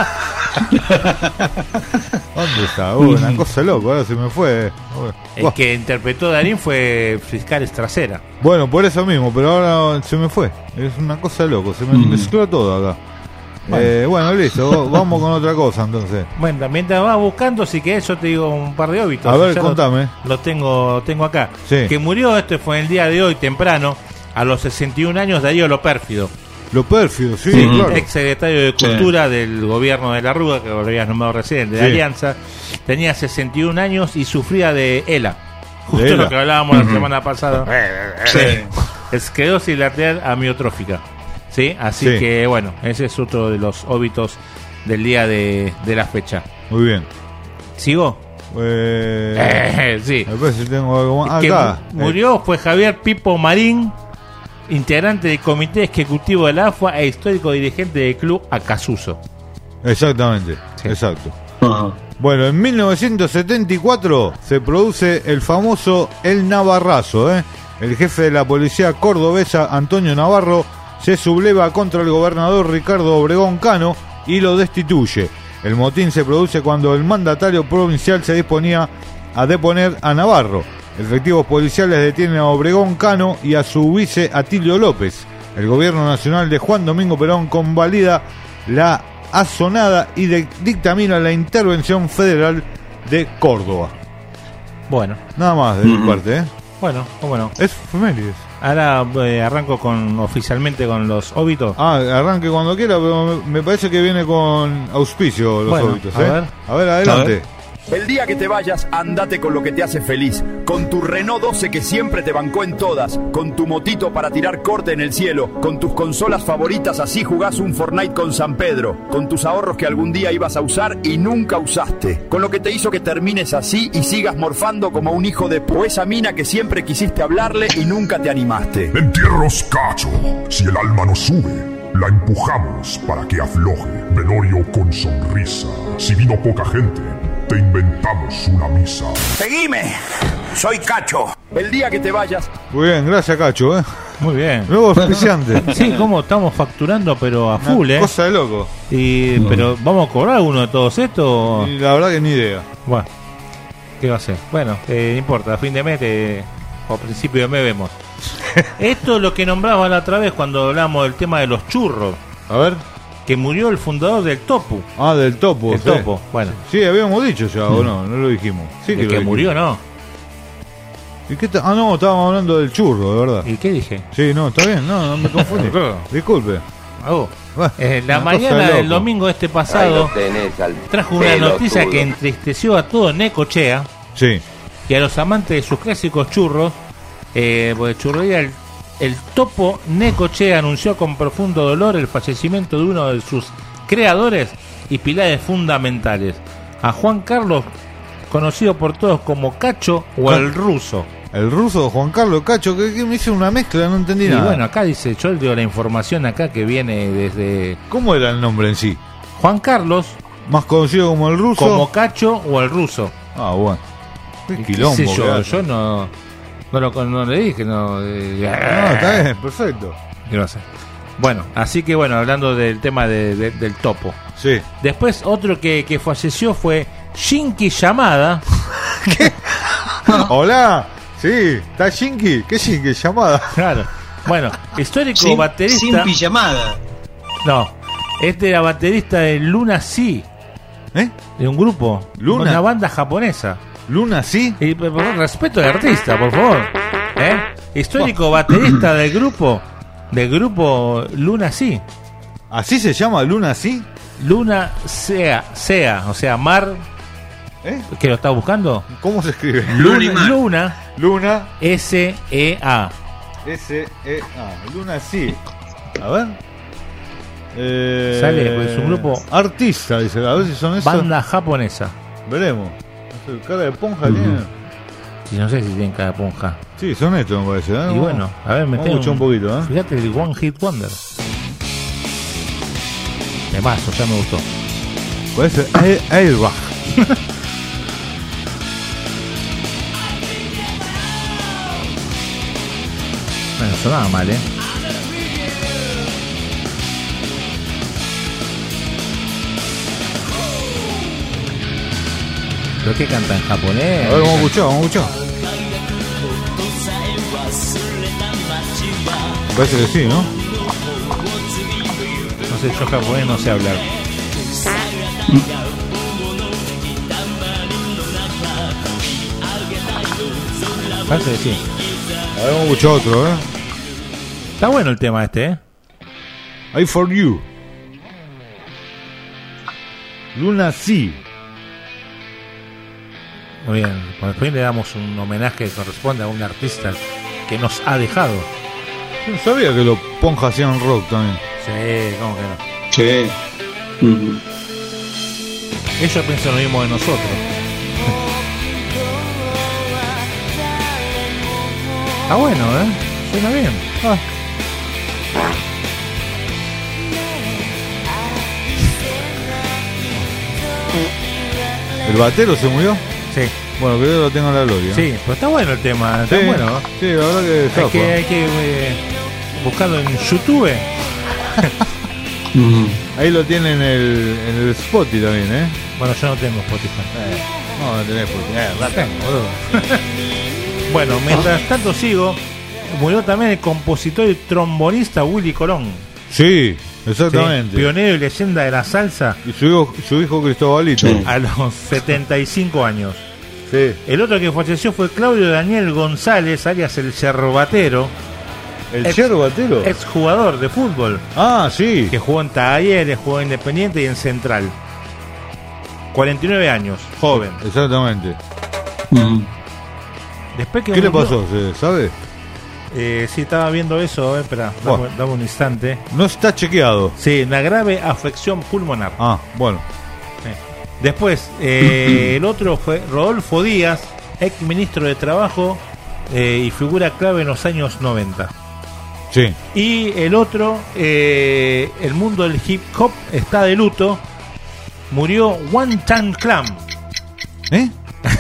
¿Dónde está? Una cosa loca, ahora se me fue. El que interpretó Darín fue Fiscal Estracera. Bueno, por eso mismo, pero ahora se me fue. Es una cosa loca, se me mezcló todo acá. Bueno, listo, vamos con otra cosa entonces. Bueno, mientras vas buscando, si querés yo te digo un par de óbitos. A ver, contame. Lo tengo acá. Sí. Que murió, fue el día de hoy temprano, a los 61 años, Darío Lo Pérfido. Lo Pérfido, sí, claro. Ex secretario de Cultura del gobierno de la Rúa, que lo habías nombrado recién, de la Alianza. Tenía 61 años y sufría de ELA. Justo lo que hablábamos la semana pasada. Esclerosis lateral amiotrófica. Sí, así que bueno, ese es otro de los óbitos del día de la fecha. Muy bien. ¿Sigo? Sí. A ver si tengo algo más. Acá. Murió fue Javier Pipo Marín, integrante del comité ejecutivo de la AFA e histórico dirigente del club Acasuso. Exactamente, exacto. Bueno, en 1974 se produce el famoso El Navarrazo. El jefe de la policía cordobesa, Antonio Navarro, se subleva contra el gobernador Ricardo Obregón Cano y lo destituye. El motín se produce cuando el mandatario provincial se disponía a deponer a Navarro. Efectivos policiales detienen a Obregón Cano y a su vice Atilio López. El gobierno nacional de Juan Domingo Perón convalida la asonada y dictamina la intervención federal de Córdoba. Bueno, nada más de mi parte, Bueno, ¿cómo no? Es efemérides. Ahora arranco oficialmente con los óbitos. Arranque cuando quiera, pero me parece que viene con auspicio los óbitos. A ver, adelante. El día que te vayas, andate con lo que te hace feliz. Con tu Renault 12 que siempre te bancó en todas. Con tu motito para tirar corte en el cielo. Con tus consolas favoritas, así jugás un Fortnite con San Pedro. Con tus ahorros que algún día ibas a usar y nunca usaste. Con lo que te hizo que termines así y sigas morfando como un hijo de esa mina que siempre quisiste hablarle y nunca te animaste. Entierros Cacho. Si el alma no sube, la empujamos para que afloje. Velorio con sonrisa. Si vino poca gente, te inventamos una misa. ¡Seguime! Soy Cacho. El día que te vayas. Muy bien, gracias Cacho, Muy bien. Nuevo auspiciante. Sí, como estamos facturando, pero a full, Cosa de loco. Pero ¿vamos a cobrar uno de todos estos? La verdad que ni idea. Bueno, ¿qué va a ser? Bueno, no importa, a fin de mes o a principio de mes vemos. Esto es lo que nombraba la otra vez cuando hablamos del tema de los churros. A ver. Que murió el fundador del Topu. Del Topu. El Topo, bueno. Sí, habíamos dicho ya, o no lo dijimos. Sí, que murió, ¿no? ¿Y qué no, estábamos hablando del churro, de verdad. ¿Y qué dije? Sí, no, está bien, no me confundí. Disculpe. La mañana del domingo pasado trajo una noticia que entristeció a todo Necochea. Sí. Y a los amantes de sus clásicos churros, porque churrería el Topo Necochea anunció con profundo dolor el fallecimiento de uno de sus creadores y pilares fundamentales, a Juan Carlos, conocido por todos como Cacho o el Ruso. El Ruso, Juan Carlos Cacho, que me hizo una mezcla, no entendí nada. Y bueno, acá dice, yo le digo la información acá que viene desde... ¿Cómo era el nombre en sí? Juan Carlos. Más conocido como el Ruso. Como Cacho o el Ruso. Bueno. Qué quilombo. ¿Qué sé yo no le dije, no. Está bien, perfecto. Bueno, así que hablando del tema del Topo. Sí. Después otro que falleció fue Shinki Yamada. ¿Qué? Hola. Sí, está Shinki. ¿Qué Shinki Yamada? Claro. Bueno, histórico baterista. Shinki Yamada. No, era baterista de Luna Sea. De un grupo. Una banda japonesa. Luna Sea. Y respeto al artista, por favor. Histórico baterista del grupo Luna Sea. ¿Así se llama Luna Sea? Luna Sea, o sea, mar. ¿Que lo está buscando? ¿Cómo se escribe? Luna S-E-A. S-E-A. Luna Sea. A ver. Sale, pues un grupo. Artista, dice. A ver si son esos. Banda japonesa. Veremos. Cara de ponja tiene. Y no sé si tienen cara de ponja. Sí, son estos, me parece. Y bueno, a ver, vamos a escuchar un poquito. Fíjate el One Hit Wonder. Temazo, ya me gustó. Parece Airbag. Bueno, sonaba mal, ¿Pero qué canta en japonés? A ver, vamos a escuchar. Parece que sí, ¿no? No sé, yo japonés no sé hablar. Parece que sí. A ver, vamos a escuchar otro, Está bueno el tema este, I for You. Luna Sea. Muy bien, por fin le damos un homenaje que corresponde a un artista que nos ha dejado. Yo no sabía que los ponjas hacían rock también. Sí, ¿cómo que no? Sí. Ellos piensan lo mismo de nosotros. Está bueno, suena bien. ¿El batero se murió? Sí. Bueno, que Dios lo tenga en la gloria. Sí, pero está bueno el tema, está bueno. Sí, la verdad que hay que buscarlo en YouTube. Ahí lo tienen en el Spotify también, Bueno, yo no tengo Spotify. No tenés Spotify. La tengo, boludo. Bueno, mientras tanto sigo, murió también el compositor y trombonista Willy Colón. Sí, exactamente. Sí, pionero y leyenda de la salsa. Y su hijo Cristobalito. Sí. A los 75 años. Sí. El otro que falleció fue Claudio Daniel González, alias el Yerbatero. ¿El Yerbatero? Exjugador de fútbol. Ah, sí. Que jugó en Talleres, jugó en Independiente y en Central. 49 años, joven. Exactamente. Después que ¿Qué le murió, pasó? ¿Se sabe? Sí, estaba viendo eso, espera, dame un instante. No está chequeado. Sí, una grave afección pulmonar. Ah, bueno. Después, el otro fue Rodolfo Díaz, ex ministro de Trabajo y figura clave en los años 90. Sí. Y el otro, el mundo del hip hop está de luto. Murió Wu-Tang Clan. ¿Qué?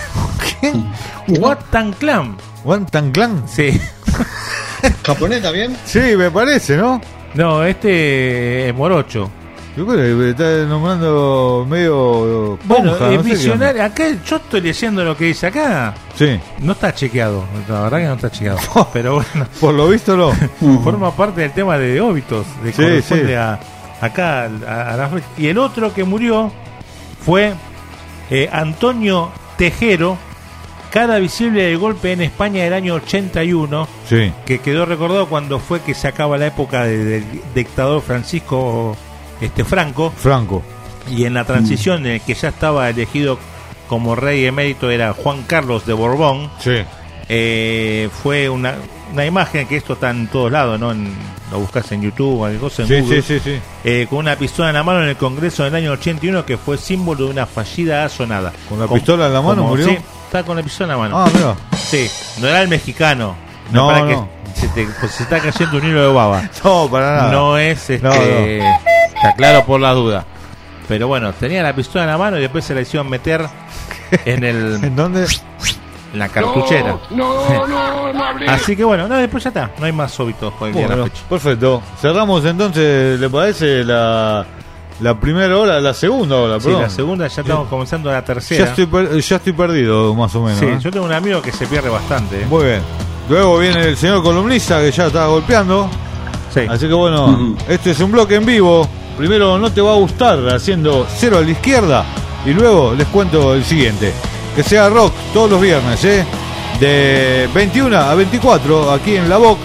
Wu-Tang Clan. ¿Wu-Tang Clan? Sí. ¿Japonés también? Sí, me parece, ¿no? No, este es morocho. Yo creo que me está nombrando medio bueno, ponja, no sé visionario. Acá yo estoy leyendo lo que dice acá. Sí. No está chequeado, la verdad que no está chequeado. Pero bueno. Por lo visto no. Forma parte del tema de óbitos. De sí, corresponde sí. Acá a la fecha. Y el otro que murió fue Antonio Tejero, cara visible del golpe en España del año 81, sí. Que quedó recordado cuando fue que se acaba la época del dictador Francisco Franco, y en la transición en el que ya estaba elegido como rey emérito era Juan Carlos de Borbón. Sí. Fue una imagen que esto está en todos lados, ¿no? Lo buscas en YouTube o algo cosa en Google. Sí. Con una pistola en la mano en el Congreso del año 81, que fue símbolo de una fallida asonada. ¿Con la pistola en la mano murió? Sí, está con la pistola en la mano. Ah, mira. Sí, no era el mexicano. No, para no. Que se está cayendo un hilo de baba. No, para nada. No es No. está claro por la duda. Pero bueno, tenía la pistola en la mano y después se la hicieron meter en el... ¿En dónde? En la cartuchera. No hablé. Así que bueno, después ya está. No hay más óbitos por el día de la fecha. Perfecto. Cerramos entonces, ¿le parece la primera hora, la segunda hora? Sí, perdón. la segunda, ya estamos comenzando la tercera. Ya estoy perdido, más o menos. Sí, yo tengo un amigo que se pierde bastante. Muy bien. Luego viene el señor columnista que ya está golpeando. Sí. Así que bueno, este es un bloque en vivo. Primero no te va a gustar haciendo 0 a la izquierda. Y luego les cuento el siguiente. Que sea rock todos los viernes, de 21 a 24 aquí en La Vox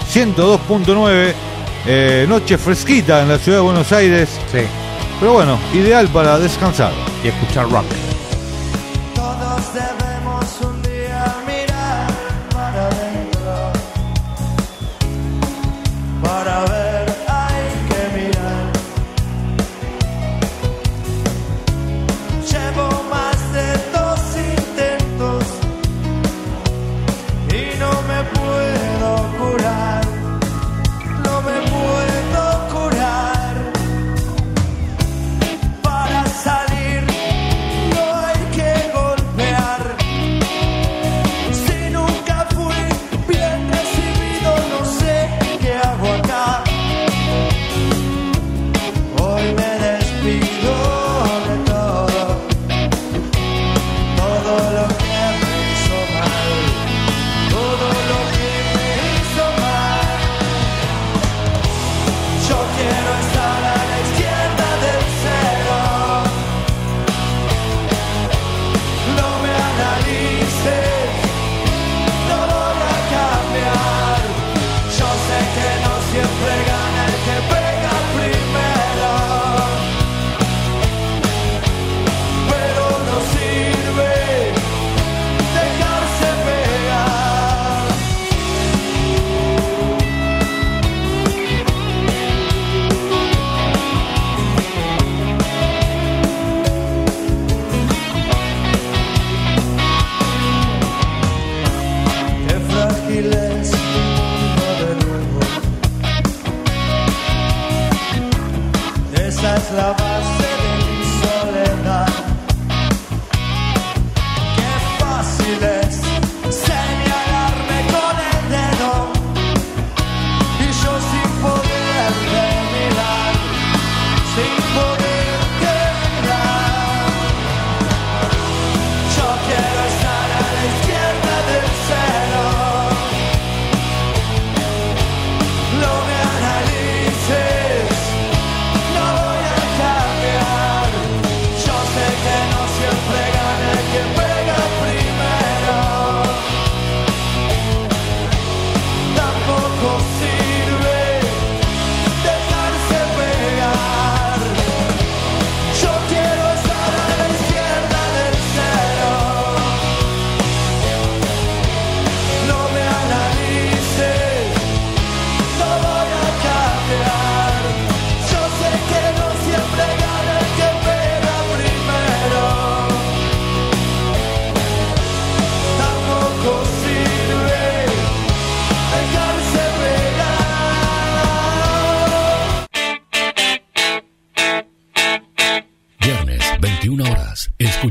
102.9. Noche fresquita en la ciudad de Buenos Aires. Sí. Pero bueno, ideal para descansar y escuchar rock. Todos debemos un día mirar para adentro. Para ver hay que mirar. Llevo más de 2 intentos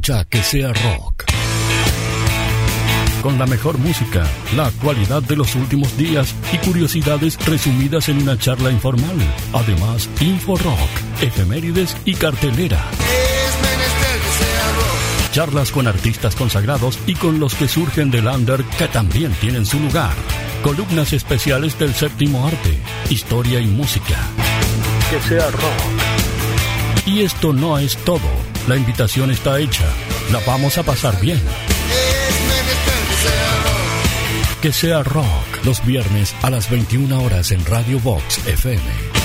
escucha Que Sea Rock. Con la mejor música, la actualidad de los últimos días y curiosidades resumidas en una charla informal. Además, Info Rock, efemérides y cartelera. Charlas con artistas consagrados y con los que surgen del under que también tienen su lugar. Columnas especiales del séptimo arte, historia y música. Que sea rock. Y esto no es todo. La invitación está hecha. La vamos a pasar bien. Que sea rock. Los viernes a las 21 horas en Radio Vox FM.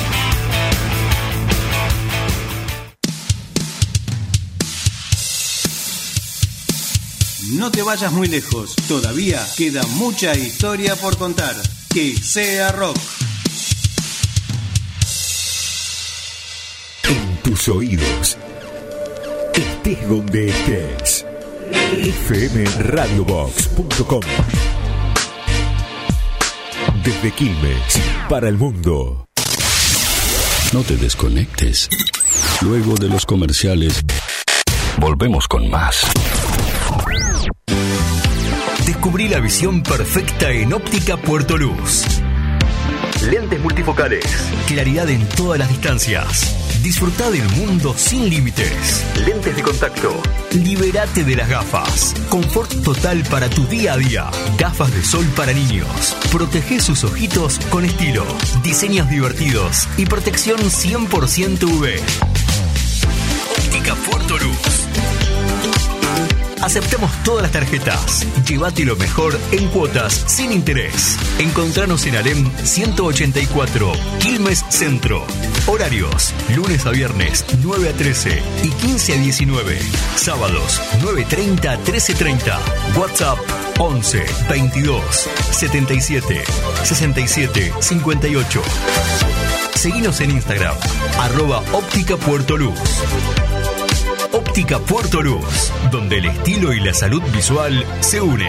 No te vayas muy lejos. Todavía queda mucha historia por contar. Que sea rock. En tus oídos. Estés donde estés. fmradiobox.com. Desde Quilmes para el mundo. No te desconectes. Luego de los comerciales, volvemos con más. Descubrí la visión perfecta en Óptica Puerto Luz. Lentes multifocales. Claridad en todas las distancias. Disfrutá del mundo sin límites. Lentes de contacto. Libérate de las gafas. Confort total para tu día a día. Gafas de sol para niños. Protege sus ojitos con estilo. Diseños divertidos y protección 100% UV. Óptica Puerto Luz. Aceptamos todas las tarjetas. Llévate lo mejor en cuotas sin interés. Encontranos en Alem 184, Quilmes Centro. Horarios: lunes a viernes 9 a 13 y 15 a 19. Sábados 9:30 a 13:30. WhatsApp 11 22 77 67 58. Seguinos en Instagram @Óptica Puerto Luz. Óptica Puerto Luz, donde el estilo y la salud visual se unen.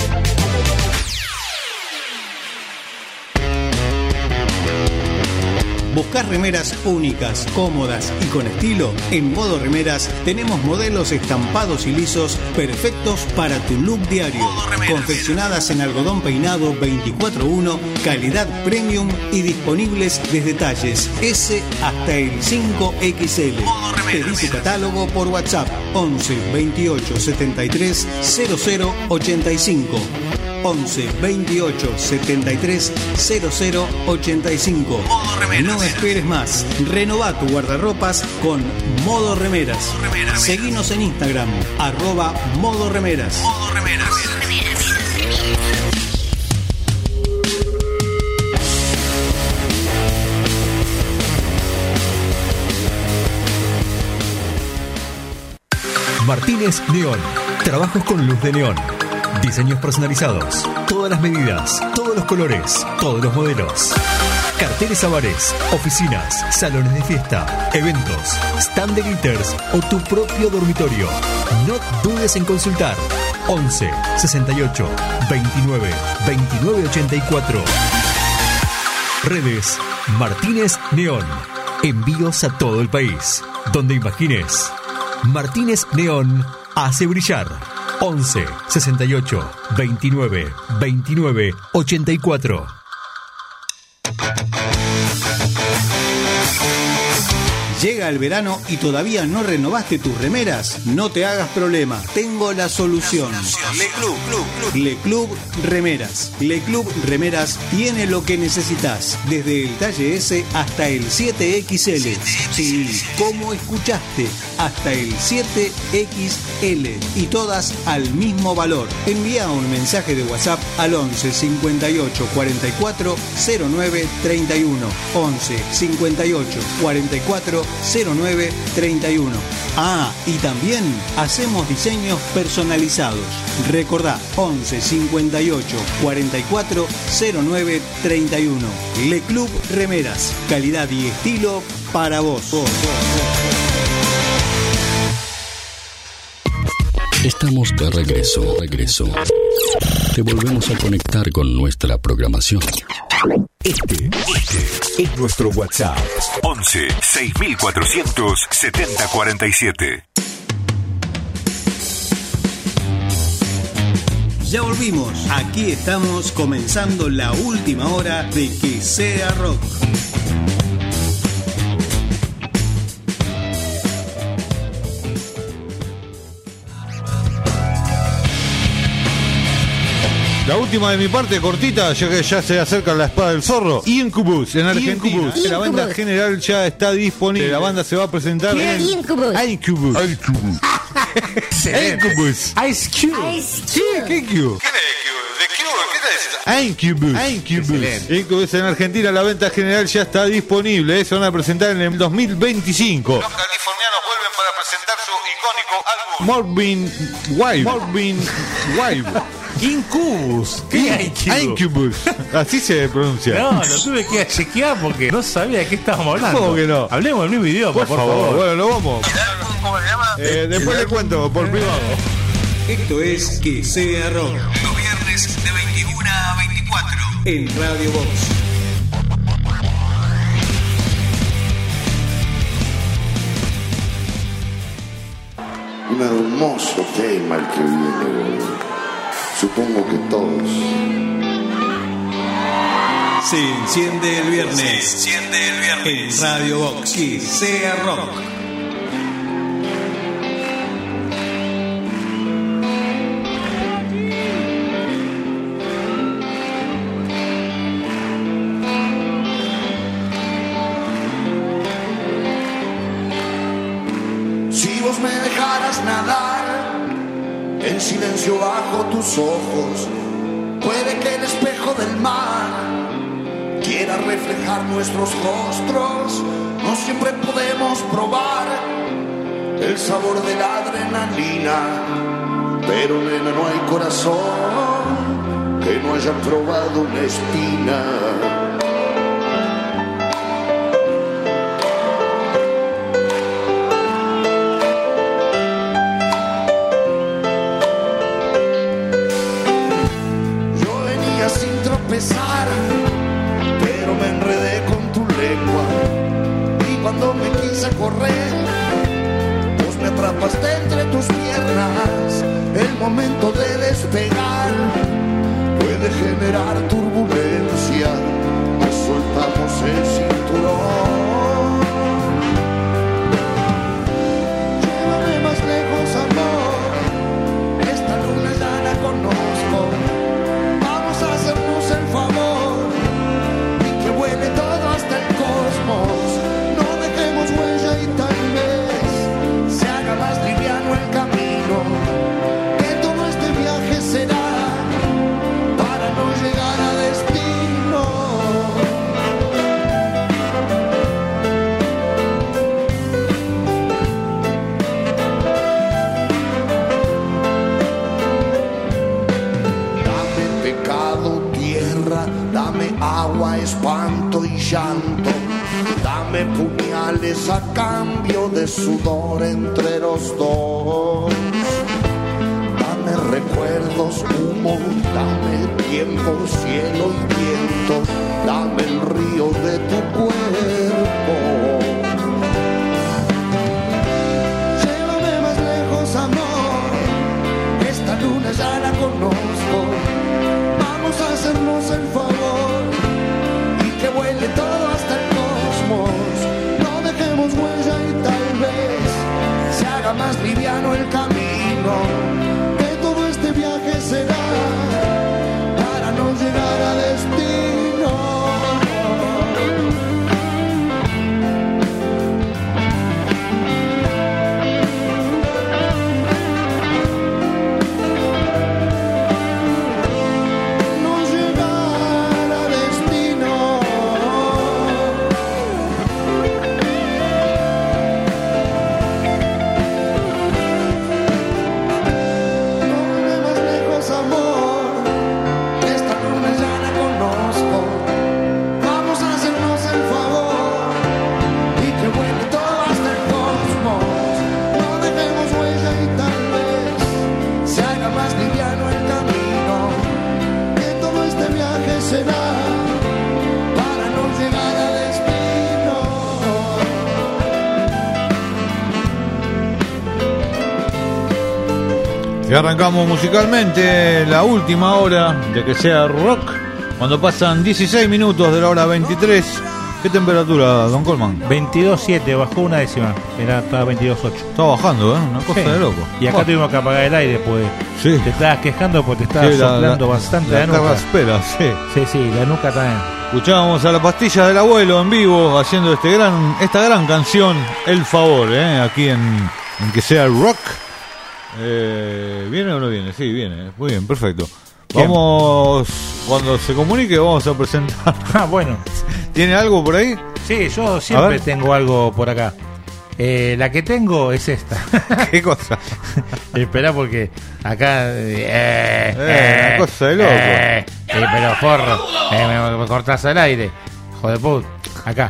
¿Buscás remeras únicas, cómodas y con estilo? En Modo Remeras tenemos modelos estampados y lisos perfectos para tu look diario. Confeccionadas en algodón peinado 24/1, calidad premium y disponibles desde talles S hasta el 5XL. Pedí tu catálogo por WhatsApp 11 28 73 00 85. 11 28 73 00 85. No esperes más. Renová tu guardarropas con Modo Remeras. Seguinos en Instagram @Modo Remeras. Martínez Neón. Trabajos con luz de neón. Diseños personalizados. Todas las medidas, todos los colores, todos los modelos. Carteles a bares, oficinas, salones de fiesta, eventos, stand de glitters o tu propio dormitorio. No dudes en consultar. 11 68 29 29 84. Redes Martínez Neón. Envíos a todo el país. Donde imagines. Martínez Neón hace brillar. 11 68 29 29 84. Llega el verano y todavía no renovaste tus remeras. No te hagas problema. Tengo la solución. Le Club Remeras. Le Club Remeras tiene lo que necesitas. Desde el talle S hasta el 7XL. Sí, como escuchaste. Hasta el 7XL. Y todas al mismo valor. Envía un mensaje de WhatsApp al 11 58 44 09 31. 11 58 44 09 31. Ah, y también hacemos diseños personalizados. Recordá, 11 58 44 09 31. Le Club Remeras, calidad y estilo para vos. Estamos de regreso. Te volvemos a conectar con nuestra programación. Este es nuestro WhatsApp. 11 6400 7047. Ya volvimos. Aquí estamos comenzando la última hora de Que Sea Rock. La última de mi parte, cortita, ya que ya se acerca la espada del zorro. Incubus, en Argentina. Incubus. La banda general ya está disponible. La banda se va a presentar en Incubus. Incubus. Incubus. Ice Cube. Sí, ¿qué Cube? Incubus. Incubus en Argentina, la venta general ya está disponible. Se van a presentar en el 2025. Los californianos vuelven para presentar su icónico álbum Morbid Wife. Incubus. ¿Qué Incubus? Así se pronuncia. No, lo tuve que chequear porque no sabía de qué estábamos hablando. ¿Cómo que no? Hablemos del mismo idioma, por favor. Bueno, lo vamos. ¿Cómo se llama? Después le cuento por privado. Esto es Que Sea Rock. Los viernes de 21 a 24. En Radio Box. Un hermoso tema el que viene hoy. Supongo que todos. Se enciende el viernes. En Radio Box. Que Sea Rock. Si vos me dejaras nadar en silencio bajo tus ojos, puede que el espejo del mar quiera reflejar nuestros rostros. No siempre podemos probar el sabor de la adrenalina, pero nena, no hay corazón que no haya probado una espina. Pero me enredé con tu lengua y cuando me quise correr, vos me atrapaste entre tus piernas. El momento de despegar puede generar turbulencia. Nos soltamos el cinturón. Llévame más lejos, amor. Esta luna ya la conozco. Hacernos el favor y que vuele todo hasta el cosmos. No dejemos huella y tal vez se haga más liviano el camino. Que todo este viaje será para no llegar a destino. Dame agua, espanto y llanto. Dame puñales a cambio de sudor entre los dos. Dame recuerdos, humo. Dame tiempo, cielo y viento. Dame el río de tu cuerpo. Llévame más lejos, amor. Esta luna ya la conozco. Vamos a hacernos el favor y que vuele todo hasta el cosmos. No dejemos huella y tal vez se haga más liviano el camino. Que todo este viaje será para no llegar a destino. Y arrancamos musicalmente la última hora de Que Sea Rock, cuando pasan 16 minutos de la hora 23. ¿Qué temperatura, don Colman? 22.7, bajó una décima. Estaba 22.8. Está bajando, una cosa de loco. Y acá tuvimos que apagar el aire, pues te estabas quejando porque te estabas soplando bastante la nuca. Espera, sí, la nuca también. Escuchábamos a la pastilla del abuelo en vivo haciendo esta gran canción, El Favor, aquí en Que Sea Rock. ¿Viene o no viene? Sí, viene. Muy bien, perfecto. Vamos, cuando se comunique vamos a presentar. Bueno. ¿Tiene algo por ahí? Sí, yo siempre tengo algo por acá. La que tengo es esta. ¿Qué cosa? Esperá porque acá... una cosa de loco. Pero forro, me cortás el aire. Joder, puta. Acá.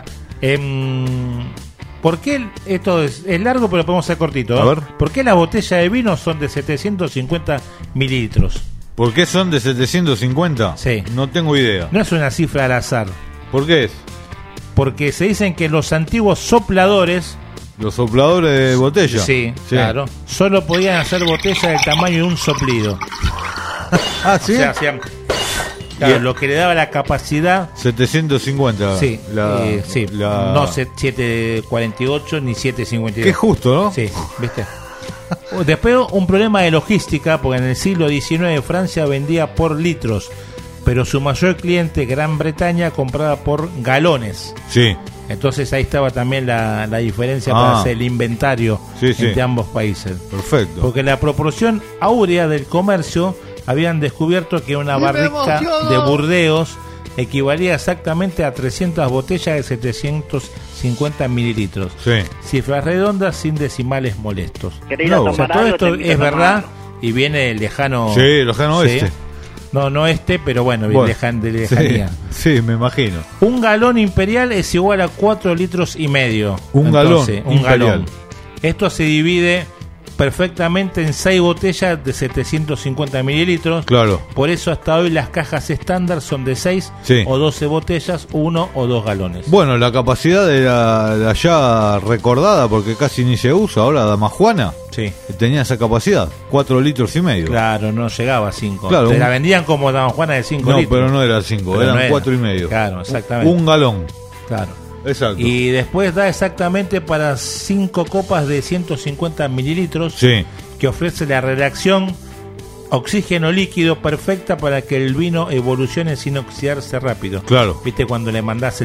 ¿Por qué esto es largo pero podemos ser cortito? A ver. ¿Por qué las botellas de vino son de 750 mililitros? ¿Por qué son de 750? Sí. No tengo idea. No es una cifra al azar. ¿Por qué es? Porque se dicen que los antiguos sopladores... ¿Los sopladores de botella? Sí, claro. Solo podían hacer botellas del tamaño de un soplido. Ah, ¿sí? O sea, hacían... Claro, lo que le daba la capacidad... 750. Sí, no 748 ni 752. Qué justo, ¿no? Sí, ¿viste? Después un problema de logística, porque en el siglo XIX Francia vendía por litros, pero su mayor cliente, Gran Bretaña, compraba por galones. Sí. Entonces ahí estaba también la diferencia para hacer el inventario entre ambos países. Perfecto. Porque la proporción áurea del comercio, habían descubierto que una barrica de Burdeos equivalía exactamente a 300 botellas de 750 mililitros. Sí. Cifras redondas sin decimales molestos. No, o sea, todo esto es verdad y viene del lejano... Sí, lejano oeste. No pero bueno, de lejanía. Sí, me imagino. Un galón imperial es igual a 4 litros y medio. Un galón. Esto se divide perfectamente en 6 botellas de 750 mililitros. Claro. Por eso hasta hoy las cajas estándar son de 6 o 12 botellas, 1 o 2 galones. Bueno, la capacidad de la ya recordada, porque casi ni se usa ahora, Damajuana, tenía esa capacidad, 4 litros y medio. Claro, no llegaba a 5. Claro, la vendían como Damajuana de 5 litros. No, pero no era 5, eran 4 y medio. Claro, exactamente. Un galón. Claro. Exacto. Y después da exactamente para 5 copas de 150 mililitros, que ofrece la reacción oxígeno líquido perfecta para que el vino evolucione sin oxidarse rápido. Claro. ¿Viste cuando le mandás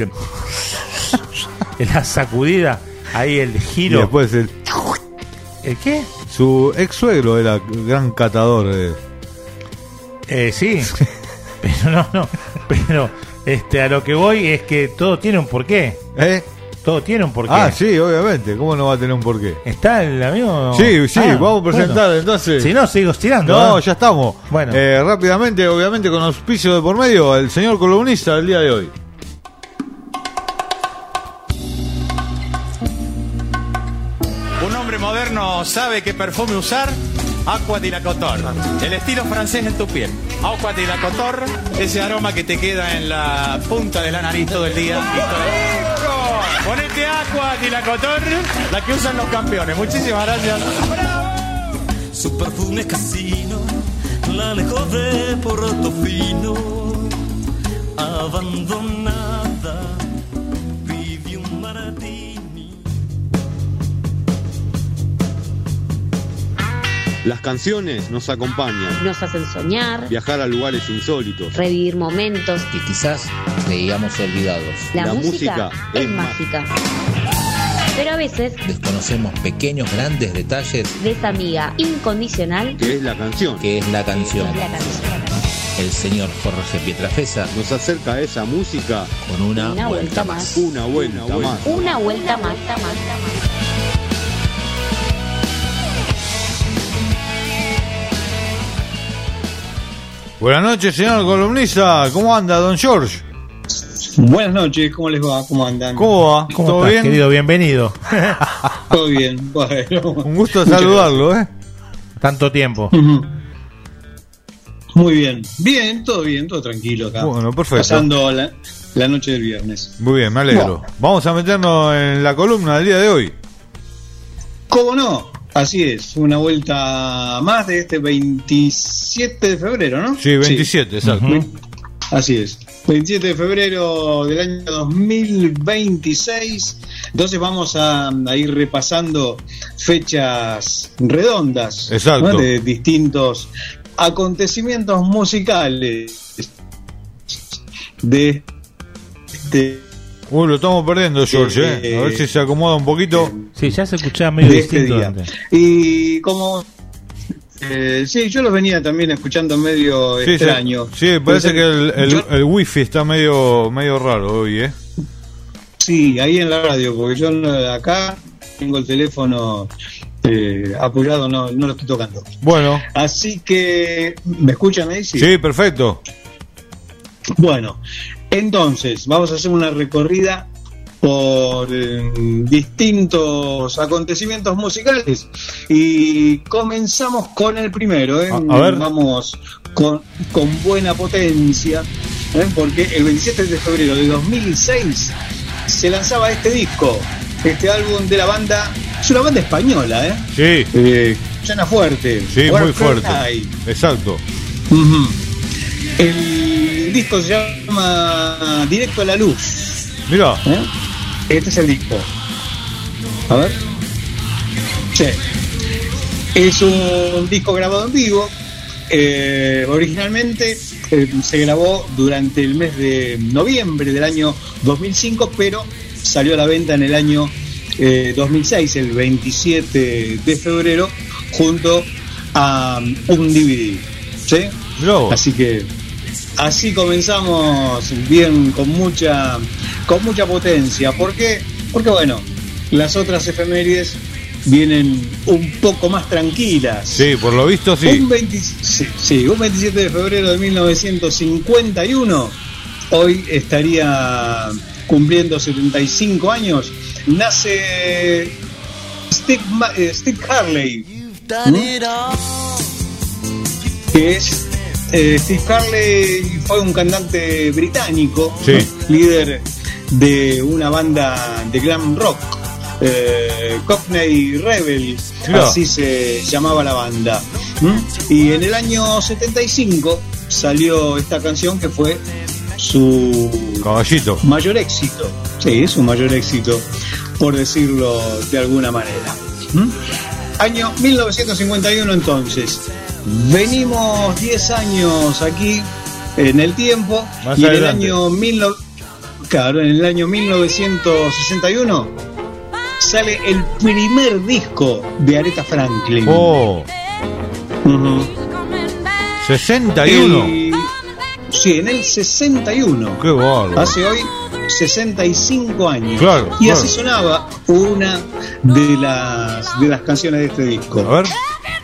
la sacudida? Ahí el giro. Y después ¿El qué? Su ex suegro era gran catador. Sí. Pero pero... a lo que voy es que todo tiene un porqué. Todo tiene un porqué. Ah, sí, obviamente. ¿Cómo no va a tener un porqué? ¿Está el amigo? Sí, vamos a presentar entonces. Si no, sigo tirando. No, ya estamos. Bueno. Rápidamente, obviamente, con auspicio de por medio, el señor columnista del día de hoy. Un hombre moderno sabe qué perfume usar. Aqua di la Cotor, el estilo francés en tu piel. Aqua di la Cotor, ese aroma que te queda en la punta de la nariz todo el día. Ponete Aqua di la Cotor, la que usan los campeones. Muchísimas gracias. Su perfume casino, la lejos de Portofino, abandonada, vive un Martini. Las canciones nos acompañan, nos hacen soñar, viajar a lugares insólitos, revivir momentos que quizás creíamos olvidados. La música es mágica. Pero a veces desconocemos pequeños, grandes detalles de esa amiga incondicional que es la canción. El señor Jorge Pietrafesa nos acerca a esa música con una vuelta más. Una vuelta más. Una vuelta más. Buenas noches, señor columnista. ¿Cómo anda, don George? Buenas noches, ¿cómo les va? ¿Cómo andan? ¿Cómo va? ¿Todo bien? Querido, bienvenido. Todo bien, bueno. Un gusto saludarlo, Tanto tiempo. Muy bien. Bien, todo tranquilo acá. Bueno, perfecto. Pasando la noche del viernes. Muy bien, me alegro. Vamos a meternos en la columna del día de hoy. ¿Cómo no? Así es, una vuelta más de este 27 de febrero, ¿no? Sí, 27, sí. Exacto. Así es, 27 de febrero del año 2026. Entonces vamos a ir repasando fechas redondas, ¿no? De distintos acontecimientos musicales de lo estamos perdiendo, George, a ver si se acomoda un poquito. Sí, ya se escuchaba medio distinto antes. Y como sí, yo los venía también escuchando medio extraño. Sí, parece que el wifi está medio raro hoy, Sí, ahí en la radio, porque yo acá tengo el teléfono apoyado, no lo estoy tocando. Bueno. Así que, ¿me escuchan ahí? Sí, perfecto. Bueno, entonces, vamos a hacer una recorrida por distintos acontecimientos musicales y comenzamos con el primero, A ver. Vamos con buena potencia, porque el 27 de febrero de 2006 se lanzaba este disco, este álbum de la banda, es una banda española, Sí. Suena fuerte. Sí, muy fuerte. Exacto. Uh-huh. El disco se llama Directo a la Luz. Mira. Este es el disco. A ver. Sí. Es un disco grabado en vivo. Originalmente se grabó durante el mes de noviembre del año 2005, pero salió a la venta en el año 2006, el 27 de febrero, junto a un DVD. ¿Sí? No. Así que así comenzamos bien, con mucha potencia. ¿Por qué? Porque bueno, las otras efemérides vienen un poco más tranquilas. Sí, por lo visto sí. Un 27 de febrero de 1951, hoy estaría cumpliendo 75 años, nace Steve Harley, que es Steve Harley fue un cantante británico, sí, líder de una banda de glam rock, Cockney Rebel, así se llamaba la banda. Y en el año 75 salió esta canción que fue su caballito, mayor éxito. Sí, su mayor éxito, por decirlo de alguna manera. Año 1951 entonces. Venimos 10 años aquí en el tiempo. Más y adelante. En el año 1961 sale el primer disco de Aretha Franklin. Oh. 61. Sí, en el 61. Qué bárbaro. Hace hoy 65 años. Claro, y claro. así sonaba una de las canciones de este disco. A ver.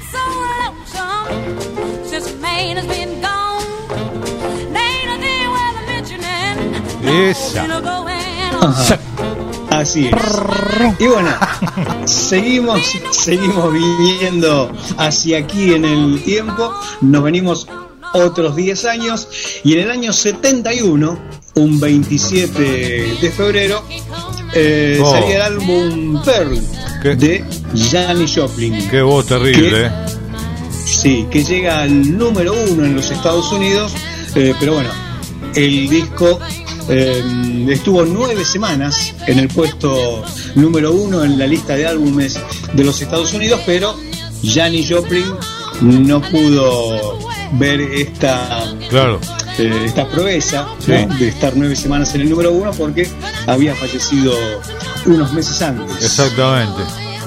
Esa. Ajá. Así es. Y bueno, seguimos viniendo hacia aquí en el tiempo. Nos venimos otros 10 años. Y en el año 71, un 27 de febrero, salía el álbum Pearl de Janis Joplin. Qué voz terrible, Sí, que llega al número 1 en los Estados Unidos. Pero bueno, el disco estuvo 9 semanas en el puesto número 1 en la lista de álbumes de los Estados Unidos, pero Janis Joplin no pudo ver esta proeza, sí, ¿no? De estar 9 semanas en el número 1 porque había fallecido unos meses antes. Exactamente.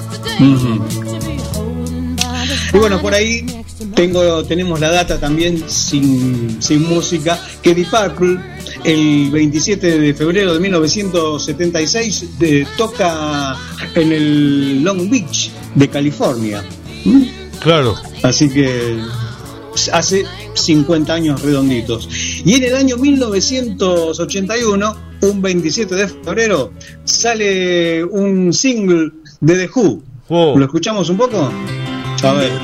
Y bueno, por ahí tenemos la data también sin música, que Deep Purple el 27 de febrero de 1976 toca en el Long Beach de California. Claro. Así que hace 50 años redonditos. Y en el año 1981, un 27 de febrero, sale un single de The Who. Oh. ¿Lo escuchamos un poco? A ver.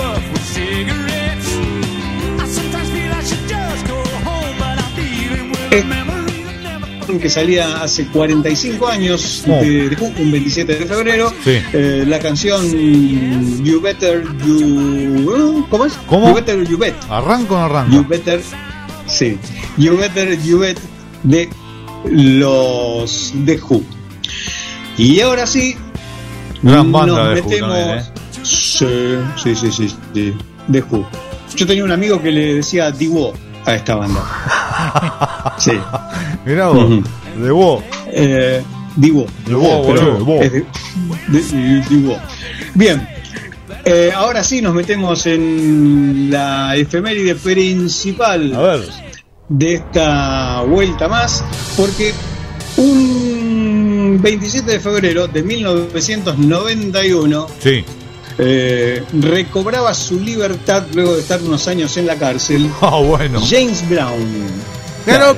Cigarettes. I sometimes feel I should just go home, but I'm dealing with que salía hace 45 años de un 27 de febrero. Sí. La canción You Better You... ¿Cómo es? ¿Cómo? You Better You Bet. ¿Arranco o no arranco? You Better... Sí. You Better You Bet de los The Who. Y ahora sí, gran banda nos de metemos... Who también, Sí. The Who. Yo tenía un amigo que le decía The Who a esta banda. Sí. Mirá vos, The Who. The Who. Bien. Ahora sí nos metemos en la efeméride principal. A ver. De esta vuelta más, porque un 27 de febrero de 1991 sí. Recobraba su libertad luego de estar unos años en la cárcel. Bueno. James Brown. Pero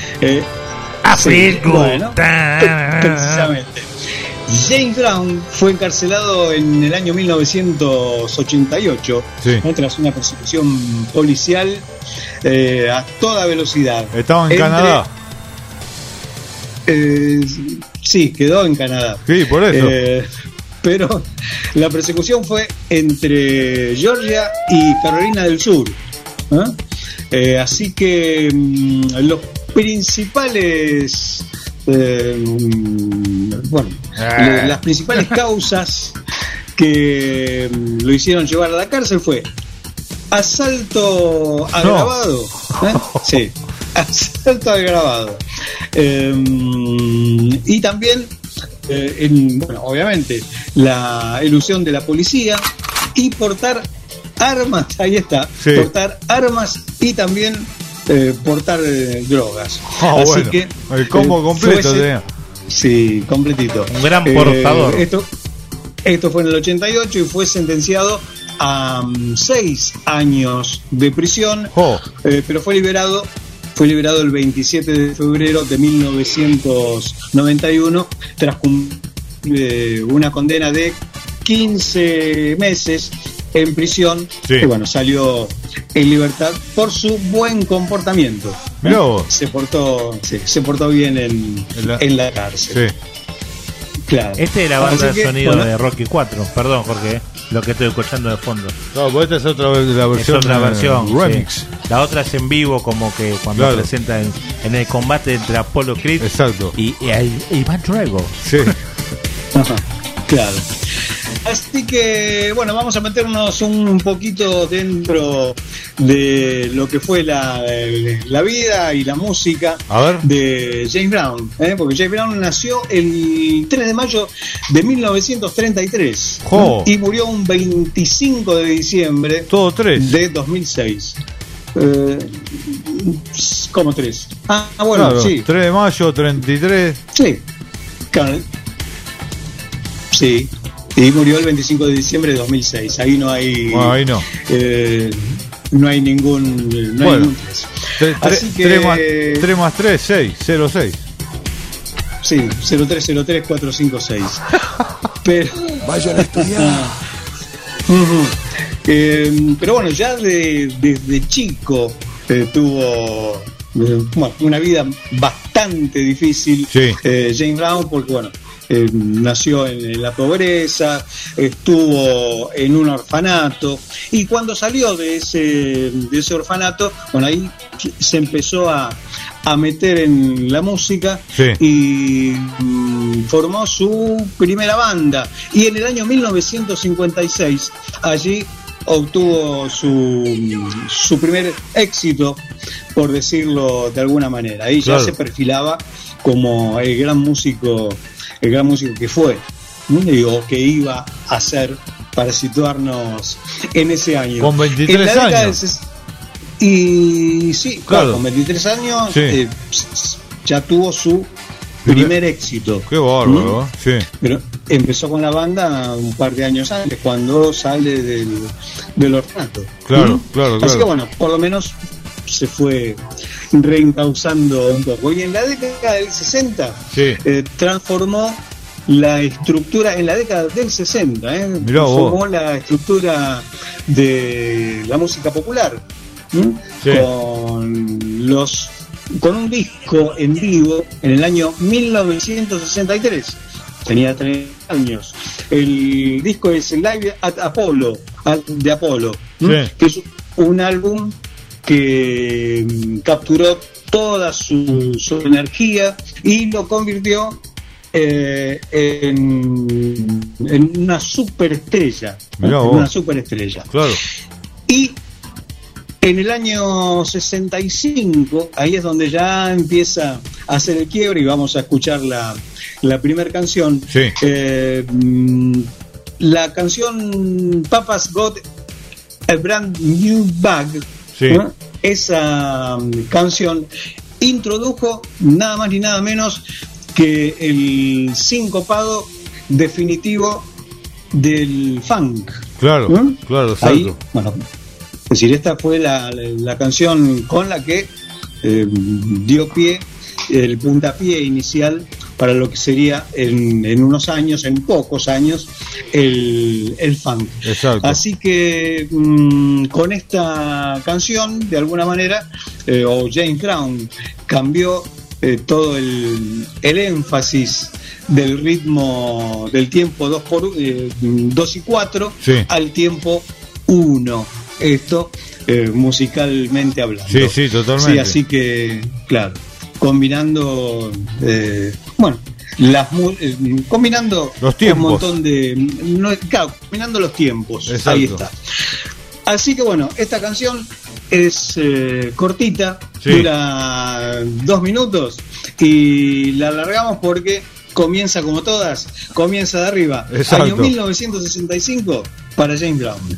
precisamente. James Brown fue encarcelado en el año 1988 tras una persecución policial a toda velocidad. ¿Estaba en Canadá? Sí, quedó en Canadá. Sí, por eso. Pero la persecución fue entre Georgia y Carolina del Sur. Así que los principales... las principales causas que lo hicieron llevar a la cárcel fue asalto agravado. Sí, asalto agravado. Y también, obviamente, la elusión de la policía y portar armas. Ahí está, portar armas y también portar drogas. Así que el combo completo. Sí, completito. Un gran portador. Esto fue en el 88 y fue sentenciado a 6 años de prisión, pero fue liberado el 27 de febrero de 1991 tras una condena de 15 meses en prisión. Y salió en libertad por su buen comportamiento. Se portó bien en la cárcel. Sí. Claro. Este es la banda de sonido de Rocky 4. Perdón, Jorge, lo que estoy escuchando de fondo. No, pues esta es otra versión. Es otra versión. Remix. Sí. La otra es en vivo, como que cuando presenta en el combate entre Apollo Creed y Iván Drago. Sí. Ajá, claro. Así que, vamos a meternos un poquito dentro de lo que fue la vida y la música de James Brown, porque James Brown nació el 3 de mayo de 1933 y murió un 25 de diciembre de 2006. ¿Cómo 3? Sí. 3 de mayo, 33. Sí, claro. Sí. Y murió el 25 de diciembre de 2006. Ahí no hay. Ahí no. No hay ningún. No hay ningún 3. Así que. 3 más 3, 6. 06. Sí, 0303456. Pero. Vayan a estudiar. Pero ya desde chico tuvo. Una vida bastante difícil. James Brown, porque nació en la pobreza, estuvo en un orfanato y cuando salió de ese orfanato, ahí se empezó a meter en la música y formó su primera banda y en el año 1956 allí obtuvo su primer éxito, por decirlo de alguna manera. Ahí ya se perfilaba como el gran músico que fue, o que iba a ser, para situarnos en ese año. Con 23 años. Y sí, con 23 años ya tuvo su primer éxito. Qué bárbaro, sí. Pero empezó con la banda un par de años antes, cuando sale del orfanato. Claro. Así que por lo menos se fue reencauzando un poco. Y en la década del 60 transformó la estructura, en la década del 60 transformó la estructura de la música popular, con los con un disco en vivo en el año 1963. Tenía 30 años. El disco es Live at Apollo, de Apolo, sí, que es un álbum que capturó toda su energía y lo convirtió en una superestrella. Una superestrella. Claro. Y en el año 65, ahí es donde ya empieza a hacer el quiebre y vamos a escuchar la primera canción. Sí. La canción Papa's Got a Brand New Bag, sí, ¿no? Esa canción introdujo nada más ni nada menos que el sincopado definitivo del funk. Claro, claro, exacto. Ahí, bueno, es decir, esta fue la canción con la que dio pie, el puntapié inicial para lo que sería en unos años, en pocos años, el funk. Exacto. Así que con esta canción, de alguna manera, o James Brown cambió todo el énfasis del ritmo del tiempo 2 y 4, sí, al tiempo 1. Esto musicalmente hablando. Sí, sí, totalmente. Sí, así que, claro, combinando, combinando los tiempos, un montón de, combinando los tiempos. Exacto. Ahí está. Así que bueno, esta canción es cortita, sí, dura 2 minutos y la alargamos porque comienza como todas, comienza de arriba. Exacto. Año 1965 para James Brown.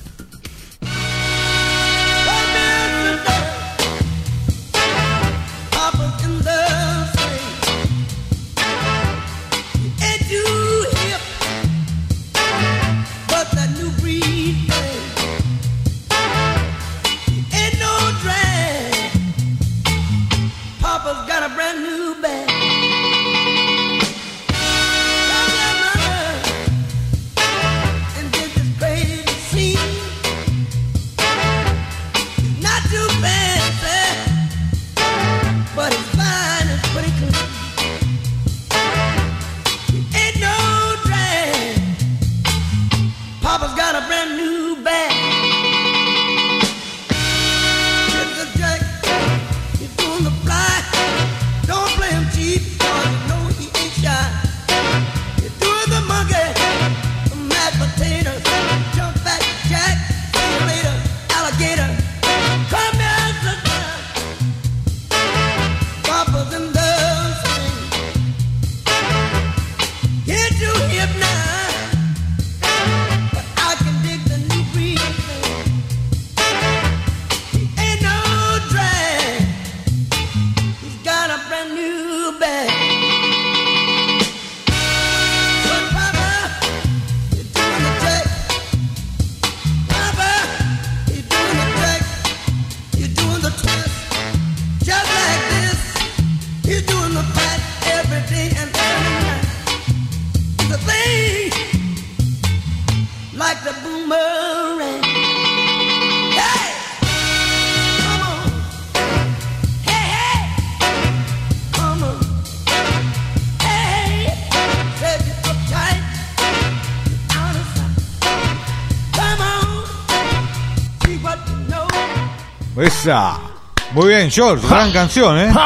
Esa. Muy bien, George, gran canción, ¿eh?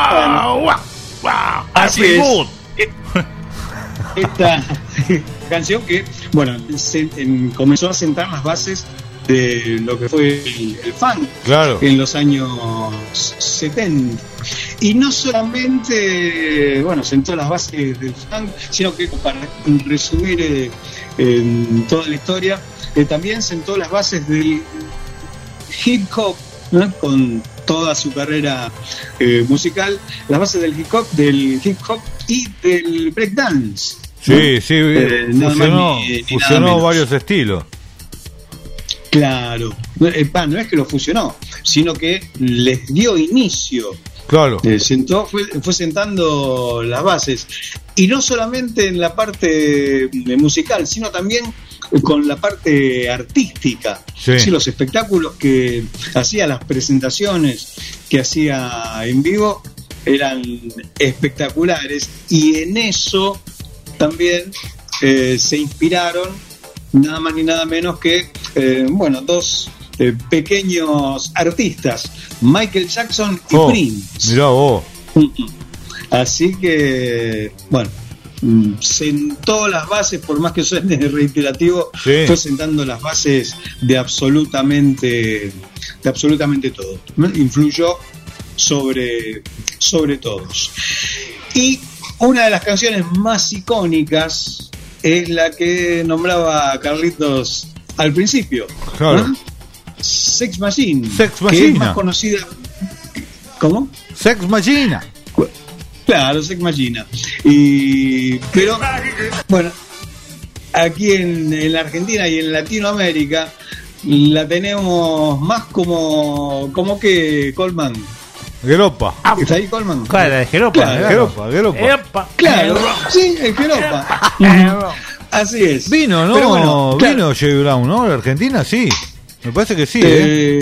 Así es. Esta canción que, bueno, comenzó a sentar las bases de lo que fue el funk, claro, en los años 70. Y no solamente, bueno, sentó las bases del funk, sino que, para resumir toda la historia, también sentó las bases del hip hop, ¿no? Con toda su carrera musical, las bases del hip hop y del breakdance. Sí, sí, fusionó varios estilos. Claro, no es que lo fusionó, sino que les dio inicio. Claro. Fue sentando las bases. Y no solamente en la parte musical, sino también con la parte artística. Sí, los espectáculos que hacía, las presentaciones que hacía en vivo, eran espectaculares, y en eso también se inspiraron nada más ni nada menos que dos pequeños artistas, Michael Jackson y Prince. Mirá vos. Así que, bueno, sentó las bases, por más que suene reiterativo, fue sentando las bases de absolutamente todo. Influyó sobre todos. Y una de las canciones más icónicas es la que nombraba Carlitos al principio. Claro. Sex Machine. Sex Machine. Que es más conocida. ¿Cómo? Sex Machine. Claro, Sex Machine. Pero, bueno, aquí en la Argentina y en Latinoamérica la tenemos más como que Colman. Geropa. ¿Está ahí Colman? Claro, de Geropa. Claro. Geropa. Claro, sí, el Geropa. Así es. Vino, ¿no? Pero bueno, vino J. Brown, ¿no? La Argentina, sí. Me parece que sí,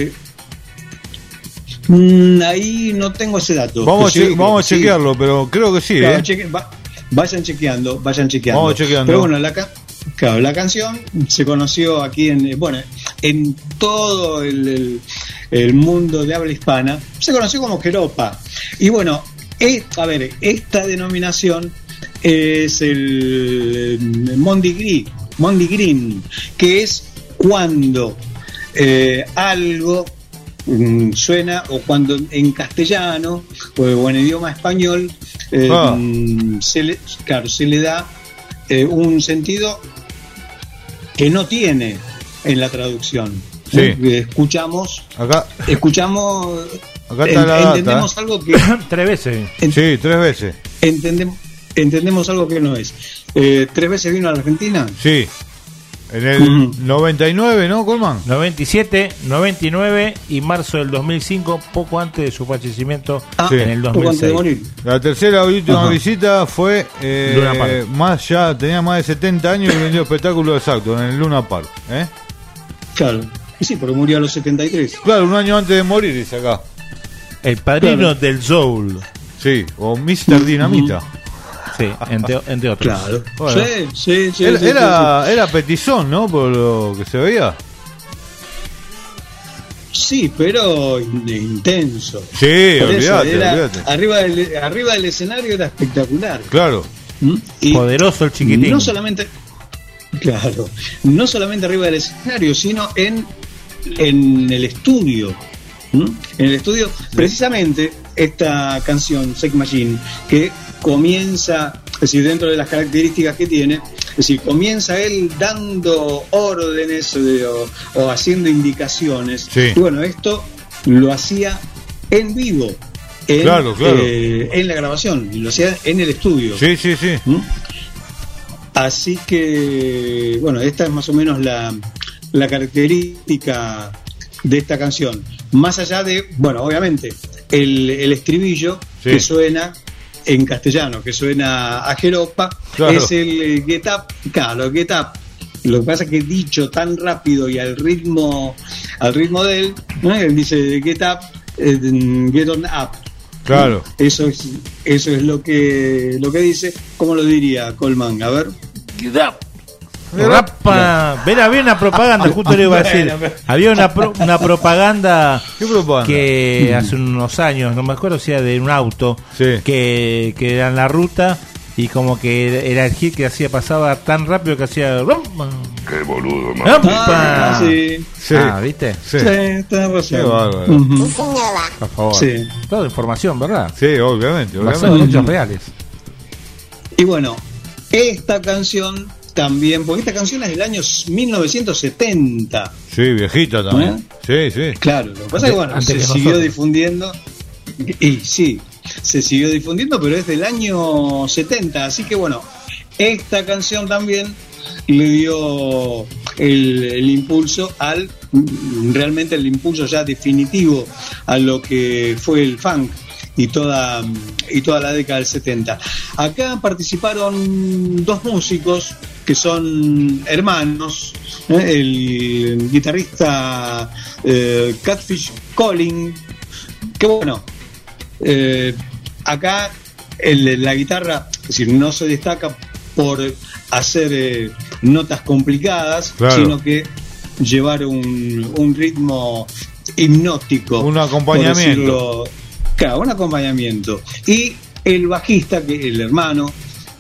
Ahí no tengo ese dato. Vamos a chequearlo, pero creo que sí, claro, vayan chequeando. Vamos chequeando. Pero bueno, la canción se conoció aquí en todo el mundo de habla hispana, se conoció como Geropa. Y bueno, esta denominación es el Monday Green, que es cuando algo suena, o cuando en castellano o en idioma español se le da un sentido que no tiene en la traducción. Sí. Escuchamos acá está entendemos la data, algo que 3 veces. Sí, 3 veces. Entendemos algo que no es. 3 veces vino a la Argentina. Sí. En el 99, ¿no, Colman? 97, 99 y marzo del 2005, poco antes de su fallecimiento en el 2006. Poco antes de morir. La tercera y última visita fue tenía más de 70 años y vendió espectáculo exacto en el Luna Park. Claro, sí, porque murió a los 73. Claro, un año antes de morir, dice acá. El padrino del soul. Sí, o Mr. Dinamita. Sí, entre otros. Claro. Bueno. Sí. Era petizón, ¿no? Por lo que se veía. Sí, pero intenso. Sí, olvídate. Arriba del escenario era espectacular. Claro. Y poderoso el chiquitín. No solamente arriba del escenario, sino en el estudio. En el estudio, precisamente esta canción, Sex Machine, que comienza, es decir, dentro de las características que tiene, es decir, comienza él dando órdenes o haciendo indicaciones. Sí. Y bueno, esto lo hacía en vivo, claro. En la grabación, y lo hacía en el estudio. Sí. Así que, bueno, esta es más o menos la característica de esta canción. Más allá de, bueno, obviamente, el estribillo que suena en castellano, que suena a Geropa, es el Get Up. Claro, el Get Up. Lo que pasa es que dicho tan rápido y al ritmo de él, ¿no? Él dice Get Up, Get On Up. Claro. Eso es lo que dice. ¿Cómo lo diría Colman? A ver. Get Up. Había una propaganda, justo le iba a decir. Había una propaganda. ¿Qué propaganda? Que hace unos años, no me acuerdo si era de un auto, que era en la ruta, y como que era el hit que pasaba tan rápido que hacía. Qué boludo, man. Sí. ¿Viste? Sí, está bárbaro. Por favor. Sí. Toda información, ¿verdad? Sí, obviamente. Basado en hechos reales. Y bueno, esta canción también, porque esta canción es del año 1970. Sí, viejita también. Sí. Claro, lo que pasa es que bueno, se siguió difundiendo. Y sí, se siguió difundiendo, pero es del año 70. Así que bueno, esta canción también le dio el impulso realmente el impulso ya definitivo a lo que fue el funk y toda la década del 70. Acá participaron 2 músicos que son hermanos, el guitarrista Catfish Collins, que bueno, acá la guitarra, es decir, no se destaca por hacer notas complicadas, claro, sino que llevar un ritmo hipnótico, un acompañamiento, claro, un acompañamiento. Y el bajista, que el hermano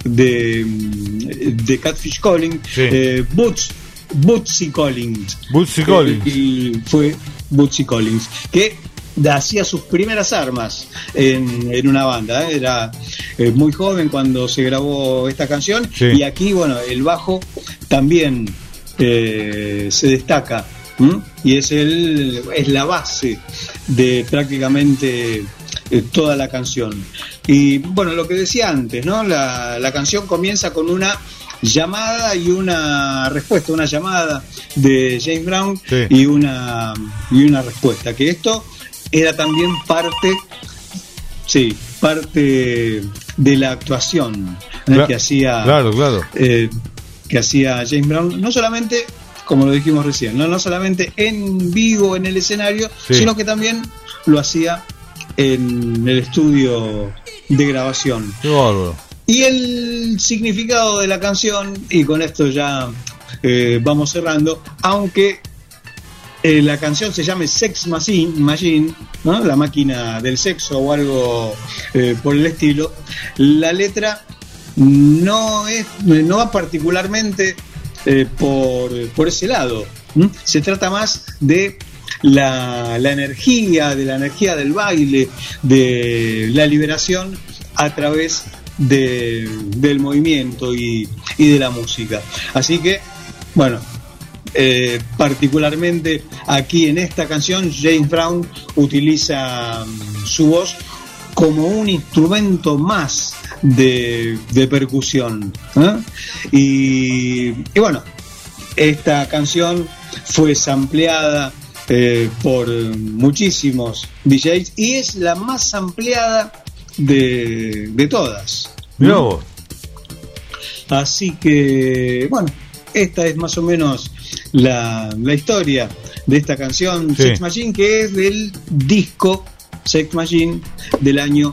de Catfish Collins, sí, Bootsy Collins, fue Bootsy Collins, que hacía sus primeras armas en una banda, era muy joven cuando se grabó esta canción, sí, y aquí, bueno, el bajo también se destaca, y es la base de prácticamente toda la canción. Y bueno, lo que decía antes, ¿no? La canción comienza con una llamada y una respuesta, una llamada de James Brown, sí, y una respuesta, que esto era también parte de la actuación, que hacía, claro, que hacía James Brown, no solamente, como lo dijimos recién, no solamente en vivo en el escenario, sí, sino que también lo hacía en el estudio de grabación. Qué bárbaro. Y el significado de la canción, y con esto ya vamos cerrando, aunque la canción se llame Sex Machine, ¿no? La máquina del sexo o algo por el estilo, la letra no va particularmente por ese lado. Se trata más de la energía del baile, de la liberación a través del movimiento y de la música. Así que, bueno, particularmente aquí en esta canción, James Brown utiliza su voz como un instrumento más de percusión, y bueno, esta canción fue sampleada por muchísimos DJs y es la más sampleada de todas. Mirá vos. Así que, bueno, esta es más o menos la historia de esta canción, sí, Sex Machine, que es del disco Sex Machine del año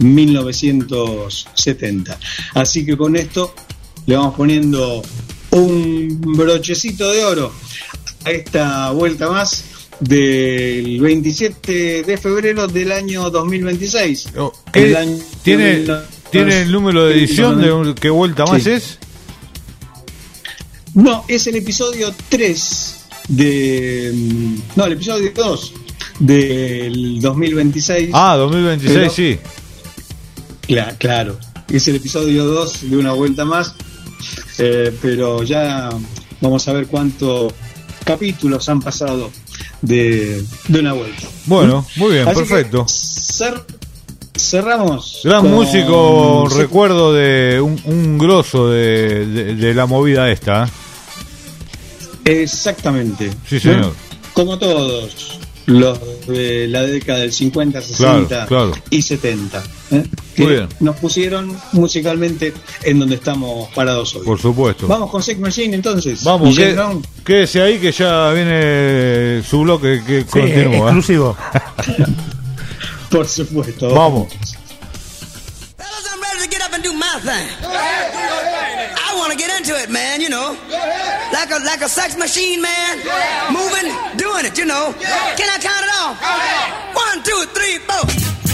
1970. Así que con esto le vamos poniendo un brochecito de oro a esta vuelta más del 27 de febrero del año 2026. ¿Tiene el número de edición de qué vuelta más, sí, es? No, es el episodio 3 el episodio 2 del 2026. Ah, 2026, pero, sí. Claro, es el episodio 2 de una vuelta más, pero ya vamos a ver cuántos capítulos han pasado de una vuelta. Bueno, muy bien, así perfecto. Cerramos. Gran músico, recuerdo de un grosso de la movida esta. Exactamente. Sí, señor. Como todos los de la década del 50, 60, claro, y 70, que nos pusieron musicalmente en donde estamos parados hoy. Por supuesto. Vamos con Sex Machine entonces. Vamos, quédese ahí que ya viene su bloque que continúa. Exclusivo. Por supuesto. Vamos. Fellas, I'm ready to get up and do my thing. I want to get into it, man, you know. Like a sex machine, man. Moving, doing it, you know. Can I count it off? 1, 2, 3, 4.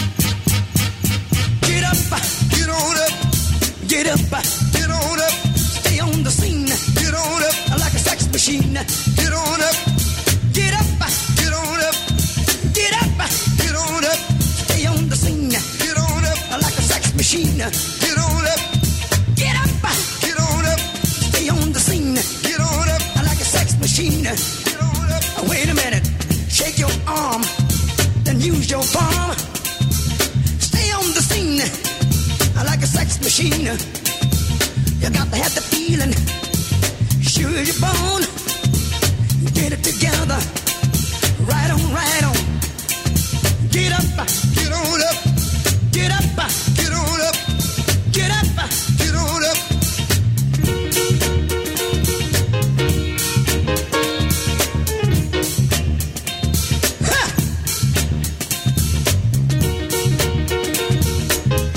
Get up, get on up. Get up, get on up. Stay on the scene. Get on up. Like a sex machine. Get on up. Get up, get on up. Get up, get on up. Stay on the scene. Get on up. Like a sex machine. Get on up. Get up, get on up. Stay on the scene. Get on up. Like a sex machine. Get on up. Wait a minute. Shake your arm. Then use your palm. Stay on the scene. Like a sex machine. You got to have the feeling. Sure you're born. Get it together. Right on, right on. Get up, get on up. Get up, get on up. Get up, get on up. Ha!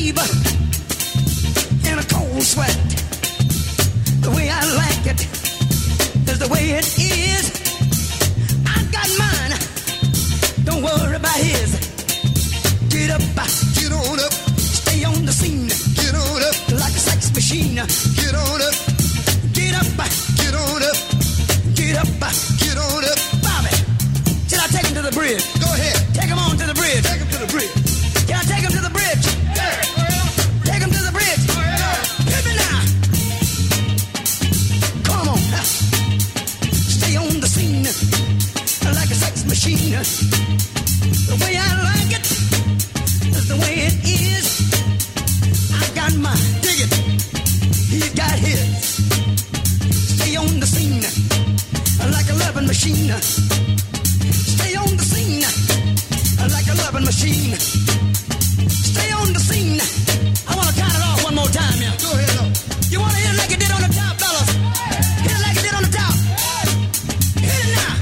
fever and a cold sweat. The way I like it is the way it is. I got mine, don't worry about his. Get up, get on up, stay on the scene. Get on up, like a sex machine. Get on up, get up, get on up, get up, get on up. Bobby, should I take him to the bridge? Go ahead, take him on to the bridge. Take him to the bridge. Can I take him to the bridge? Yeah. Take him to the bridge. Hit me now. Come on now. Stay on the scene like a sex machine. The way I like it is the way it is. I got mine, dig it. He's got his. Stay on the scene like a loving machine. Stay on the scene like a loving machine. Stay on the scene. I want to count it off one more time now. Go ahead, though. You want to hit it like it did on the top, fellas? Hit it like it did on the top. Hit it now.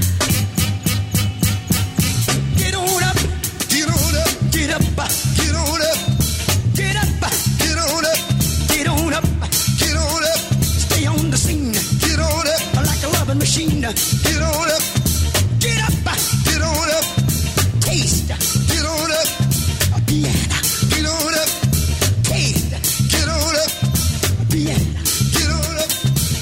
Get on up. Get on up. Get up. Get on up. Get up. Get on up. Get on up. Get on up. Stay on the scene. Get on up. Like a loving machine. Get on up. Get up. Get on up. Taste. Get on up. Piano. Get on up. Taste. Get on up. Piano. Get on up.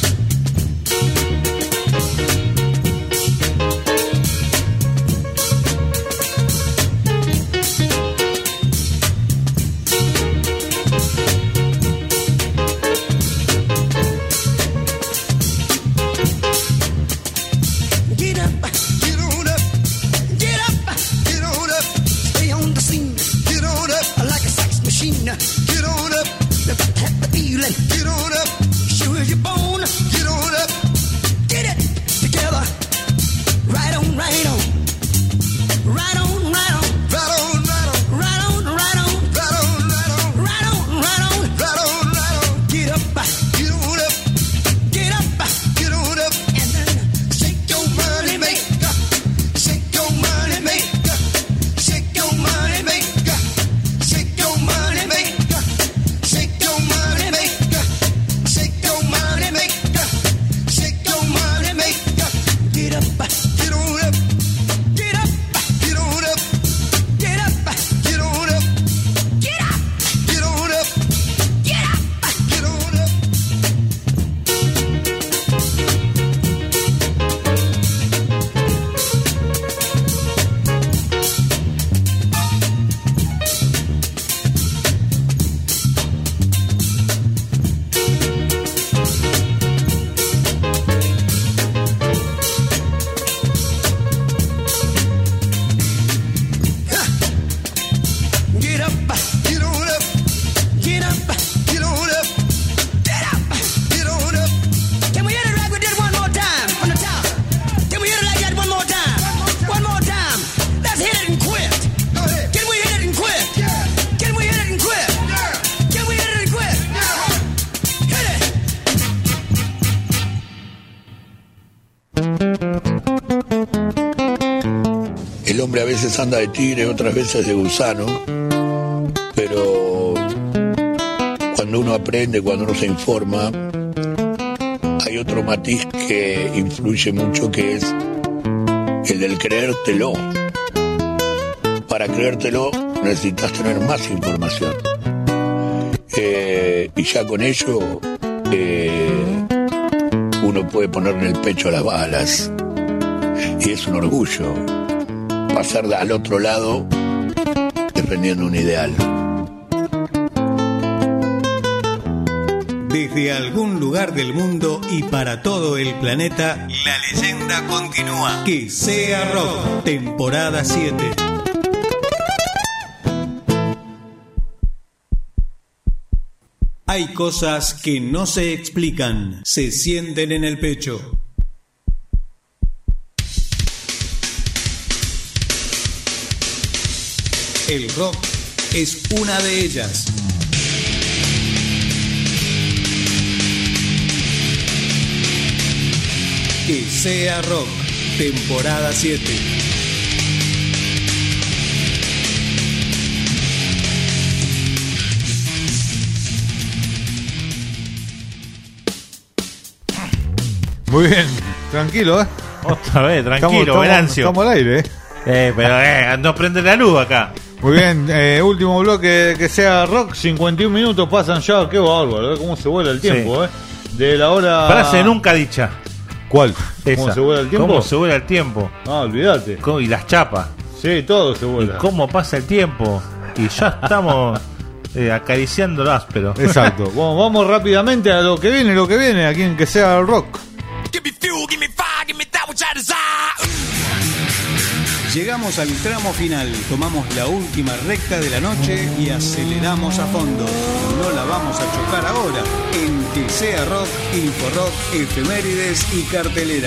Get up. Get on up. Get up. Get on up. Stay on the scene. Get on up. Like a sex machine. Get on up. Never had the feeling. Get on up. Sure as you're born. Get on up. Get it together. Right on, right on. Right on, right on. Right on, right on. Right on, right on. Right on, right on. Right on, right on. Right on, right on. Get up. Get on up. Get up. Get on up. And then shake your money maker. Shake your money maker. Shake your money maker. Shake your money maker. Shake your money maker. Shake your money maker. Shake your money maker. Get up. Get on up. Get up. Get on up. Get up. Get on up. Get up. Get on up. Get up. Get on up. Get up, get on up, get up, get on up, get up, get on up. Can we hit it like we did one more time from the top? Can we hit it like that one more time? One more time. Let's hit it and quit. Go ahead. Can we hit it and quit? Yeah. Can we hit it and quit? Yeah. Can we hit it and quit? Yeah. Hit it. El hombre a veces anda de tigre, otras veces de gusano, pero cuando uno aprende, cuando uno se informa, hay otro matiz que influye mucho, que es el del creértelo. Para creértelo necesitas tener más información. Y ya con ello uno puede ponerle el pecho a las balas. Y es un orgullo pasar al otro lado defendiendo un ideal. Desde algún lugar del mundo y para todo el planeta, la leyenda continúa. Que sea rock, temporada 7. Hay cosas que no se explican, se sienten en el pecho. El rock es una de ellas. Que sea rock, temporada 7. Muy bien, tranquilo, Otra vez, tranquilo, Venancio. Estamos al aire, pero no prende la luz acá. Muy bien, último bloque que sea rock, 51 minutos pasan ya, qué bárbaro, cómo se vuela el tiempo, de la hora... Frase nunca dicha. ¿Cuál? Esa. ¿Cómo se vuela el tiempo? ¿Cómo se vuela el tiempo? No, olvídate. Y las chapas. Sí, todo se vuela. ¿Y cómo pasa el tiempo? Y ya estamos acariciando el áspero. Exacto. Vamos rápidamente a lo que viene, aquí en Que Sea Rock. Llegamos al tramo final, tomamos la última recta de la noche y aceleramos a fondo. No la vamos a chocar ahora, en Que Sea Rock, Inforock, efemérides y cartelera.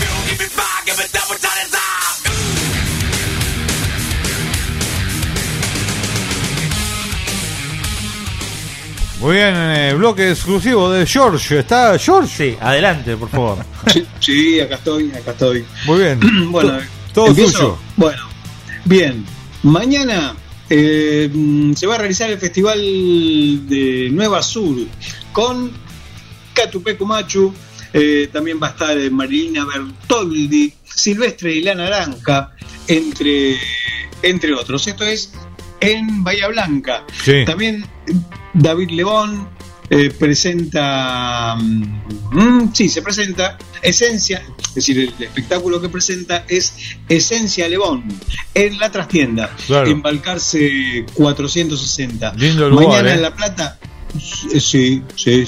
Muy bien, bloque exclusivo de George. ¿Está George? Sí, adelante, por favor. Sí, acá estoy. Muy bien. Bueno, todo suyo. Bueno, bien. Mañana se va a realizar el Festival de Nueva Sur con Catupecu Machu. También va a estar Marilina Bertoldi, Silvestre y La Naranja, entre otros. Esto es en Bahía Blanca. Sí. También David Lebón presenta, se presenta Esencia, es decir, el espectáculo que presenta es Esencia Lebón en la trastienda, claro. En Balcarce 460. Lindo lugar, mañana en La Plata, sí.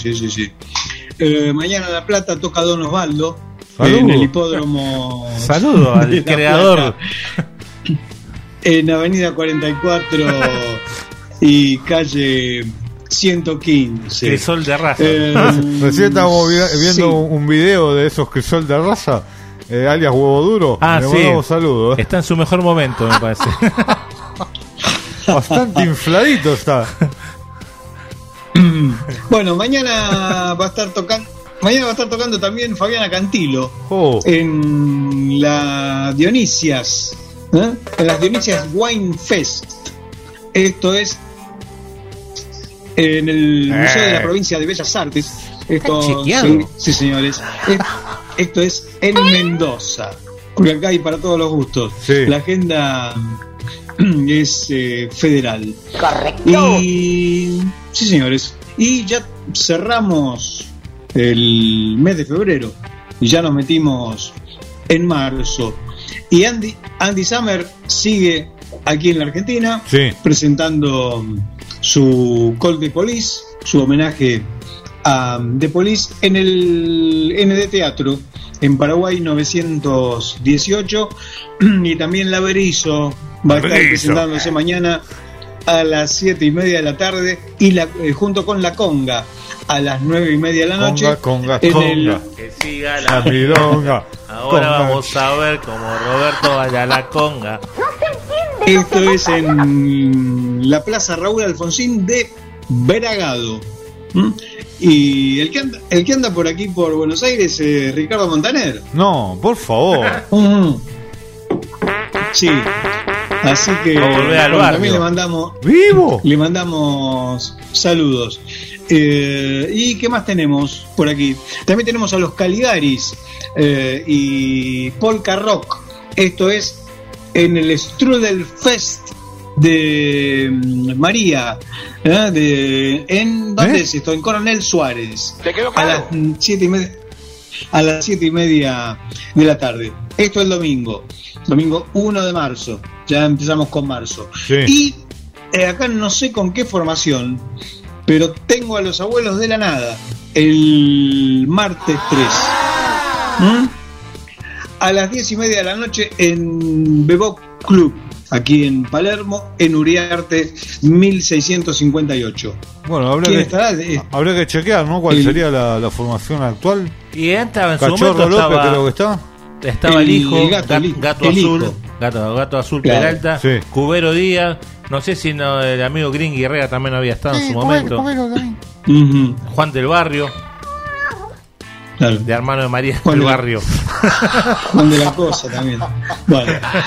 Mañana en La Plata toca Don Osvaldo. Saludo. En el hipódromo. Saludo al creador. En Avenida 44 y calle 115. Crisol de raza. Recién estábamos viendo un video de esos Crisol de raza, alias Huevo Duro. Le mandamos saludos. Está en su mejor momento, me parece. Bastante infladito está. Bueno, mañana va a estar tocando también Fabiana Cantilo en la Dionisias. En las Dionisias Wine Fest. Esto es en el Museo de la Provincia de Bellas Artes. Esto, sí, señores. Esto es en Mendoza. Porque acá hay para todos los gustos. Sí. La agenda es federal. Correcto. Y sí, señores. Y ya cerramos el mes de febrero. Y ya nos metimos en marzo. Y Andy Summer sigue aquí en la Argentina, presentando su Call de Police, su homenaje a The Police en el ND Teatro en Paraguay 918. Y también La Berizo va a estar presentándose mañana a las 7:30 de la tarde y junto con La Conga a las 9:30 de la noche. Conga. Que siga la milonga. Ahora vamos a ver cómo Roberto vaya a la conga. Esto es en la Plaza Raúl Alfonsín de Bragado. Y el que anda por aquí por Buenos Aires es Ricardo Montaner. No, por favor. Sí. Así que también le mandamos saludos. ¿Y qué más tenemos por aquí? También tenemos a los Caligaris y Polka Rock. Esto es en el Strudel Fest de María. ¿Dónde es esto? En Coronel Suárez. A las 7:30. A las 7:30 de la tarde. Esto es el domingo 1 de marzo. Ya empezamos con marzo. Y acá no sé con qué formación, pero tengo a los Abuelos de la Nada el martes 3 a las 10:30 de la noche en Bebop Club, aquí en Palermo, en Uriarte 1658. Bueno, habría que chequear, ¿no? ¿Cuál sería la formación actual? Y estaba en Cachorro su momento López, creo que está. Estaba el hijo, gato azul, hijo. Gato azul, Claro. Peralta, Cubero Díaz, no sé si el amigo Green Guerrera también había estado en su momento. Juan del Barrio, claro. de hermano de María Juan del de- Barrio. Juan de la Cosa también. Bueno.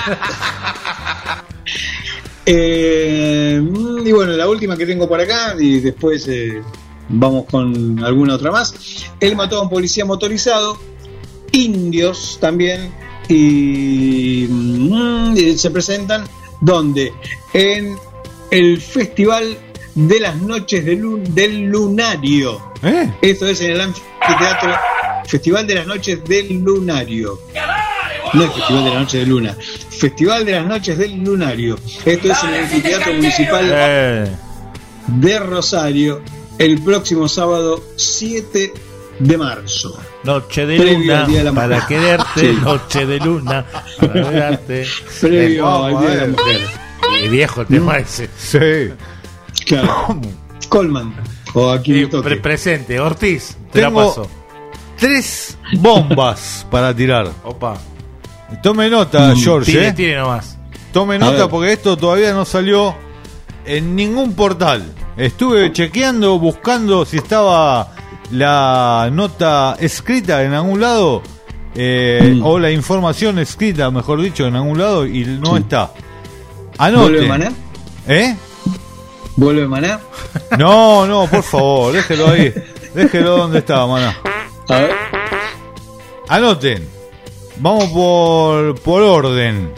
Y bueno, la última que tengo por acá, y después vamos con alguna otra más. Él mató a un policía motorizado indios también, y se presentan donde en el Festival de las Noches del Lunario. Esto es en el anfiteatro Festival de las Noches del Lunario. No es Festival de las Noches de Luna, Festival de las Noches del Lunario. Esto es en el anfiteatro municipal de Rosario, el próximo sábado 7 de marzo. Noche de luna para quererte, noche de luna para quererte. Previo al Día de la Mujer. Y viejo el tema ese. Sí. Claro. Colman. O aquí presente, Ortiz, te la paso. 3 bombas para tirar. Opa. Tome nota, George. Tire nomás. Tome nota porque esto todavía no salió en ningún portal. Estuve chequeando, buscando si estaba la nota escrita en algún lado, o la información escrita, mejor dicho, en algún lado, y no está. Anote. ¿Vuelve Maná? ¿Vuelve Maná? No, por favor, déjelo ahí. Déjelo donde estaba, Maná. A ver. Anoten. Vamos por orden.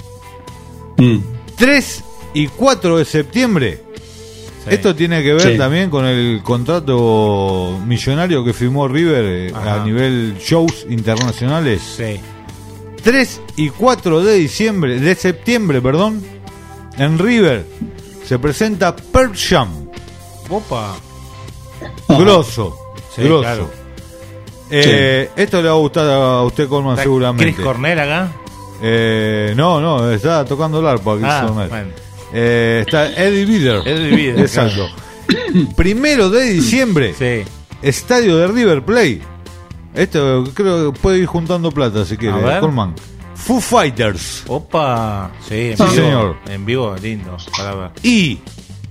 3 y 4 de septiembre. Sí. Esto tiene que ver también con el contrato millonario que firmó River a nivel shows internacionales. Sí. 3 y 4 de septiembre, en River se presenta Pearl Jam. Opa. Grosso. Sí, grosso. Claro. Esto le va a gustar a usted, Colman, seguramente. ¿Chris Cornell acá? No, está tocando el arpa Chris Cornell. Bueno. Está Eddie Vedder. Exacto. 1 de diciembre, estadio de River Plate. Esto creo que puede ir juntando plata si quiere, Colman. Foo Fighters. Opa. Sí, sí, señor. En vivo, lindo. Y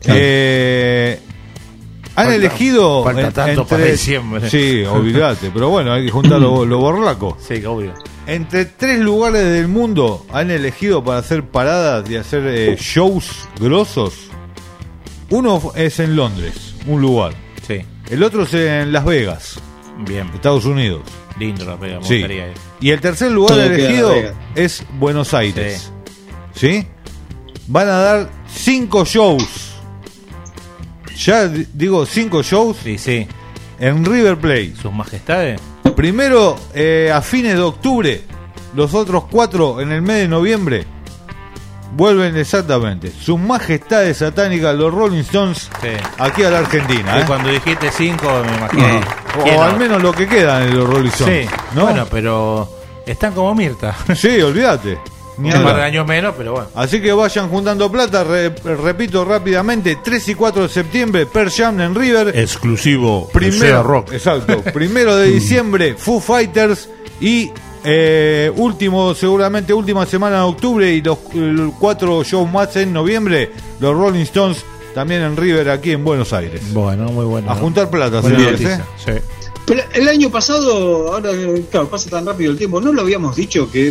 han elegido falta tanto para diciembre. Sí, olvídate, pero bueno, hay que juntar lo borlaco. Sí, obvio. Entre 3 lugares del mundo han elegido para hacer paradas y hacer shows grosos. Uno es en Londres, un lugar. Sí. El otro es en Las Vegas. Bien. Estados Unidos. Lindo Las Vegas, me gustaría ir. Y el tercer lugar elegido es Buenos Aires. ¿Sí? Van a dar 5 shows. Ya digo 5 shows. Sí. En River Plate. Sus majestades. Primero a fines de octubre. Los otros 4 en el mes de noviembre. Vuelven exactamente. Sus majestades satánicas, los Rolling Stones, aquí a la Argentina. Cuando dijiste 5 me imaginé. O al menos lo que queda en los Rolling Stones. Sí, ¿no? Bueno, pero están como Mirta. Sí, olvídate. Un par de años menos, pero bueno. Así que vayan juntando plata. Repito rápidamente: 3 y 4 de septiembre, Pearl Jam en River. Exclusivo. Primero rock. Exacto. 1 de diciembre, Foo Fighters. Y seguramente última semana de octubre y los 4 shows más en noviembre, los Rolling Stones también en River, aquí en Buenos Aires. Bueno, muy bueno. A juntar plata, señores. Sí. Pero el año pasado, ahora claro, pasa tan rápido el tiempo, ¿no lo habíamos dicho que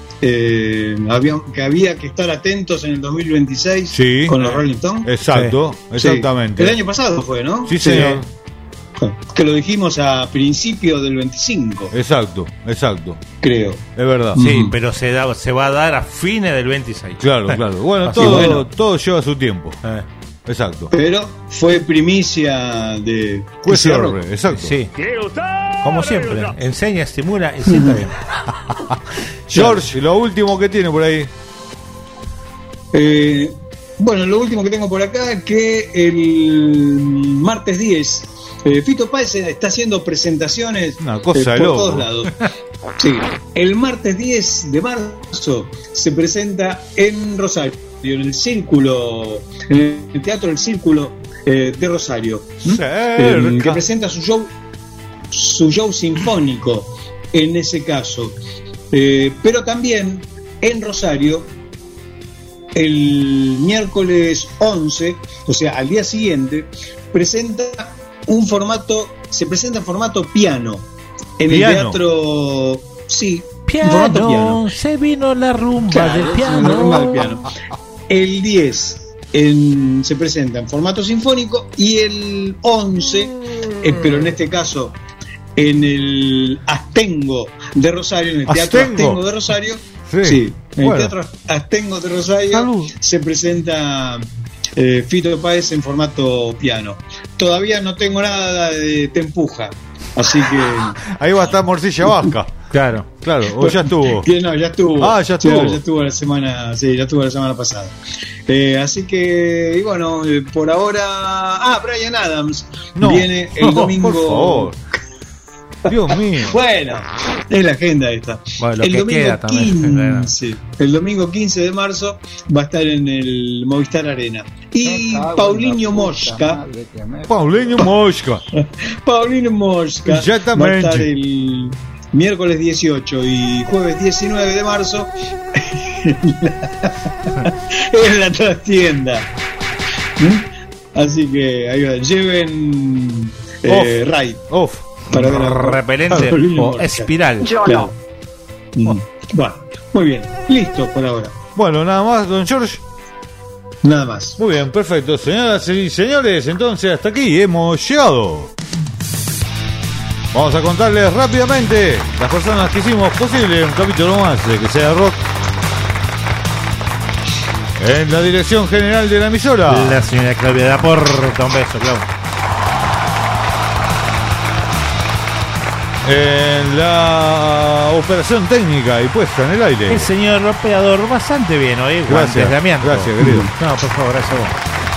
había que estar atentos en el 2026 con los Rolling Stones? Exacto, exactamente. El año pasado fue, ¿no? Sí, señor. Que lo dijimos a principio del 25. Exacto. Creo. Es verdad. Sí, pero se va a dar a fines del 26. Claro. Bueno, todo lleva su tiempo. Exacto. Pero fue primicia de QSR. Exacto. Sí. Como siempre, enseña, estimula y sienta bien. George, lo último que tiene por ahí. Bueno, lo último que tengo por acá es que el martes 10 Fito Páez está haciendo presentaciones por todos lados. Sí, el martes 10 de marzo se presenta en Rosario, en el Teatro del Círculo de Rosario, que presenta su show sinfónico en ese caso. Pero también en Rosario, el miércoles 11, o sea, al día siguiente, se presenta en formato piano en el teatro. Sí, piano. Se vino la rumba del piano. El 10 se presenta en formato sinfónico y el 11, pero en este caso en el Astengo de Rosario, en el Teatro Astengo de Rosario. Sí, en el Teatro Astengo de Rosario se presenta Fito Páez en formato piano. Todavía no tengo nada de Te Empuja, así que ahí va a estar Morcilla Vasca. Claro, o ya estuvo. No, ya estuvo. Ya estuvo. Ya estuvo la semana, ya estuvo la semana pasada. Así que, y bueno, por ahora. Bryan Adams viene el domingo. Por favor. Dios mío. Bueno, es la agenda esta. Bueno, el domingo 15, el domingo 15 de marzo va a estar en el Movistar Arena. Y Paulinho Mosca va a estar el miércoles 18 y jueves 19 de marzo en la trastienda. Así que ahí va, lleven raid para repelente o espiral. Claro. Bueno, muy bien, listo por ahora. Bueno, nada más, don George. Nada más. Muy bien, perfecto, señoras y señores, entonces hasta aquí hemos llegado. Vamos a contarles rápidamente las personas que hicimos posible un capítulo más de Que Sea Rock. En la dirección general de la emisora, la señora Claudia de Aporta. Un beso, Claudia. En la operación técnica y puesta en el aire, el señor operador, bastante bien hoy. Gracias, Damián. Gracias, querido. No, por favor, gracias a vos.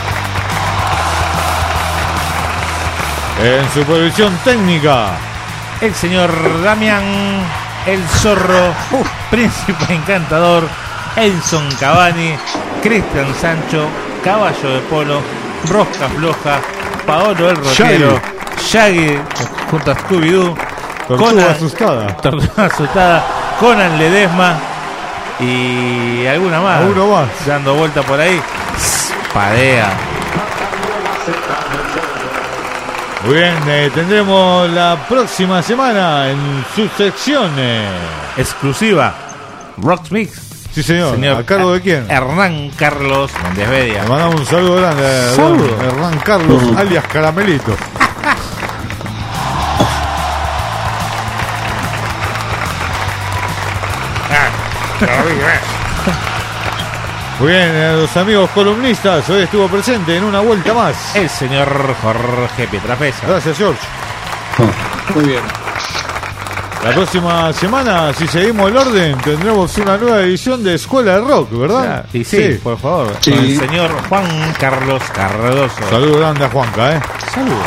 En supervisión técnica, el señor Damián, el zorro, príncipe encantador, Edson Cavani, Cristian Sancho, caballo de polo, rosca floja, Paolo el rockero, Shaggy junto a Scooby-Doo, Tortuga asustada, Conan Ledesma y alguna más. Uno más dando vuelta por ahí. Padea. Muy bien, tendremos la próxima semana en su sección exclusiva Rock Mix. Sí, señor. ¿A cargo de quién? Hernán Carlos Méndez Bedia. Le mandamos un saludo grande a Hernán Carlos, alias Caramelito. Muy bien, los amigos columnistas, hoy estuvo presente en una vuelta más el señor Jorge Pietrafesa. Gracias, George. Muy bien. La próxima semana, si seguimos el orden, tendremos una nueva edición de Escuela de Rock, ¿verdad? Y sí, por favor. Sí. Con el señor Juan Carlos Cardoso. Saludos grande a Juanca, Saludos.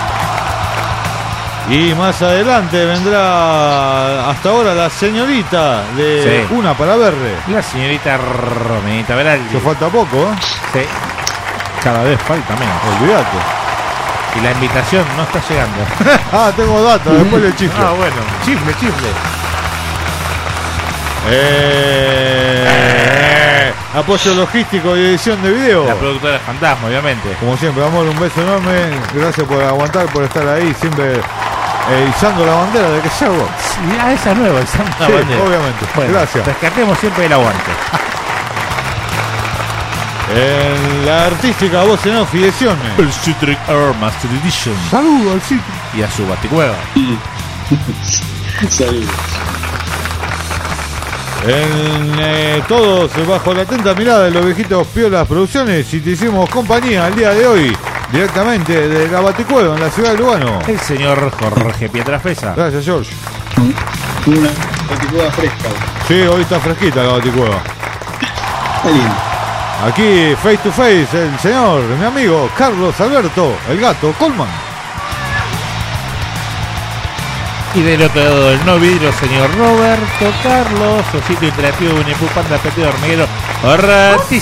Y más adelante vendrá hasta ahora la señorita de Una para Verre. La señorita Romenita Veraldi. Que falta poco, Sí. Cada vez falta menos. Olvídate. Y la invitación no está llegando. Tengo datos, después le chifle. Bueno, chifle. Apoyo logístico y edición de video. La productora Fantasma, obviamente. Como siempre, amor, un beso enorme. Gracias por aguantar, por estar ahí, siempre izando la bandera de Que Sea Rock. Sí, esa nueva, izando la bandera. Obviamente. Bueno, gracias. Rescatemos siempre el aguante. En la artística voz en off y edición, el Citric Air Master Edition. Saludos al Citric y a su baticueva. Saludos. En todos bajo la atenta mirada de los viejitos Piolas Producciones, y te hicimos compañía el día de hoy directamente de la Baticueva en la ciudad de Lugano, el señor Jorge Pietrafesa. Gracias, George. Una Baticueva fresca. Sí, hoy está fresquita la Baticueva. Está lindo. Aquí face to face el señor, mi amigo Carlos Alberto, el gato Colman. Y del otro lado del no vidrio, señor Roberto Carlos, Osito Interactivo, Winnie Pooh, Panda, Petido Hormiguero, Ortiz.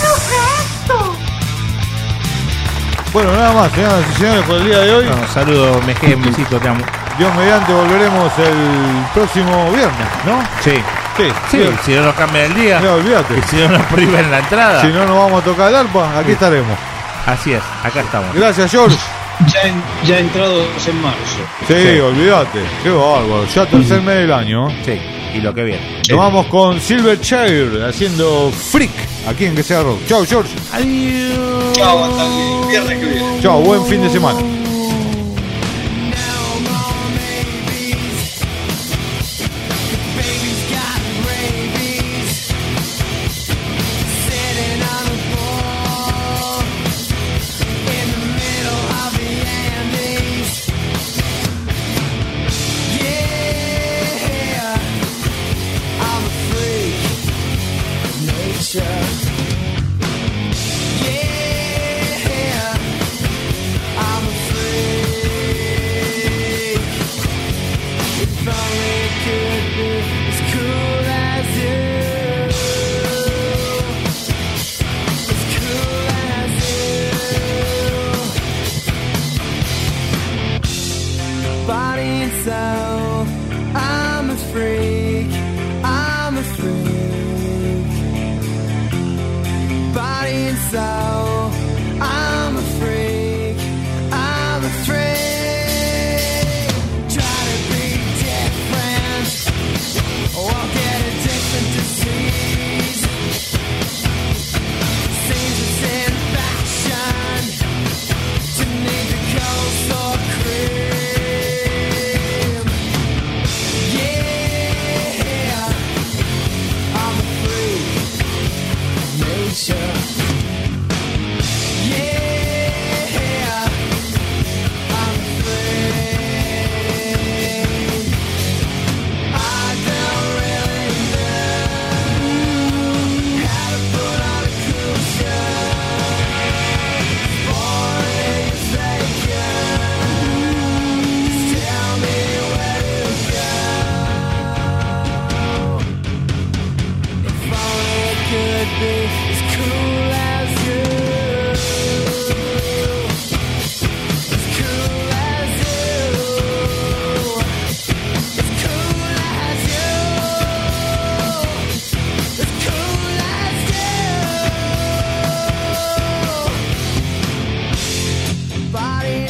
Bueno, nada más, señoras y señores, por el día de hoy. Saludos, un besito, te amo. Dios mediante, volveremos el próximo viernes, ¿no? Sí, si no nos cambia el día. No, olvídate. Y si no nos prohíben la entrada. Si no nos vamos a tocar el arpa, aquí estaremos. Así es, acá estamos. Gracias, George. Ya entrados en marzo. Sí, olvídate. Qué bárbaro. Ya tercer mes del año. Sí, y lo que viene. Nos vamos con Silverchair haciendo Freak aquí en Que Sea Rock. Chao, George. Adiós. Chao, hasta el viernes que viene. Chao, buen fin de semana.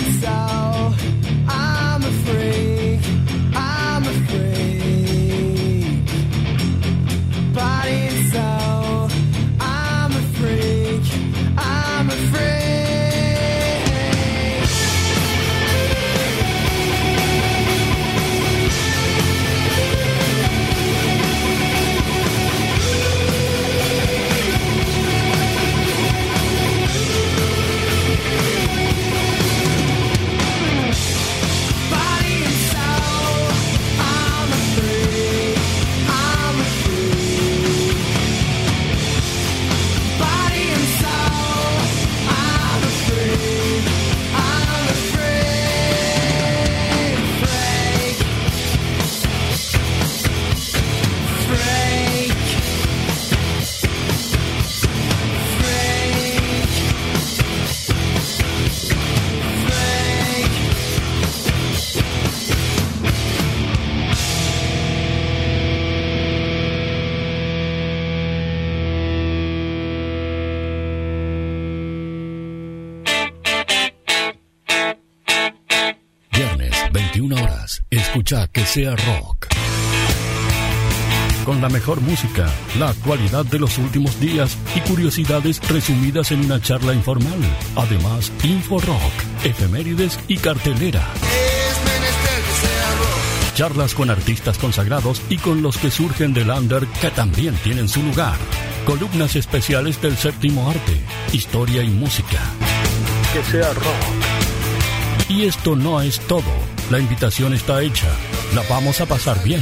Escucha Que Sea Rock. Con la mejor música, la actualidad de los últimos días y curiosidades resumidas en una charla informal. Además, Info Rock, efemérides y cartelera. Charlas con artistas consagrados y con los que surgen del under que también tienen su lugar. Columnas especiales del séptimo arte, historia y música. Que sea rock. Y esto no es todo. La invitación está hecha. La vamos a pasar bien.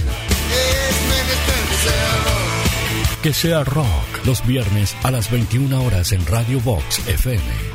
Que sea rock. Los viernes a las 21 horas en Radio Vox FM.